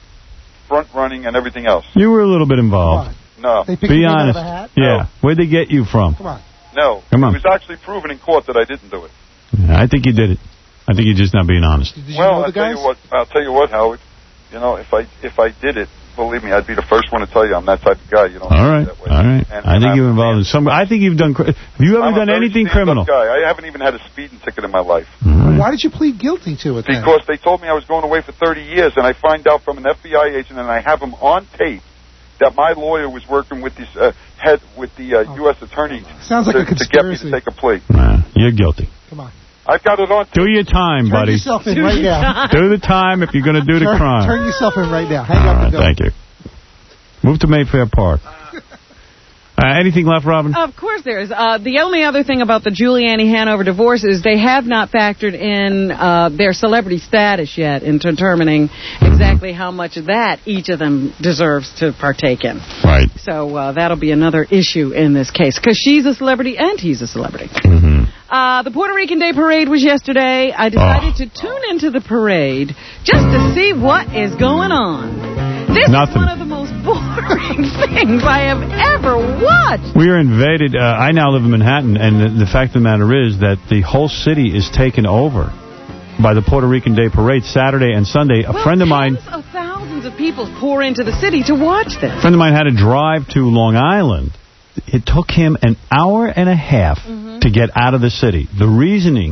front running and everything else. You were a little bit involved. No. They picked Be you out honest. of a hat? Yeah. Where'd they get you from? Come on. No. Come on. It was actually proven in court that I didn't do it. I think you did it. I think you're just not being honest. Did you well, know I'll the tell guys? you what. I'll tell you what, Howard. You know, if I if I did it, believe me, I'd be the first one to tell you I'm that type of guy. You know. All right. All right. And- I and think I'm- you're involved in some. I think you've done. Have you ever I'm a done very anything stand-up criminal? Guy. I haven't even had a speeding ticket in my life. Why did you plead guilty to it then? Because they told me I was going away for thirty years, and I find out from an F B I agent, and I have him on tape, that my lawyer was working with this uh, head with the uh, U S attorney Sounds like to, a to get me conspiracy. to take a plea. Nah, you're guilty. Come on. I've got it on tape. Do your time, Turn buddy. yourself in right now. Do the time if you're going to do the turn, crime. Turn yourself in right now. Hang All up right, and go. thank you. Move to Mayfair Park. Uh, anything left, Robin? Of course there is. Uh, the only other thing about the Giuliani Hanover divorce is they have not factored in uh, their celebrity status yet in determining exactly how much of that each of them deserves to partake in. Right. So uh, that'll be another issue in this case because she's a celebrity and he's a celebrity. Mm-hmm. Uh, the Puerto Rican Day Parade was yesterday. I decided Oh. to tune into the parade just to see what is going on. This Nothing. is one of the most boring things I have ever watched. We are invaded. Uh, I now live in Manhattan, and the, the fact of the matter is that the whole city is taken over by the Puerto Rican Day Parade, Saturday and Sunday. A well, friend of mine... Tens of thousands of people pour into the city to watch this. A friend of mine had to drive to Long Island. It took him an hour and a half Mm-hmm. to get out of the city. The reasoning,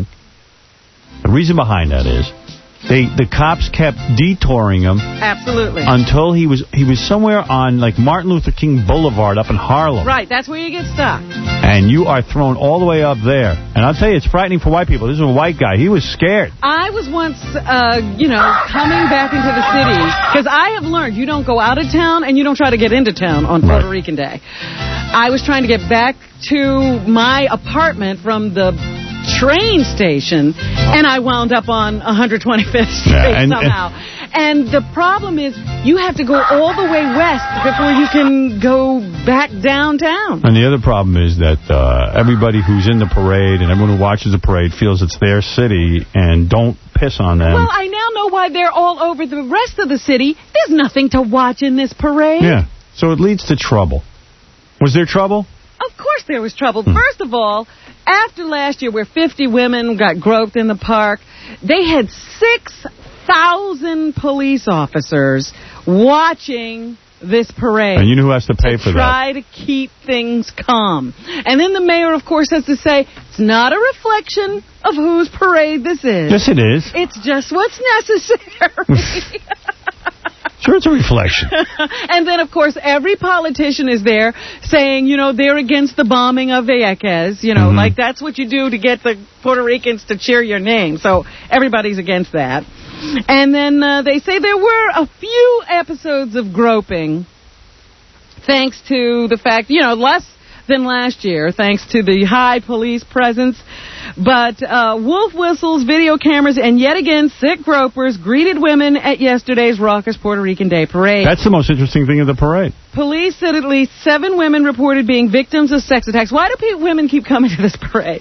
the reason behind that is, they the cops kept detouring him Absolutely. until he was he was somewhere on like Martin Luther King Boulevard up in Harlem. Right, that's where you get stuck. And you are thrown all the way up there. And I'll tell you, it's frightening for white people. This is a white guy. He was scared. I was once, uh, you know, coming back into the city, because I have learned you don't go out of town and you don't try to get into town on Puerto Rican Day. I was trying to get back to my apartment from the train station, and I wound up on one hundred twenty-fifth Street Yeah, and- somehow. And the problem is you have to go all the way west before you can go back downtown. And the other problem is that uh, everybody who's in the parade and everyone who watches the parade feels it's their city and don't piss on them. Well, I now know why they're all over the rest of the city. There's nothing to watch in this parade. Yeah, so it leads to trouble. Was there trouble? Of course there was trouble. First of all, after last year where fifty women got groped in the park, they had six thousand police officers watching this parade. And you know who has to pay to for that? try to keep things calm. And then the mayor, of course, has to say, it's not a reflection of whose parade this is. Yes, it is. It's just what's necessary. Sure, it's a reflection. And then, of course, every politician is there saying, you know, they're against the bombing of Vieques. You know, mm-hmm. like that's what you do to get the Puerto Ricans to cheer your name. So everybody's against that. And then uh, they say there were a few episodes of groping, thanks to the fact, you know, less than last year, thanks to the high police presence. But uh, wolf whistles, video cameras, and yet again, sick gropers greeted women at yesterday's raucous Puerto Rican Day Parade. That's the most interesting thing of the parade. Police said at least seven women reported being victims of sex attacks. Why do pe- women keep coming to this parade?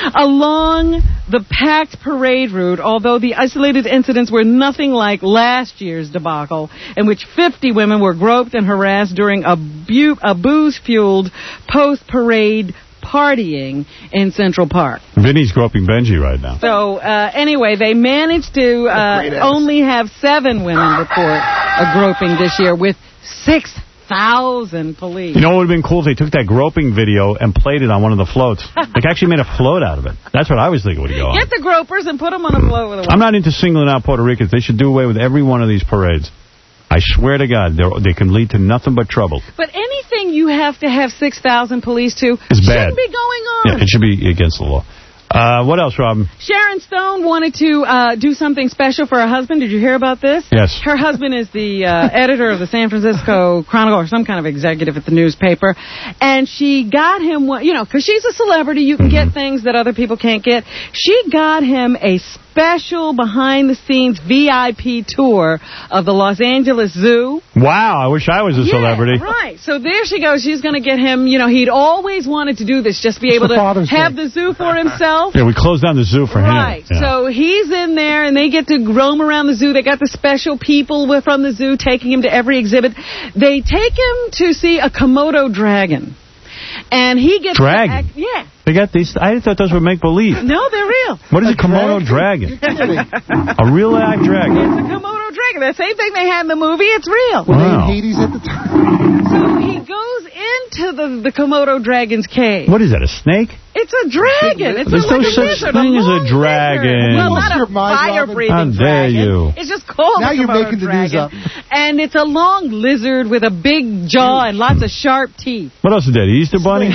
Along the packed parade route, although the isolated incidents were nothing like last year's debacle, in which fifty women were groped and harassed during a, bu- a booze-fueled post-parade partying in Central Park. Vinny's groping Benji right now. So, uh, anyway, they managed to uh, only have seven women report a groping this year with six thousand police. You know what would have been cool if they took that groping video and played it on one of the floats? Like, actually made a float out of it. That's what I was thinking would go on. Get the gropers and put them on a float with a I'm not into singling out Puerto Ricans. They should do away with every one of these parades. I swear to God, they can lead to nothing but trouble. But anything you have to have six thousand police to it's bad. shouldn't be going on. Yeah, it should be against the law. Uh, what else, Robin? Sharon Stone wanted to uh, do something special for her husband. Did you hear about this? Yes. Her husband is the uh, editor of the San Francisco Chronicle or some kind of executive at the newspaper. And she got him, you know, because she's a celebrity, you can mm-hmm. get things that other people can't get. She got him a special behind-the-scenes V I P tour of the Los Angeles Zoo. Wow, I wish I was a yeah, celebrity. Right. So there she goes. She's going to get him, you know, he'd always wanted to do this, just be it's able to Father's have Day. the zoo for himself. Yeah, we closed down the zoo for him. Right. Yeah. So he's in there, and they get to roam around the zoo. They got the special people with, from the zoo taking him to every exhibit. They take him to see a Komodo dragon. And he gets... Dragon? To act, yeah. They got these... I thought those were make-believe. No, they're real. What is a, a Komodo dragon? dragon? A real live dragon. It's a Komodo dragon. The same thing they had in the movie. It's real. Were wow. they in Hades at the time? So he goes into the, the Komodo dragon's cage. What is that, a snake? It's a dragon. It's There's a, no like such a thing as a dragon. Well, not a fire-breathing dragon. How dare you? It's just called now a you're Komodo making the dragon. news up. And it's a long lizard with a big jaw and lots of sharp teeth. What else is that, Easter Bunny?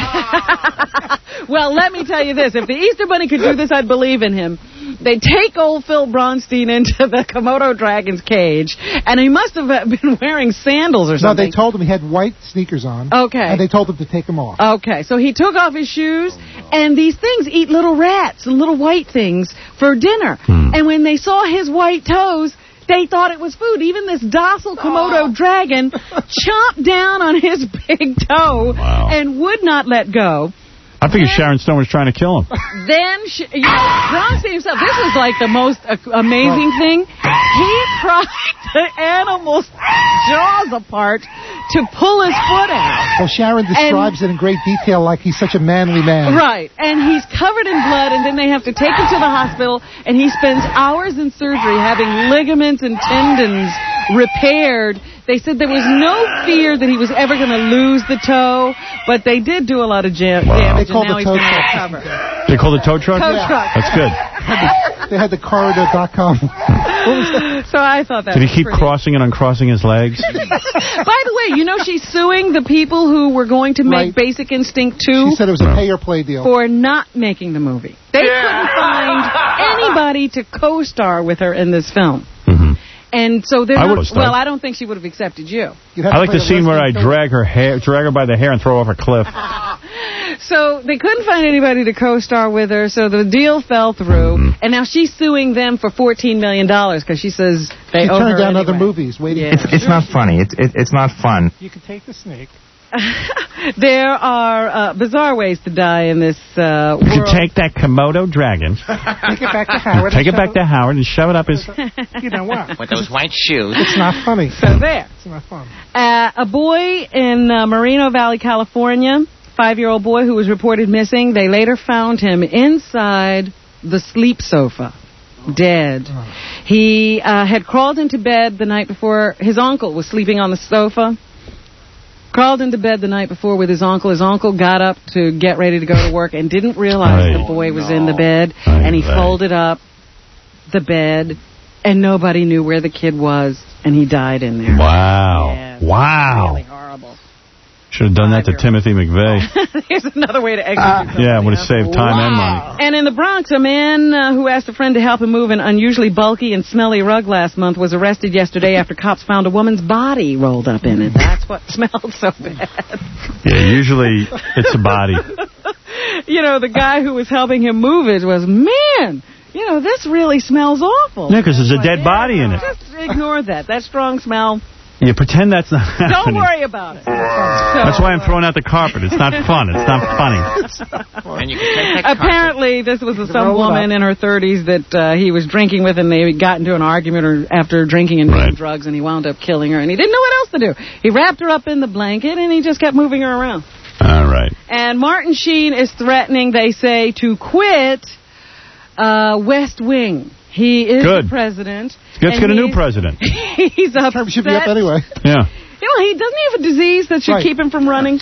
Well, let me tell you this. If the Easter Bunny could do this, I'd believe in him. They take old Phil Bronstein into the Komodo dragon's cage, and he must have been wearing sandals or something. No, they told him he had white sneakers on. Okay. And they told him to take them off. Okay, so he took off his shoes, and these things eat little rats and little white things for dinner. Hmm. And when they saw his white toes, they thought it was food. Even this docile Komodo oh. dragon chomped down on his big toe wow. and would not let go. I figured Sharon Stone was trying to kill him. Then, she, you know, Bronstein himself, this was like the most uh, amazing thing. He pried the animal's jaws apart to pull his foot out. Well, Sharon describes and, it in great detail like he's such a manly man. Right. And he's covered in blood, and then they have to take him to the hospital, and he spends hours in surgery having ligaments and tendons repaired. They said there was no fear that he was ever going to lose the toe, but they did do a lot of jam- wow. damage, They call and now the he's tow going to truck. recover. They call the tow truck? Tow yeah. truck. That's good. They had the corridor dot com. So I thought that Did he was keep pretty. crossing and uncrossing his legs? By the way, you know she's suing the people who were going to make Right. Basic Instinct two She said it was a pay-or-play deal. for not making the movie. They yeah. couldn't find anybody to co-star with her in this film. Mm-hmm. And so they're I not, would've well, I don't think she would have accepted you. I like the scene where I drag her hair, drag her by the hair and throw her off a cliff. So they couldn't find anybody to co-star with her, so the deal fell through. Mm-hmm. And now she's suing them for fourteen million dollars because she says they she owe turned her down anyway. other movies. Waiting. Yeah. It's, it's not funny. It's it, it's not fun. You can take the snake. There are uh, bizarre ways to die in this uh, world. You can take that Komodo dragon. Take it back to Howard. Take it back to Howard and shove it up his... You know what? With those white shoes. It's not funny. So there. It's not fun. Uh, a boy in uh, Moreno Valley, California, five-year-old boy who was reported missing. They later found him inside the sleep sofa, dead. Oh. He uh, had crawled into bed the night before. His uncle was sleeping on the sofa. Crawled into bed the night before with his uncle. His uncle got up to get ready to go to work and didn't realize Aye. the boy was no. in the bed. Aye, and he aye. folded up the bed and nobody knew where the kid was, and he died in there. Wow. Yeah, wow. Really horrible. Should have done that to Timothy McVeigh. Here's another way to execute uh, Yeah, would have saved time wow. and money. And in the Bronx, a man uh, who asked a friend to help him move an unusually bulky and smelly rug last month was arrested yesterday after cops found a woman's body rolled up in it. That's what smelled so bad. Yeah, usually it's a body. You know, the guy who was helping him move it was, man, you know, this really smells awful. Yeah, because there's a like, dead yeah, body in it. Just ignore that. That strong smell. You pretend that's not happening. Don't worry about it. So, that's why I'm throwing out the carpet. It's not fun. It's not funny. And you can Apparently, this was a, some woman in her thirties that uh, he was drinking with, and they got into an argument or after drinking and doing right. drugs, and he wound up killing her, and he didn't know what else to do. He wrapped her up in the blanket, and he just kept moving her around. All right. And Martin Sheen is threatening, they say, to quit uh, West Wing. He is Good. the president. Let's get a new president. He's upset. Should be up anyway. Yeah. You know, he doesn't he have a disease that should right. keep him from running?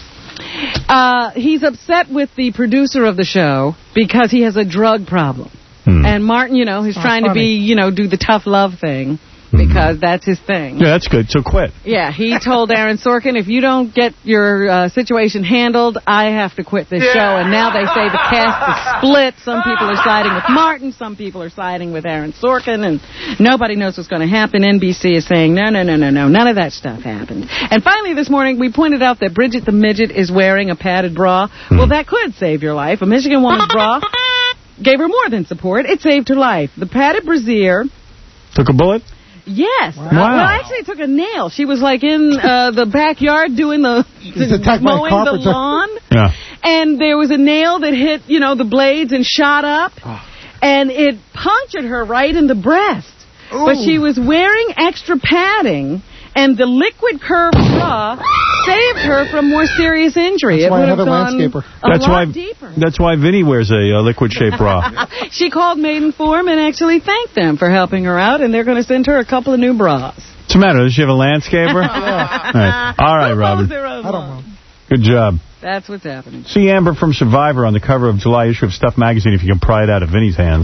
Uh, he's upset with the producer of the show because he has a drug problem. Hmm. And Martin, you know, he's oh, trying funny. to be, you know, do the tough love thing. Because that's his thing. Yeah, that's good. So quit. Yeah, he told Aaron Sorkin, if you don't get your uh, situation handled, I have to quit this yeah. show. And now they say the cast is split. Some people are siding with Martin. Some people are siding with Aaron Sorkin. And nobody knows what's going to happen. N B C is saying, no, no, no, no, no. None of that stuff happened. And finally this morning, we pointed out that Bridget the Midget is wearing a padded bra. Hmm. Well, that could save your life. A Michigan woman's bra gave her more than support. It saved her life. The padded brassiere... Took a bullet? Yes. Wow. Well, actually, it took a nail. She was like in uh, the backyard doing the, the mowing the lawn. Yeah. And there was a nail that hit, you know, the blades and shot up. Oh. And it punctured her right in the breast. Ooh. But she was wearing extra padding, and the liquid curved bra saved her from more serious injury. That's it why would I have have a gone landscaper. A that's lot why, deeper. That's why Vinny wears a uh, liquid-shaped bra. She called Maidenform and actually thanked them for helping her out, and they're going to send her a couple of new bras. What's the matter? Does she have a landscaper? Yeah. All right, All right Robert. I don't know. Good job. That's what's happening. See Amber from Survivor on the cover of July issue of Stuff Magazine if you can pry it out of Vinny's hands.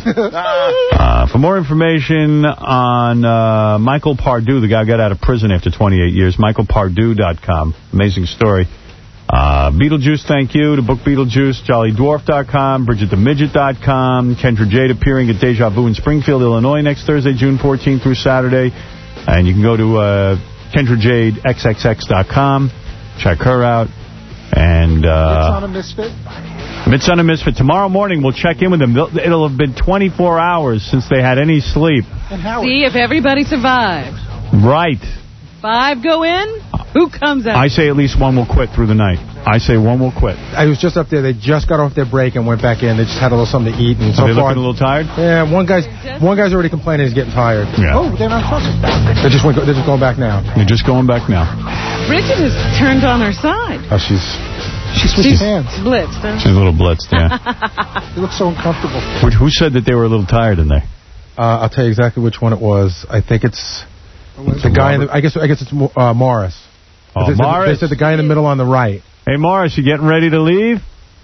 uh, for more information on uh, Michael Pardue, the guy who got out of prison after twenty-eight years, michael pardue dot com. Amazing story. Uh, Beetlejuice, thank you. To book Beetlejuice, jolly dwarf dot com, bridget the midget dot com. Kendra Jade appearing at Deja Vu in Springfield, Illinois next Thursday, June fourteenth through Saturday. And you can go to uh, kendra jade x x x dot com. Check her out. And, uh... Mitz on a Misfit? Mitz on a Misfit. Tomorrow morning, we'll check in with them. It'll have been twenty-four hours since they had any sleep. And Howard. See if everybody survived. Right. Five go in, who comes out? I say at least one will quit through the night. I say one will quit. I was just up there. They just got off their break and went back in. They just had a little something to eat. And so Are they far, looking a little tired? Yeah, one guy's one guy's already complaining he's getting tired. Yeah. Oh, they're not talking. They just went, they're just going back now. They're just going back now. Bridget has turned on her side. Oh, she's... She switches hands. Blitzed, huh? She's a little blitzed, yeah. They look so uncomfortable. Who said that they were a little tired in there? Uh, I'll tell you exactly which one it was. I think it's the guy in the, I guess I guess it's uh, Morris. Oh, they Morris. Said, they said the guy in the middle on the right. Hey, Morris, you getting ready to leave?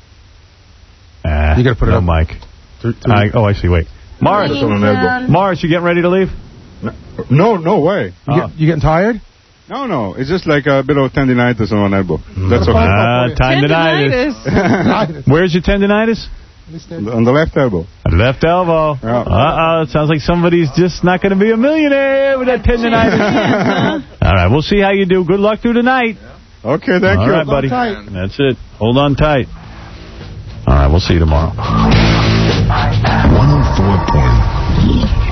Ah, you got to put it no, up, Mike. Through, through. I, oh, I see. Wait, Morris. Morris, you getting ready to leave? No, no way. You, get, you getting tired? No, no. It's just like a bit of tendinitis on one elbow. That's okay. Ah, tendinitis. tendinitis. Where's your tendinitis? On the left elbow. Left elbow. Yeah. Uh-oh. It sounds like somebody's just not going to be a millionaire with that tendinitis. All right. We'll see how you do. Good luck through the night. Okay, thank All you. All right, buddy. That's it. Hold on tight. All right. We'll see you tomorrow. one oh four point